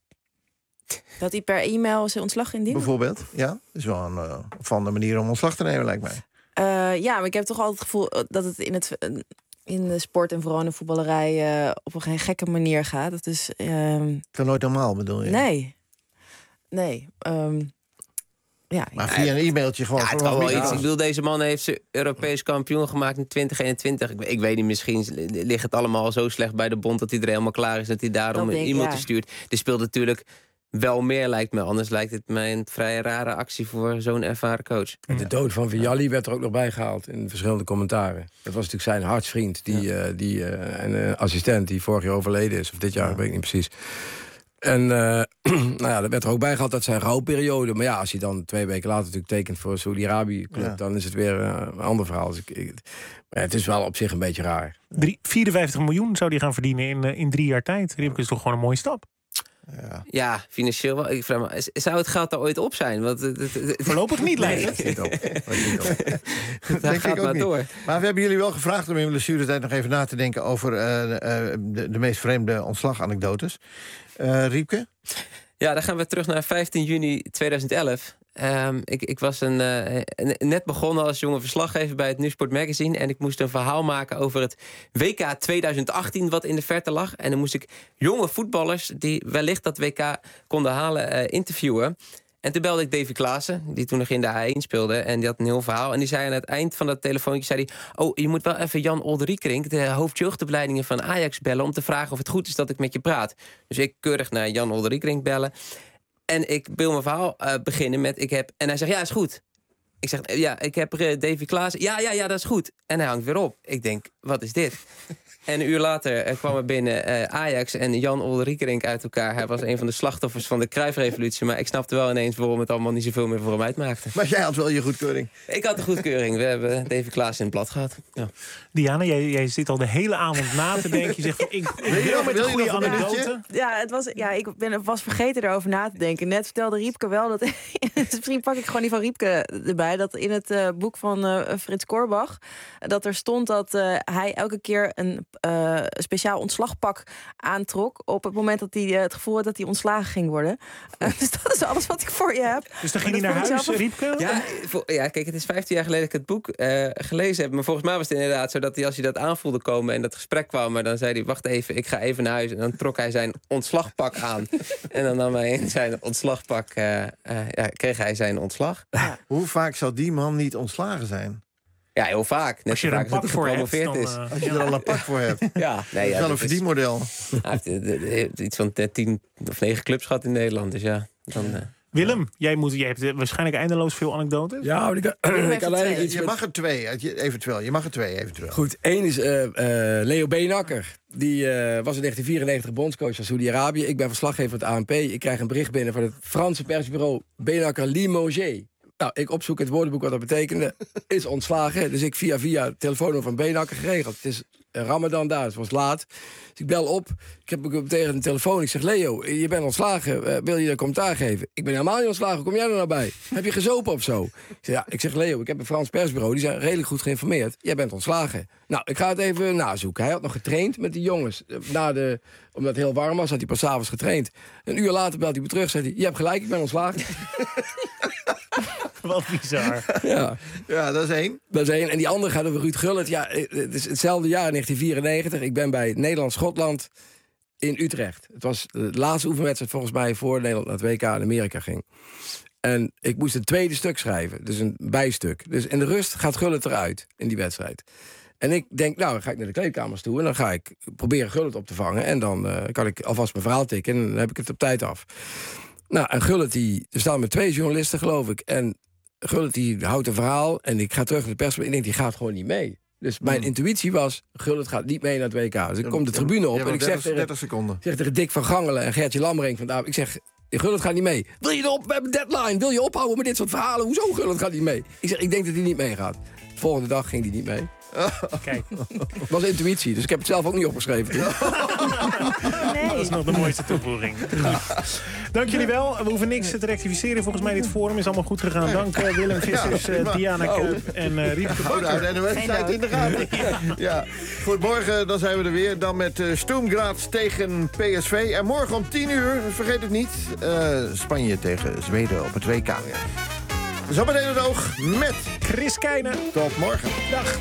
Dat hij per e-mail zijn ontslag indient? Bijvoorbeeld, ja. Dat is wel een uh, opvallende manier om ontslag te nemen, lijkt mij. Uh, ja, maar ik heb toch altijd het gevoel dat het in, het, in de sport en vooral in de voetballerij... Uh, op een gekke manier gaat. Dat is... Uh... Het is nooit normaal, bedoel je? Nee. Nee. Um... Ja, maar via een e-mailtje gewoon. Ja, het wel wel iets. Ik bedoel, deze man heeft ze Europees kampioen gemaakt in twintig eenentwintig. Ik, ik weet niet, misschien ligt het allemaal zo slecht bij de bond... dat hij er helemaal klaar is, dat hij daarom iemand ja. te stuurt. Er speelt natuurlijk wel meer lijkt me. Anders lijkt het mij een vrij rare actie voor zo'n ervaren coach. En de dood van Vialli werd er ook nog bij gehaald in verschillende commentaren. Dat was natuurlijk zijn hartsvriend die, ja. uh, die, uh, en uh, assistent die vorig jaar overleden is. Of dit jaar, ja. weet ik niet precies. En uh, nou ja, er werd er ook bij gehad dat zijn rouwperiode. Maar ja, als hij dan twee weken later natuurlijk tekent voor Saudi-Arabië club, ja. dan is het weer uh, een ander verhaal. Dus ik, ik, maar ja, het is wel op zich een beetje raar. Drie, vierenvijftig miljoen zou hij gaan verdienen in, uh, in drie jaar tijd. Riepke is toch gewoon een mooie stap? Ja, ja financieel wel. Ik vraag me, zou het geld er ooit op zijn? Want, het, het, het, Voorlopig niet, lijkt het. Niet op. Niet op. Daar gaat maar door. Maar we hebben jullie wel gevraagd om in blessuretijd nog even na te denken over uh, uh, de, de meest vreemde ontslaganekdotes. Uh, Riepke? Ja, dan gaan we terug naar vijftien juni tweeduizend elf. Um, ik, ik was een, uh, net begonnen als jonge verslaggever bij het Nieuwsport Magazine. En ik moest een verhaal maken over het W K tweeduizend achttien wat in de verte lag. En dan moest ik jonge voetballers die wellicht dat W K konden halen uh, interviewen. En toen belde ik Davy Klaassen, die toen nog in de A één speelde. En die had een heel verhaal. En die zei aan het eind van dat telefoontje, zei hij, oh, je moet wel even Jan Olderiekrink, de hoofdjeugdopleidingen van Ajax, bellen om te vragen of het goed is dat ik met je praat. Dus ik keurig naar Jan Olderiekrink bellen. En ik wil mijn verhaal uh, beginnen met, ik heb... En hij zegt, ja, is goed. Ik zeg, ja, ik heb uh, Davy Klaassen. Ja, ja, ja, dat is goed. En hij hangt weer op. Ik denk, wat is dit? En een uur later uh, kwam er binnen uh, Ajax en Jan Olderiekrink uit elkaar. Hij was een van de slachtoffers van de Cruijff-revolutie. Maar ik snapte wel ineens waarom het allemaal niet zoveel meer voor hem uitmaakte. Maar jij had wel je goedkeuring. Ik had de goedkeuring. We hebben Davy Klaassen in het blad gehad. Ja. Diana, jij, jij zit al de hele avond na te denken. Je zegt van, ik wil met een goede anekdote. Ja, het was, ja, ik ben, was vergeten erover na te denken. Net vertelde Riepke wel dat... misschien pak ik gewoon die van Riepke erbij. Dat in het uh, boek van uh, Frits Korbach... dat er stond dat uh, hij elke keer een uh, speciaal ontslagpak aantrok... op het moment dat hij uh, het gevoel had dat hij ontslagen ging worden. Uh, dus dat is alles wat ik voor je heb. Dus dan ging hij naar huis, zelf... Riepke? Ja, voor, ja, kijk, het is vijftien jaar geleden dat ik het boek uh, gelezen heb. Maar volgens mij was het inderdaad zo dat hij, als hij dat aanvoelde komen... en dat gesprek kwam, maar dan zei hij, wacht even, ik ga even naar huis. En dan trok hij zijn ontslagpak aan. En dan nam hij in zijn ontslagpak, uh, uh, ja, kreeg hij zijn ontslag. Ja. Hoe vaak zal die man niet ontslagen zijn? Ja, heel vaak. Net als je er een pak voor hebt, dan, is. Als je er al een pak voor hebt. Ja, nee, dat is ja, wel een verdienmodel. Hij heeft iets van tien of negen clubs gehad in Nederland. Dus ja, dan... Uh, Willem, jij, moet, jij hebt waarschijnlijk eindeloos veel anekdotes. Ja, maar ik, ik kan eigenlijk iets Je met... mag er twee, eventueel. Je mag er twee, eventueel. Goed, één is uh, uh, Leo Beenakker. Die uh, was in negentien vierennegentig bondscoach van Saudi-Arabië. Ik ben verslaggever van het A N P. Ik krijg een bericht binnen van het Franse persbureau Beenakker Limoges. Nou, ik opzoek het woordenboek wat dat betekende. Is ontslagen. Dus ik via via het telefoonnummer van Beenakker geregeld. Het is Ramadan daar, het was laat. Dus ik bel op. Ik heb hem tegen de telefoon. Ik zeg, Leo, je bent ontslagen. Uh, wil je een commentaar geven? Ik ben helemaal niet ontslagen. Hoe kom jij er nou bij? Heb je gezopen of zo? Ik zeg, ja, ik zeg, Leo, ik heb een Frans persbureau. Die zijn redelijk goed geïnformeerd. Jij bent ontslagen. Nou, ik ga het even nazoeken. Hij had nog getraind met die jongens. Na de, omdat het heel warm was, had hij pas 's avonds getraind. Een uur later belt hij me terug. Zegt hij, je hebt gelijk, ik ben ontslagen. Wat bizar. Ja. Ja, dat is één. Dat is één. En die andere gaat over Ruud Gullit. Ja, het is hetzelfde jaar, negentien vierennegentig. Ik ben bij Nederland-Schotland in Utrecht. Het was de laatste oefenwedstrijd volgens mij voor Nederland naar het W K in Amerika ging. En ik moest een tweede stuk schrijven. Dus een bijstuk. Dus in de rust gaat Gullit eruit in die wedstrijd. En ik denk, nou, dan ga ik naar de kleedkamers toe... en dan ga ik proberen Gullit op te vangen. En dan uh, kan ik alvast mijn verhaal tikken... en dan heb ik het op tijd af. Nou, en Gullit, die, er staan met twee journalisten, geloof ik... en Gullit, die houdt een verhaal... en ik ga terug naar de pers... en ik denk, die gaat gewoon niet mee. Dus mijn mm. intuïtie was, Gullit gaat niet mee naar het W K. Dus ik kom de tribune op en ik zeg tegen, dertig seconden. zeg tegen Dick van Gangelen en Gertje Lammering... Van, ik zeg, Gullit gaat niet mee. Wil je erop? We hebben een deadline. Wil je ophouden met dit soort verhalen? Hoezo Gullit gaat niet mee? Ik zeg, ik denk dat hij niet meegaat. De volgende dag ging hij niet mee. Kijk. Het was intuïtie, dus ik heb het zelf ook niet opgeschreven. Nee. Dat is nog de mooiste toevoeging. Dank jullie wel. We hoeven niks te rectificeren. Volgens mij dit forum is allemaal goed gegaan. Dank uh, Willem Vissers, uh, Diana oh. Keup en uh, Riepke Bakker. Oh, de wedstrijd in de gaten. Ja. Goed, morgen dan zijn we er weer. Dan met uh, Sturm Graz tegen P S V. En morgen om tien uur, vergeet het niet, uh, Spanje tegen Zweden op het W K. Zometeen het oog met Chris Keijnen. Tot morgen. Dag.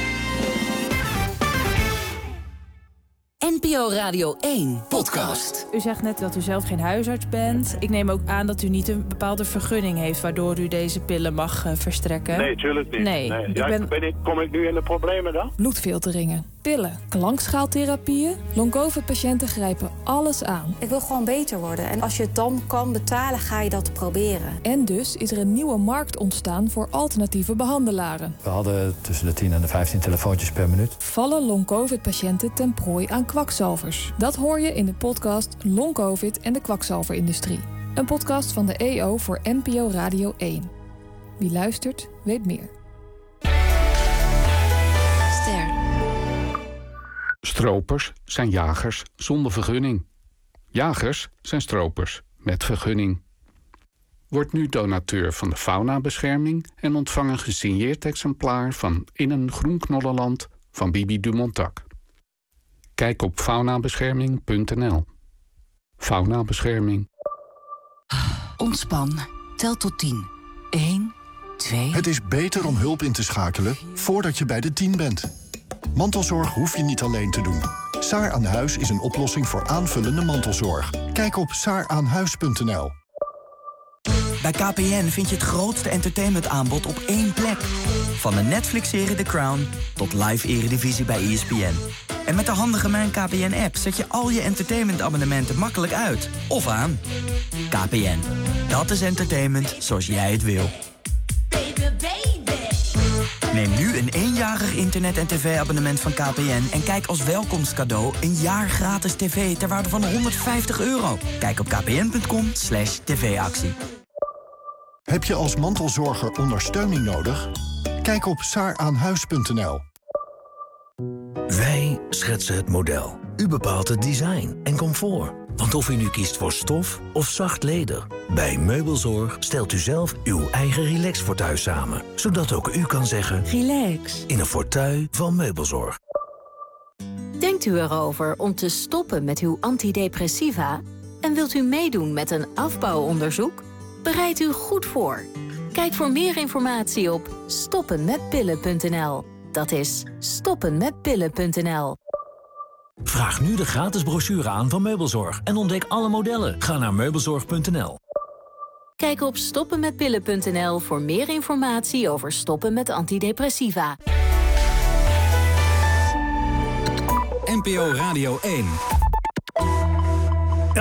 N P O Radio één podcast. U zegt net dat u zelf geen huisarts bent. Ik neem ook aan dat u niet een bepaalde vergunning heeft... waardoor u deze pillen mag uh, verstrekken. Nee, tuurlijk niet. Nee, nee. Ik ja, ben... ben ik, kom ik nu in de problemen dan? Bloedfilteringen, pillen, klankschaaltherapieën... long-covid patiënten grijpen alles aan. Ik wil gewoon beter worden. En als je het dan kan betalen, ga je dat proberen. En dus is er een nieuwe markt ontstaan voor alternatieve behandelaren. We hadden tussen de tien en de vijftien telefoontjes per minuut. Vallen long-covid-patiënten ten prooi aan kwakzalvers? Dat hoor je in de podcast Long-covid en de kwakzalverindustrie. Een podcast van de E O voor N P O Radio één. Wie luistert, weet meer. Ster. Stropers zijn jagers zonder vergunning. Jagers zijn stropers met vergunning. Word nu donateur van de Faunabescherming en ontvang een gesigneerd exemplaar van In een groen knollenland van Bibi Dumontac. Kijk op faunabescherming punt n l. Faunabescherming. Ontspan. Tel tot tien. één, twee... Het is beter om hulp in te schakelen voordat je bij de tien bent. Mantelzorg hoef je niet alleen te doen. Saar aan Huis is een oplossing voor aanvullende mantelzorg. Kijk op saar aan huis punt n l. Bij K P N vind je het grootste entertainmentaanbod op één plek. Van de Netflix-serie The Crown tot live eredivisie bij E S P N. En met de handige Mijn K P N-app zet je al je entertainmentabonnementen makkelijk uit. Of aan. K P N. Dat is entertainment zoals jij het wil. Neem nu een eenjarig internet- en tv-abonnement van K P N... en kijk als welkomstcadeau een jaar gratis tv ter waarde van honderdvijftig euro. Kijk op kpn punt com slash tv-actie. Heb je als mantelzorger ondersteuning nodig? Kijk op saar aan huis punt n l. Wij schetsen het model. U bepaalt het design en comfort. Want of u nu kiest voor stof of zacht leder... bij Meubelzorg stelt u zelf uw eigen relax-fauteuil samen. Zodat ook u kan zeggen... Relax. In een fauteuil van Meubelzorg. Denkt u erover om te stoppen met uw antidepressiva? En wilt u meedoen met een afbouwonderzoek? Bereid u goed voor. Kijk voor meer informatie op stoppen met pillen punt n l. Dat is stoppen met pillen punt n l. Vraag nu de gratis brochure aan van Meubelzorg en ontdek alle modellen. Ga naar meubelzorg punt n l. Kijk op stoppen met pillen punt n l voor meer informatie over stoppen met antidepressiva. N P O Radio één.